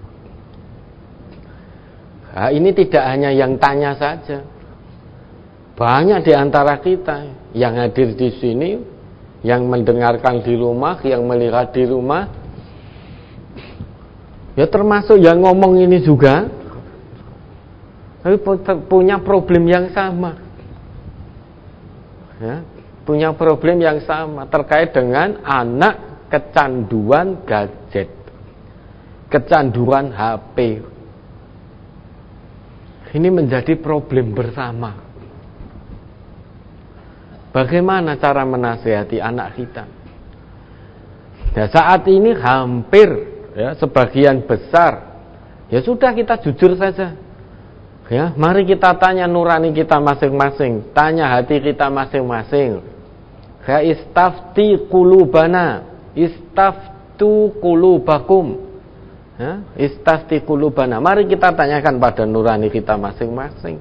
Nah, ini tidak hanya yang tanya saja. Banyak di antara kita yang hadir di sini, yang mendengarkan di rumah, yang melihat di rumah, ya termasuk yang ngomong ini juga, tapi punya problem yang sama. Ya, punya problem yang sama terkait dengan anak kecanduan gadget, kecanduan HP. Ini menjadi problem bersama. Bagaimana cara menasihati anak kita? Nah, saat ini hampir ya sebagian besar, ya sudah kita jujur saja. Ya, mari kita tanya nurani kita masing-masing, tanya hati kita masing-masing. Ya, istafti qulubana, istaftu qulubakum. Ya, istafti qulubana. Mari kita tanyakan pada nurani kita masing-masing.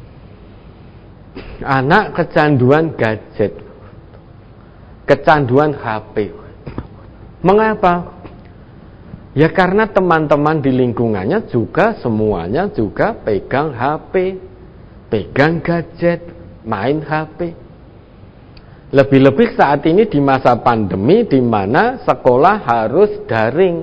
Anak kecanduan gadget, kecanduan HP. Mengapa? Ya karena teman-teman di lingkungannya juga semuanya juga pegang HP, pegang gadget, main HP. Lebih-lebih saat ini di masa pandemi di mana sekolah harus daring.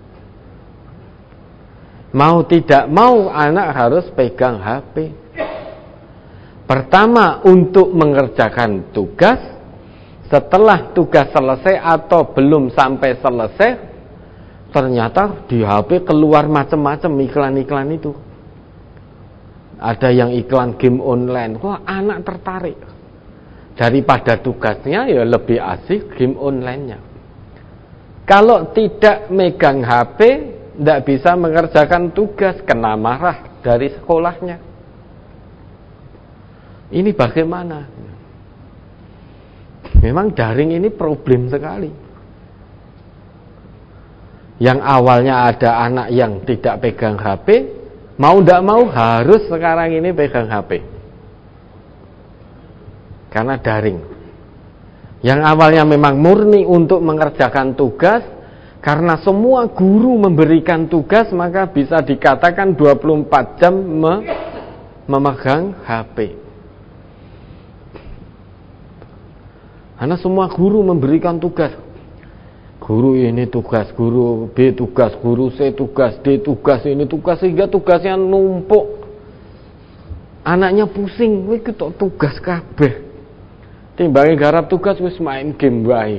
Mau tidak mau anak harus pegang HP. Pertama untuk mengerjakan tugas, setelah tugas selesai atau belum sampai selesai, ternyata di HP keluar macam-macam iklan-iklan itu. Ada yang iklan game online. Wah, anak tertarik. Daripada tugasnya ya lebih asik game online-nya. Kalau tidak megang HP, tidak bisa mengerjakan tugas, kena marah dari sekolahnya. Ini bagaimana? Memang daring ini problem sekali. Yang awalnya ada anak yang tidak pegang HP, mau tidak mau harus sekarang ini pegang HP. Karena daring. Yang awalnya memang murni untuk mengerjakan tugas, karena semua guru memberikan tugas, maka bisa dikatakan 24 jam memegang HP. Karena semua guru memberikan tugas. Guru ini tugas, guru B tugas, guru C tugas, D tugas, ini tugas, sehingga tugasnya numpuk. Anaknya pusing, wih kita tugas kabeh. Timbangi garap tugas wis main game wae.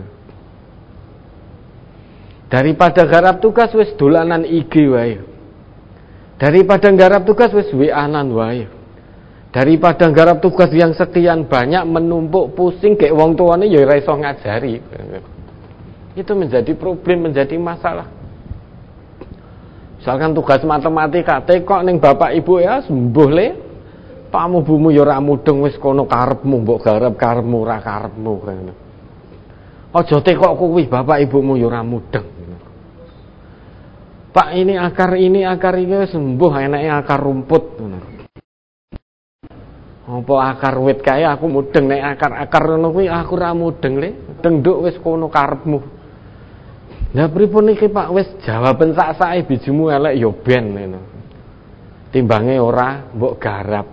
Daripada garap tugas wis dolanan IG wae. Daripada garap tugas wis WA-an wae. Daripada garap tugas yang sekian banyak menumpuk pusing kayak wong tuane ya ora iso ngajari. Itu menjadi problem, menjadi masalah. Misalkan tugas matematika, tekok ning bapak ibu ya sembuh le. Pamu bumu ya ora mudeng wis kono karepmu, mbok garap karepmu ora karepmu. Aja tekok kuwi bapak ibumu ya ora mudeng. Pak ini akar ini wis sembuh, enake akar rumput. Apa akar wit kae aku mudeng nek akar ngono kuwi aku ora mudeng le. Dengduk wis kono karepmu. Lah pripun iki Pak, wis jawaben sak-sake bijimu elek ya ben ngono. Timbange ora mbok garap.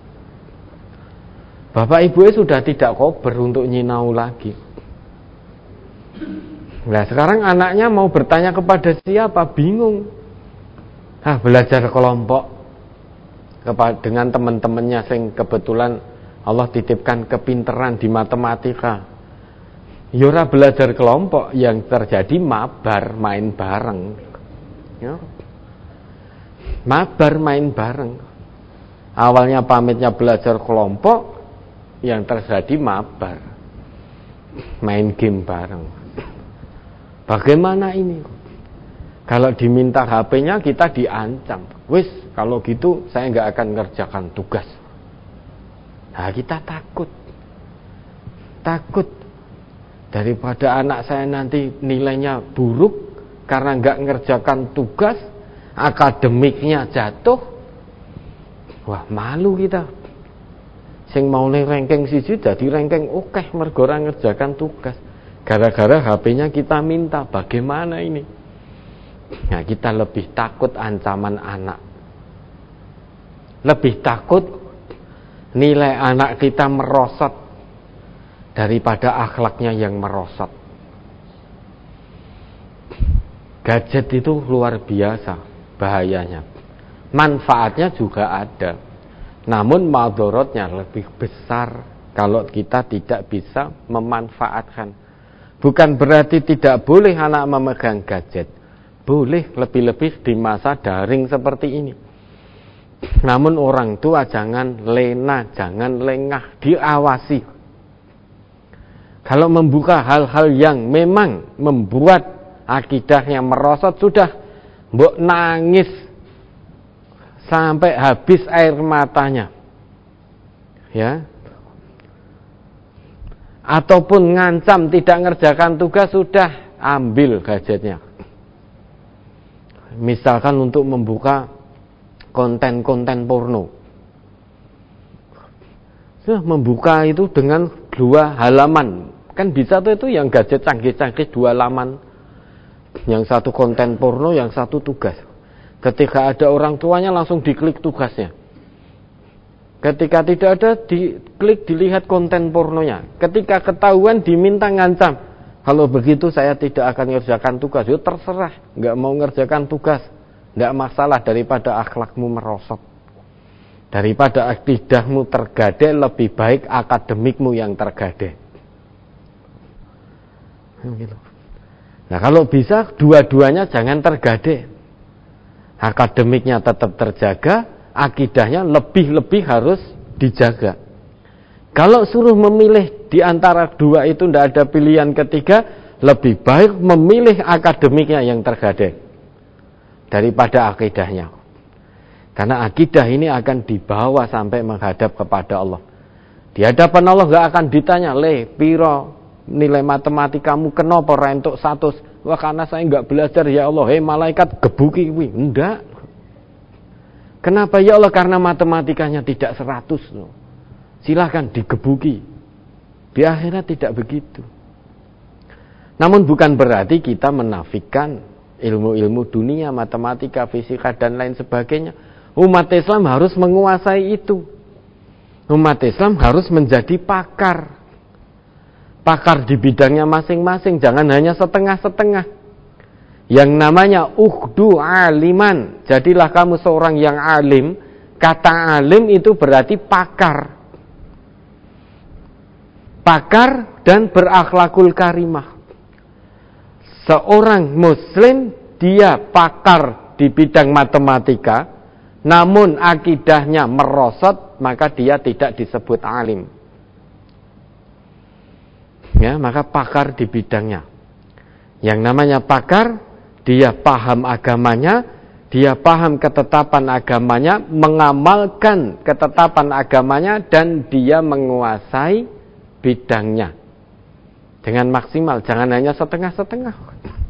Bapak ibunya sudah tidak kober untuk nyinau lagi. Nah sekarang anaknya mau bertanya kepada siapa, bingung. Belajar kelompok dengan teman-temannya sing kebetulan Allah titipkan kepinteran di matematika. Yora belajar kelompok, yang terjadi mabar main bareng. Ya. Mabar main bareng. Awalnya pamitnya belajar kelompok, yang terjadi mabar main game bareng. Bagaimana ini? Kalau diminta HP-nya kita diancam. Wis, kalau gitu saya nggak akan ngerjakan tugas. Nah, kita takut. Daripada anak saya nanti nilainya buruk karena nggak ngerjakan tugas, akademiknya jatuh. Wah, malu kita. Sing mau ranking siji jadi ranking oke mergo ora ngerjakan tugas. Gara-gara HP-nya kita minta, bagaimana ini? Nah, kita lebih takut ancaman anak. Lebih takut nilai anak kita merosot daripada akhlaknya yang merosot. Gadget itu luar biasa bahayanya. Manfaatnya juga ada. Namun madorotnya lebih besar kalau kita tidak bisa memanfaatkan. Bukan berarti tidak boleh anak memegang gadget. Boleh, lebih-lebih di masa daring seperti ini. Namun orang tua jangan lena, jangan lengah, diawasi. Kalau membuka hal-hal yang memang membuat akidahnya merosot, sudah mbok nangis sampai habis air matanya. Ya. Ataupun ngancam tidak ngerjakan tugas, sudah ambil gadgetnya. Misalkan untuk membuka konten-konten porno. Sudah membuka itu dengan 2 halaman. Kan bisa tuh itu yang gadget canggih-canggih 2 halaman. Yang satu konten porno, yang satu tugas. Ketika ada orang tuanya langsung diklik tugasnya. Ketika tidak ada, diklik dilihat konten pornonya. Ketika ketahuan diminta ngancam. Kalau begitu saya tidak akan ngerjakan tugas. Ya terserah, nggak mau ngerjakan tugas. Nggak masalah, daripada akhlakmu merosot. Daripada akidahmu tergadai, lebih baik akademikmu yang tergadai. Nah kalau bisa dua-duanya jangan tergadai. Akademiknya tetap terjaga, akidahnya lebih-lebih harus dijaga. Kalau suruh memilih di antara dua itu tidak ada pilihan ketiga, lebih baik memilih akademiknya yang tergadai daripada akidahnya. Karena akidah ini akan dibawa sampai menghadap kepada Allah. Di hadapan Allah gak akan ditanya, piro nilai matematikamu kenapa ora entuk 100? wah karena saya enggak belajar ya Allah, malaikat gebuki kuwi. Enggak. Kenapa ya Allah? Karena matematikanya tidak 100. Silakan digebuki. Di akhirat tidak begitu. Namun bukan berarti kita menafikan ilmu-ilmu dunia, matematika, fisika dan lain sebagainya. Umat Islam harus menguasai itu. Umat Islam harus menjadi pakar. Pakar di bidangnya masing-masing, jangan hanya setengah-setengah. Yang namanya ukhdu aliman, jadilah kamu seorang yang alim. Kata alim itu berarti pakar. Pakar dan berakhlakul karimah. Seorang muslim dia pakar di bidang matematika, namun akidahnya merosot, maka dia tidak disebut alim. Ya, maka pakar di bidangnya. Yang namanya pakar, dia paham agamanya, dia paham ketetapan agamanya, mengamalkan ketetapan agamanya, dan dia menguasai bidangnya dengan maksimal, jangan hanya setengah-setengah.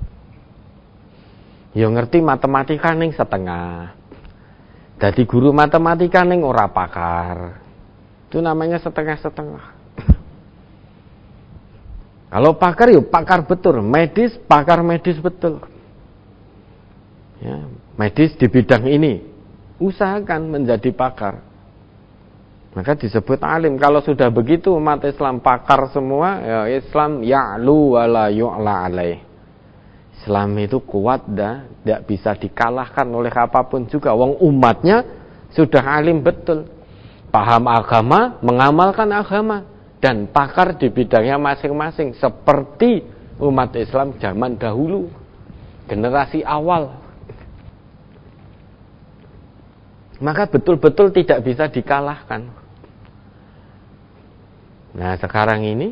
Yo ngerti matematika ning setengah. Dadi guru matematika ning ora pakar. Itu namanya setengah-setengah. Kalau pakar yuk pakar betul, medis pakar medis betul. Ya, medis di bidang ini, usahakan menjadi pakar. Maka disebut alim. Kalau sudah begitu umat Islam pakar semua, ya Islam ya'lu wa la yu'la alaih. Islam itu kuat dah, tidak bisa dikalahkan oleh apapun juga. Wong umatnya sudah alim betul, paham agama, mengamalkan agama, dan pakar di bidangnya masing-masing, seperti umat Islam zaman dahulu, generasi awal. Maka betul-betul tidak bisa dikalahkan. Nah sekarang ini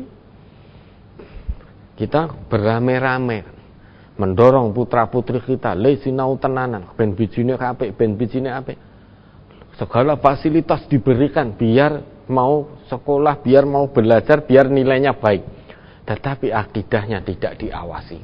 kita beramai-ramai mendorong putra-putri kita sinau tenanan, ben bijine apik, ben bijine apik. Segala fasilitas diberikan biar mau sekolah, biar mau belajar, biar nilainya baik. Tetapi akidahnya tidak diawasi.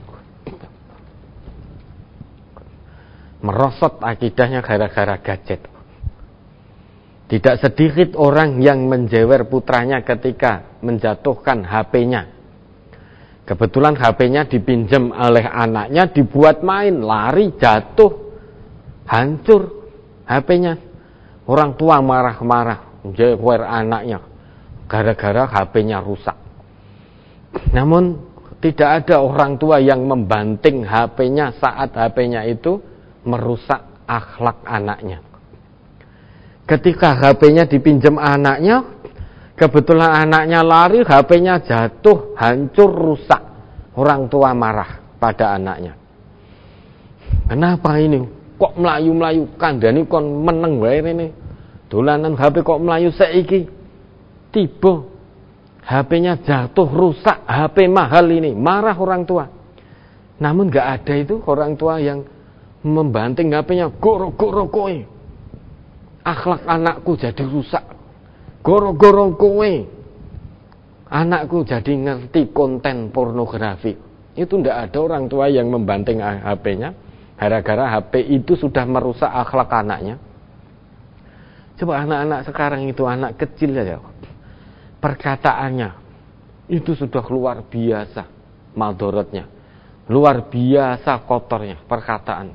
Merosot akidahnya gara-gara gadget. Tidak sedikit orang yang menjewer putranya ketika menjatuhkan HP-nya. Kebetulan HP-nya dipinjam oleh anaknya, dibuat main, lari, jatuh, hancur HP-nya. Orang tua marah-marah, menjewer anaknya gara-gara HP-nya rusak. Namun tidak ada orang tua yang membanting HP-nya saat HP-nya itu merusak akhlak anaknya. Ketika HP-nya dipinjam anaknya, kebetulan anaknya lari, HP-nya jatuh, hancur, rusak. Orang tua marah pada anaknya. Kenapa ini? Kok melayu-melayu? Kandhani kon meneng wae rene. Dolanan HP kok melayu saiki? Tiba HP-nya jatuh, rusak, HP mahal ini. Marah orang tua. Namun enggak ada itu orang tua yang membanting HP-nya. Goro-goro kowe. Akhlak anakku jadi rusak. Goro-goro kowe. Anakku jadi ngerti konten pornografi. Itu ndak ada orang tua yang membanting HP-nya gara-gara HP itu sudah merusak akhlak anaknya. Coba anak-anak sekarang itu, anak kecil ya, perkataannya itu sudah luar biasa madorotnya, luar biasa kotornya perkataan.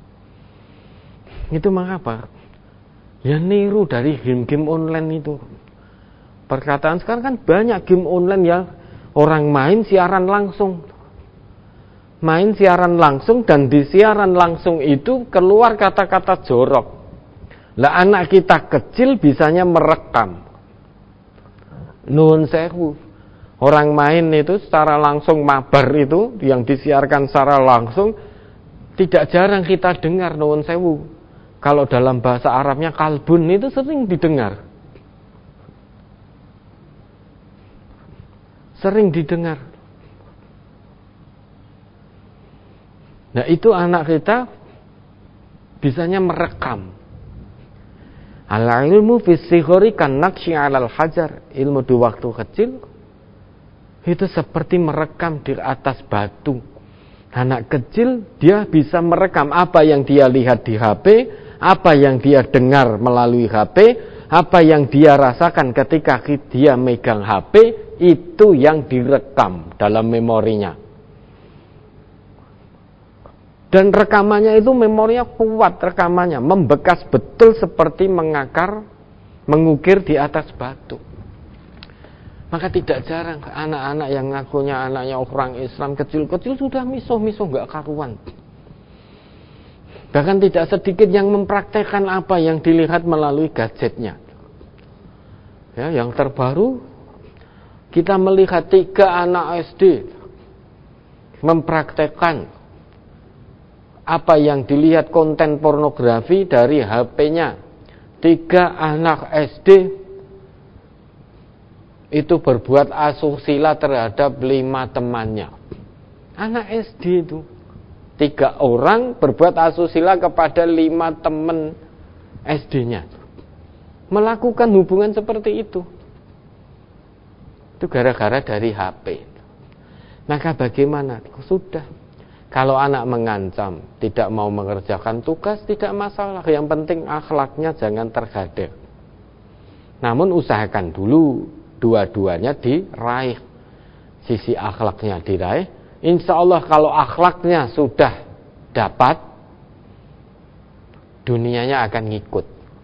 Itu mengapa? Ya niru dari game-game online itu. Perkataan sekarang kan banyak game online ya, orang main siaran langsung. Main siaran langsung, dan di siaran langsung itu keluar kata-kata jorok. Lah anak kita kecil bisanya merekam. Nuhun sewu. Orang main itu secara langsung mabar itu yang disiarkan secara langsung tidak jarang kita dengar, nuhun sewu. Kalau dalam bahasa Arabnya kalbun itu sering didengar. Sering didengar. Nah itu anak kita bisanya merekam. Al-ilmu fi sighari kan naqshi 'alal hajar. Ilmu di waktu kecil itu seperti merekam di atas batu. Anak kecil dia bisa merekam apa yang dia lihat di HP, apa yang dia dengar melalui HP, apa yang dia rasakan ketika dia megang HP, itu yang direkam dalam memorinya. Dan rekamannya itu memorinya kuat, rekamannya membekas betul seperti mengukir di atas batu. Maka tidak jarang anak-anak yang ngakunya anaknya orang Islam kecil-kecil sudah misuh-misuh gak karuan. Bahkan tidak sedikit yang mempraktekkan apa yang dilihat melalui gadgetnya. Ya, yang terbaru kita melihat 3 anak SD mempraktekkan apa yang dilihat konten pornografi dari HP-nya. 3 anak SD itu berbuat asusila terhadap 5 temannya. Anak SD itu 3 orang berbuat asusila kepada 5 teman SD-nya. Melakukan hubungan seperti itu. Itu gara-gara dari HP. Maka bagaimana? Sudah. Kalau anak mengancam, tidak mau mengerjakan tugas, tidak masalah. Yang penting akhlaknya jangan tergadai. Namun usahakan dulu dua-duanya diraih. Sisi akhlaknya diraih. Insya Allah kalau akhlaknya sudah dapat, dunianya akan ngikut.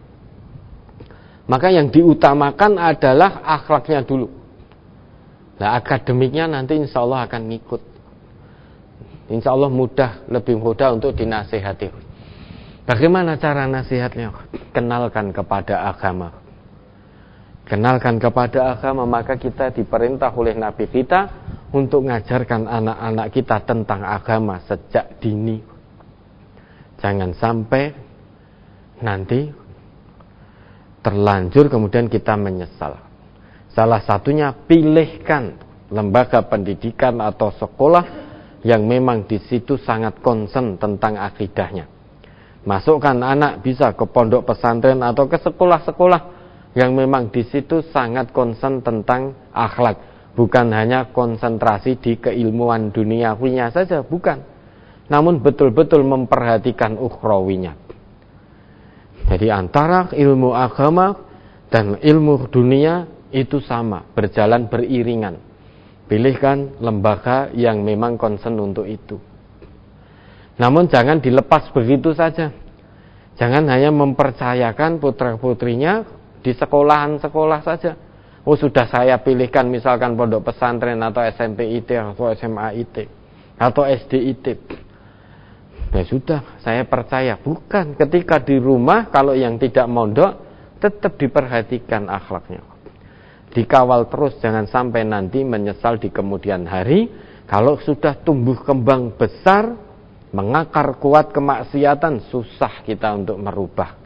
Maka yang diutamakan adalah akhlaknya dulu. Nah, akademiknya nanti insya Allah akan ngikut. Insya Allah lebih mudah untuk dinasihati. Bagaimana cara nasihatnya? Kenalkan kepada agama. Kenalkan kepada agama, maka kita diperintah oleh Nabi kita untuk mengajarkan anak-anak kita tentang agama sejak dini. Jangan sampai nanti terlanjur kemudian kita menyesal. Salah satunya pilihkan lembaga pendidikan atau sekolah yang memang di situ sangat concern tentang akidahnya. Masukkan anak bisa ke pondok pesantren atau ke sekolah-sekolah yang memang di situ sangat concern tentang akhlak, bukan hanya konsentrasi di keilmuan duniawinya saja, bukan. Namun betul-betul memperhatikan ukhrawinya. Jadi antara ilmu agama dan ilmu dunia itu sama, berjalan beriringan. Pilihkan lembaga yang memang concern untuk itu. Namun jangan dilepas begitu saja. Jangan hanya mempercayakan putra-putrinya di sekolahan-sekolah saja. Oh, sudah saya pilihkan misalkan pondok pesantren atau SMP IT atau SMA IT atau SD IT. Ya sudah, saya percaya. Bukan, ketika di rumah kalau yang tidak mondok tetap diperhatikan akhlaknya. Dikawal terus, jangan sampai nanti menyesal di kemudian hari. Kalau sudah tumbuh kembang besar, mengakar kuat kemaksiatan, susah kita untuk merubah.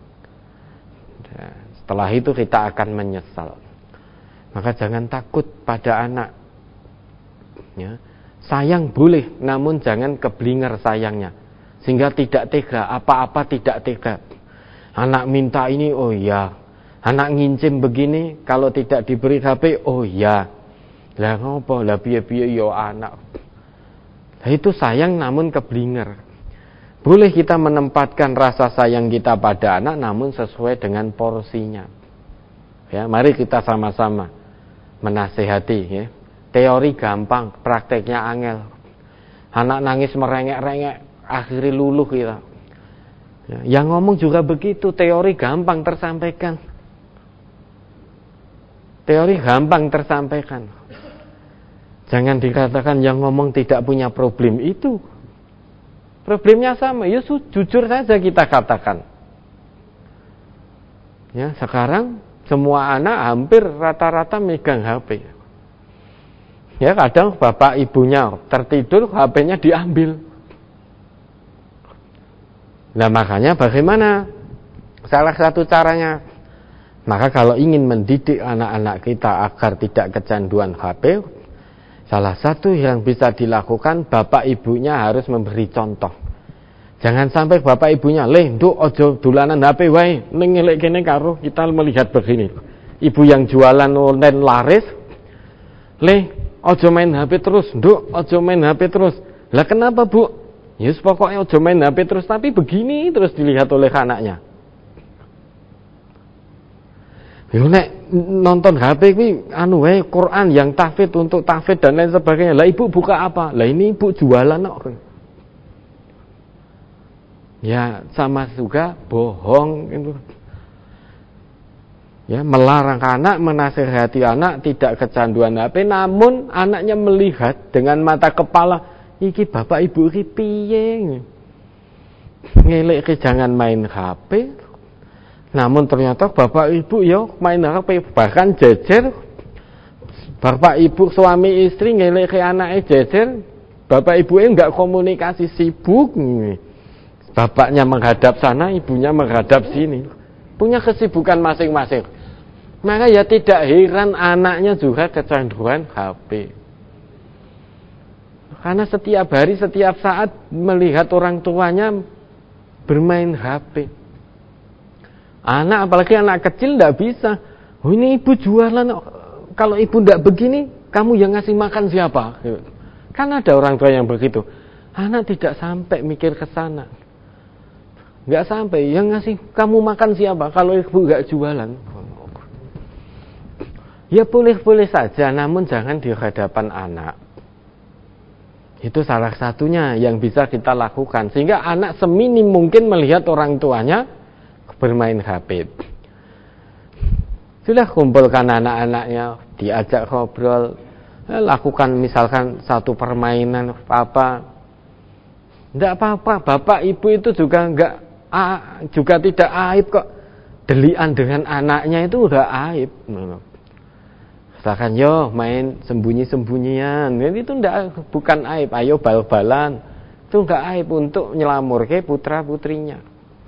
Setelah itu kita akan menyesal. Maka jangan takut pada anak. Ya. Sayang boleh, namun jangan keblinger sayangnya. Sehingga tidak tega, apa-apa tidak tega. Anak minta ini, oh ya. Anak ngincim begini, kalau tidak diberi HP, oh ya. Lah ngopo, lah piye-piye yo anak. Nah, itu sayang namun keblinger. Boleh kita menempatkan rasa sayang kita pada anak namun sesuai dengan porsinya. Ya, mari kita sama-sama menasehati ya. Teori gampang, prakteknya angel. Anak nangis merengek-rengek, akhirnya luluh kita. Ya, yang ngomong juga begitu, teori gampang tersampaikan. Teori gampang tersampaikan. Jangan dikatakan yang ngomong tidak punya problem itu. Problemnya sama, ya jujur saja kita katakan. Ya, sekarang semua anak hampir rata-rata megang HP. Ya, kadang bapak ibunya tertidur, HP-nya diambil. Nah, makanya bagaimana? Salah satu caranya, maka kalau ingin mendidik anak-anak kita agar tidak kecanduan HP, salah satu yang bisa dilakukan, bapak ibunya harus memberi contoh. Jangan sampai bapak ibunya, nduk ojo dolanan HP wae, ning ngelek kene karo kita melihat begini. Ibu yang jualan online laris, ojo main HP terus, nduk ojo main HP terus. Lah kenapa Bu? Yus pokoknya aja main HP terus, tapi begini terus dilihat oleh anaknya. Yo nek nonton HP kuwi Quran yang tahfidz untuk tahfidz dan lain sebagainya. Lah ibu buka apa? Lah ini ibu jualan kok. Ya sama juga bohong gitu. Ya, melarang anak, menasihati anak tidak kecanduan HP, namun anaknya melihat dengan mata kepala, iki bapak ibu iki piye? Ngelek jangan main HP. Namun ternyata bapak ibu ya main HP, bahkan jejer. Bapak ibu suami istri ngelek anaknya jejer. Bapak ibunya enggak komunikasi, sibuk. Bapaknya menghadap sana, ibunya menghadap sini. Punya kesibukan masing-masing. Maka ya tidak heran anaknya juga kecanduan HP. Karena setiap hari, setiap saat melihat orang tuanya bermain HP. Anak, apalagi anak kecil tidak bisa. Oh ini ibu jualan, kalau ibu tidak begini, kamu yang ngasih makan siapa? Kan ada orang tua yang begitu. Anak tidak sampai mikir ke sana. Nggak sampai, yang ngasih kamu makan siapa? Kalau ibu nggak jualan. Ya boleh-boleh saja, namun jangan di hadapan anak. Itu salah satunya yang bisa kita lakukan, sehingga anak seminim mungkin melihat orang tuanya bermain HP. Sudah kumpulkan anak-anaknya, diajak ngobrol, lakukan misalkan satu permainan apa. Tidak apa-apa, bapak ibu itu juga tidak aib kok. Delian dengan anaknya itu udah aib. Misalkan yo main sembunyi-sembunyian, itu bukan aib. Ayo bal-balan, itu enggak aib untuk nyelamurke putra putrinya.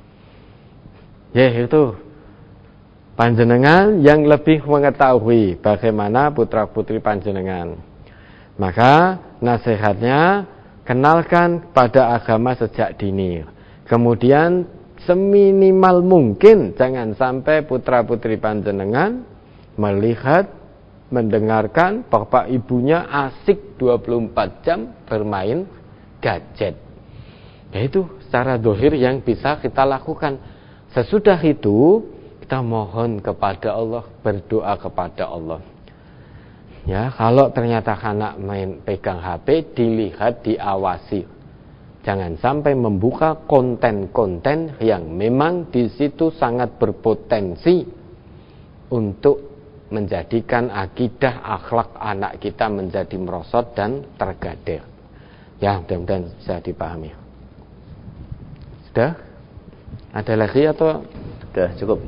Ya itu panjenengan yang lebih mengetahui bagaimana putra putri panjenengan. Maka nasihatnya kenalkan pada agama sejak dini. Kemudian seminimal mungkin jangan sampai putra putri panjenengan melihat, mendengarkan bapak ibunya asik 24 jam bermain gadget. Yaitu secara dohir yang bisa kita lakukan. Sesudah itu kita mohon kepada Allah, berdoa kepada Allah. Ya, kalau ternyata anak main pegang HP, dilihat, diawasi. Jangan sampai membuka konten-konten yang memang di situ sangat berpotensi untuk menjadikan akidah akhlak anak kita menjadi merosot dan tergader. Ya, mudah-mudahan bisa dipahami. Sudah? Ada lagi atau sudah cukup?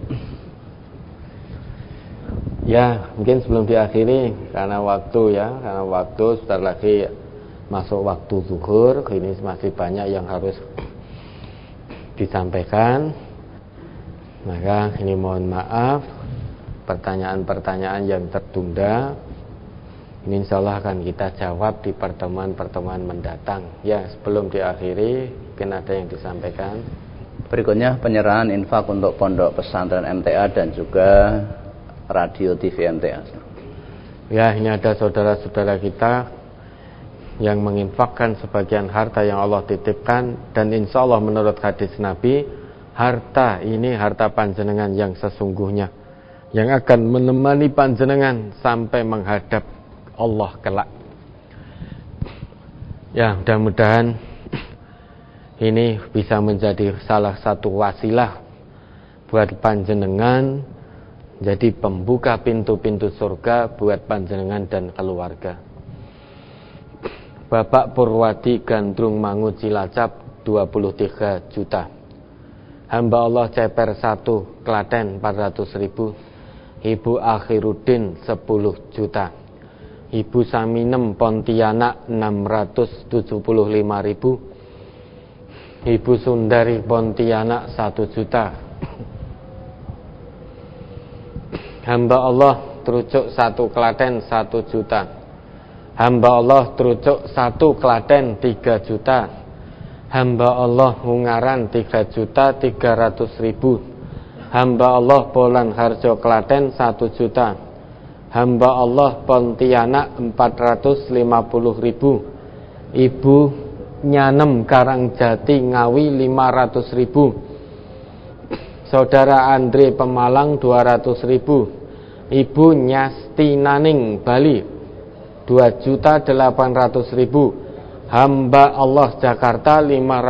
Ya, mungkin sebelum diakhiri karena waktu sebentar lagi masuk waktu zuhur, ini masih banyak yang harus disampaikan. Maka ini mohon maaf, pertanyaan-pertanyaan yang tertunda ini insyaallah akan kita jawab di pertemuan-pertemuan mendatang. Ya, sebelum diakhiri mungkin ada yang disampaikan. Berikutnya penyerahan infak untuk pondok pesantren MTA dan juga radio TV MTA. Ya, ini ada saudara-saudara kita yang menginfakkan sebagian harta yang Allah titipkan, dan insya Allah menurut hadis Nabi, harta ini harta panjenengan yang sesungguhnya, yang akan menemani panjenengan sampai menghadap Allah kelak. Ya, mudah-mudahan ini bisa menjadi salah satu wasilah buat panjenengan, jadi pembuka pintu-pintu surga buat panjenengan dan keluarga. Bapak Purwadi Gandrung Mangu Cilacap 23 juta. Hamba Allah Ceper 1 Klaten 400.000. Ibu Akhiruddin 10 juta. Ibu Saminem Pontianak 675.000. Ibu Sundari Pontianak 1 juta. Hamba Allah Trucuk 1 Klaten 1 juta. Hamba Allah Trucuk 1 Klaten 3 juta. Hamba Allah Ungaran 3 juta 300.000. Hamba Allah Polan Harjo Klaten 1 juta. Hamba Allah Pontianak 450.000. Ibu Nyanem Karangjati Ngawi 500.000. Saudara Andre Pemalang 200.000. Ibu Nyastinaning Bali 2.800.000. Hamba Allah Jakarta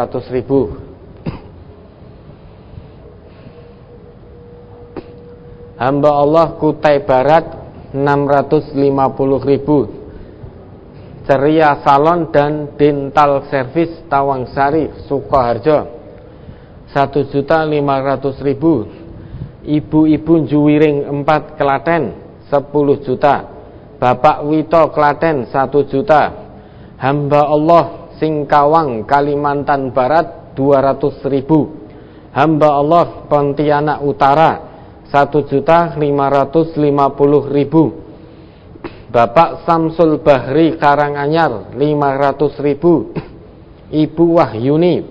500.000. Hamba Allah Kutai Barat 650.000. Ceria Salon dan Dental Service Tawangsari Sukoharjo 1.500.000. Ibu-ibu Juwiring 4 Klaten 10 juta. Bapak Wito Klaten 1 juta. Hamba Allah Singkawang Kalimantan Barat 200.000. Hamba Allah Pontianak Utara 1.550.000. Bapak Samsul Bahri Karanganyar 500.000. Ibu Wahyuni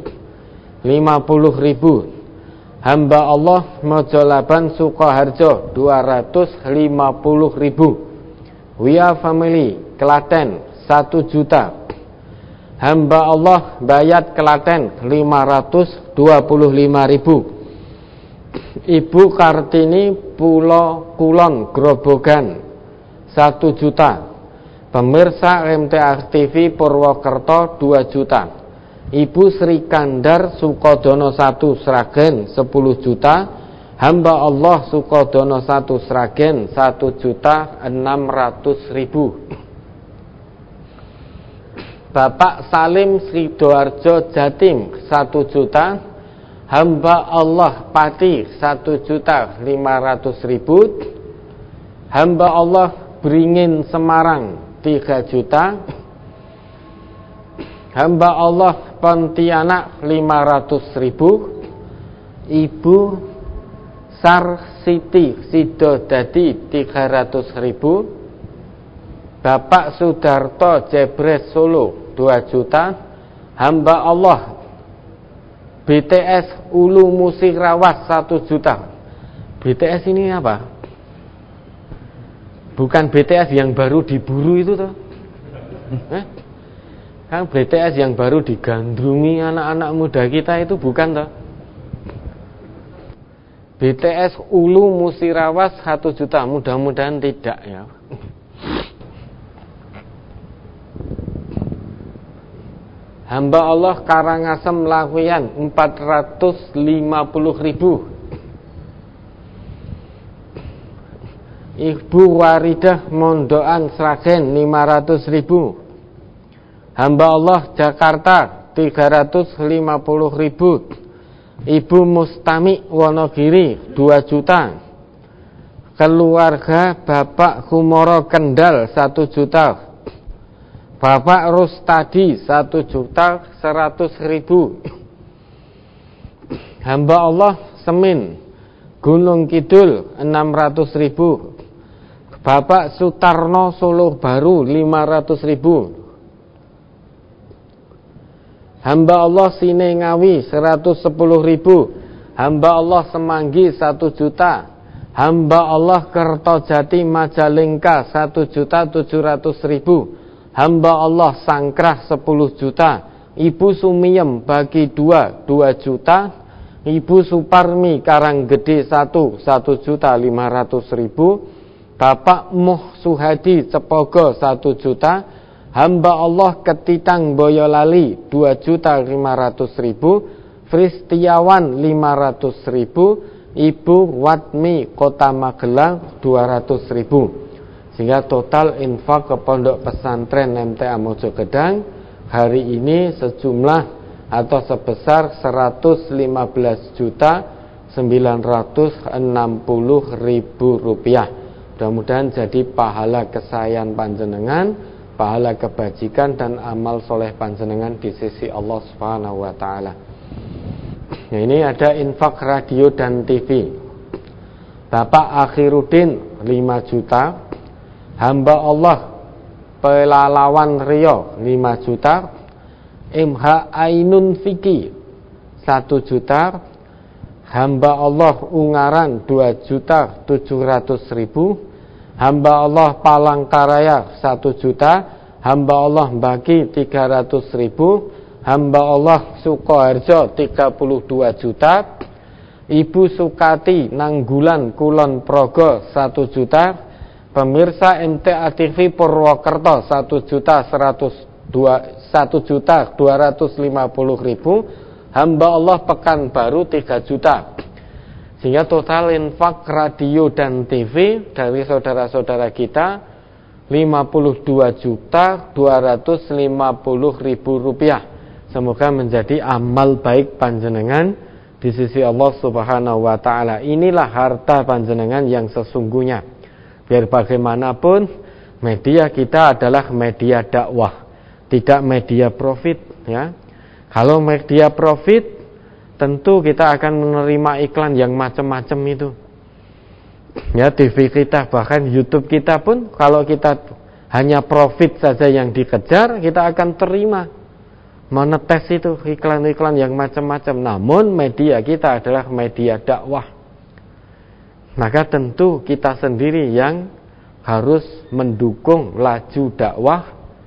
50.000. Hamba Allah Mojolaban Sukoharjo 250.000. Wia Family Klaten 1 juta. Hamba Allah Bayat Klaten 525.000. Ibu Kartini Pulau Kulon Grobogan 1 juta. Pemirsa MTA TV Purwokerto 2 juta. Ibu Sri Kandar Sukodono 1 Sragen 10 juta. Hamba Allah Sukodono 1 Sragen 1.600.000. Bapak Salim Sidoarjo Jatim 1 juta. Hamba Allah Pati 1.500.000. Hamba Allah Beringin Semarang 3 juta. Hamba Allah Pontianak 500.000. Ibu Sar Siti Sidodadi 300.000. Bapak Sudarto Jebres Solo 2 juta. Hamba Allah BTS Ulu Musirawas 1 juta. BTS ini apa? Bukan BTS yang baru diburu itu toh? Kan BTS yang baru digandrungi anak-anak muda kita itu bukan toh? BTS Ulu Musirawas 1 juta. Mudah-mudahan tidak ya. Hamba Allah Karangasem Laweyan 450.000. Ibu Waridah Mondoan Sragen 500.000. Hamba Allah Jakarta 350.000. Ibu Mustami Wonogiri 2 juta. Keluarga Bapak Kumoro Kendal 1 juta. Bapak Rustadi 1.100.000. Hamba Allah Semin Gunung Kidul 600.000. Bapak Sutarno Solo Baru 500.000. Hamba Allah Sine Ngawi 110.000. Hamba Allah Semanggi 1 juta. Hamba Allah Kertojati Majalengka 1.700.000. Hamba Allah Sangkrah 10 juta. Ibu Sumiem Bagi 2 juta. Ibu Suparmi Karanggede 1.500.000. Bapak Muh Suhadi Cepogo 1 juta. Hamba Allah Ketitang Boyolali 2.500.000. Fristiawan 500.000. Ibu Watmi Kota Magelang 200.000. Sehingga total infak ke pondok pesantren MTA Mojogedang hari ini sejumlah atau sebesar 115.960.000 rupiah. Mudah-mudahan jadi pahala kesayangan panjenengan, pahala kebajikan dan amal soleh panjenengan di sisi Allah Subhanahu wa taala. Nah, ini ada infak radio dan TV. Bapak Akhiruddin 5 juta. Hamba Allah Pelalawan Rio 5 juta. MH Ainun Fiki 1 juta. Hamba Allah Ungaran 2.700.000. Hamba Allah Palangkaraya 1 juta. Hamba Allah Bagi 300.000. hamba Allah Sukoharjo 32 juta, Ibu Sukati Nanggulan Kulon Progo 1 juta, pemirsa MTA TV Purwokerto 1.250.000, hamba Allah Pekanbaru 3 juta. Sehingga total infak radio dan TV dari saudara-saudara kita 52.250.000 rupiah. Semoga menjadi amal baik panjenengan di sisi Allah Subhanahu wa taala. Inilah harta panjenengan yang sesungguhnya. Biar bagaimanapun media kita adalah media dakwah, tidak media profit, ya. Kalau media profit, tentu kita akan menerima iklan yang macam-macam itu. Ya, TV kita, bahkan YouTube kita pun, kalau kita hanya profit saja yang dikejar, kita akan terima menetes itu iklan-iklan yang macam-macam. Namun media kita adalah media dakwah, maka tentu kita sendiri yang harus mendukung laju dakwah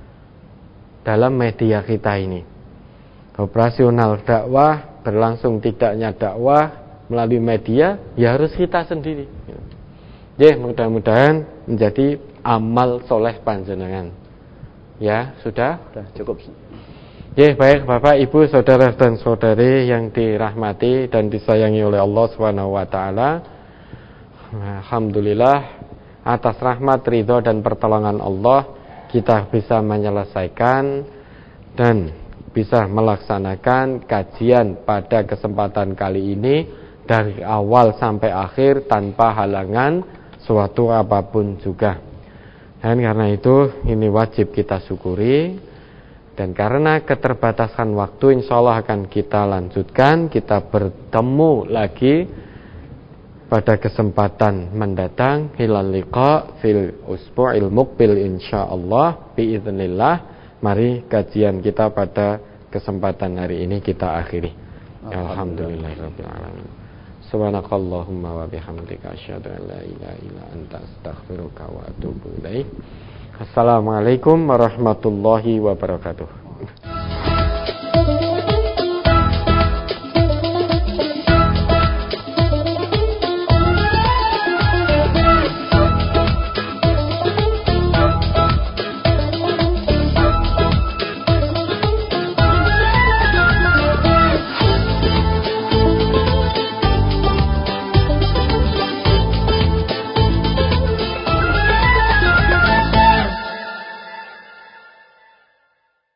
dalam media kita ini. Operasional dakwah, berlangsung tidaknya dakwah melalui media, ya harus kita sendiri. Ya, mudah-mudahan menjadi amal soleh panjenengan. Ya, sudah cukup. Ya, baik Bapak, Ibu, saudara dan saudari yang dirahmati dan disayangi oleh Allah Subhanahu wa taala. Alhamdulillah, atas rahmat, ridho dan pertolongan Allah kita bisa menyelesaikan dan bisa melaksanakan kajian pada kesempatan kali ini dari awal sampai akhir tanpa halangan suatu apapun juga. Dan karena itu ini wajib kita syukuri. Dan karena keterbatasan waktu, insya Allah akan kita lanjutkan. Kita bertemu lagi pada kesempatan mendatang. Hilal liqa fil usbu'il muqbil insyaallah biiznillah. Mari kajian kita pada kesempatan hari ini kita akhiri. Alhamdulillahirabbil alamin. Subhanakallahumma wa bihamdika asyhadu an la ilaha illa anta astaghfiruka wa atubu ilaik. Assalamualaikum warahmatullahi wabarakatuh.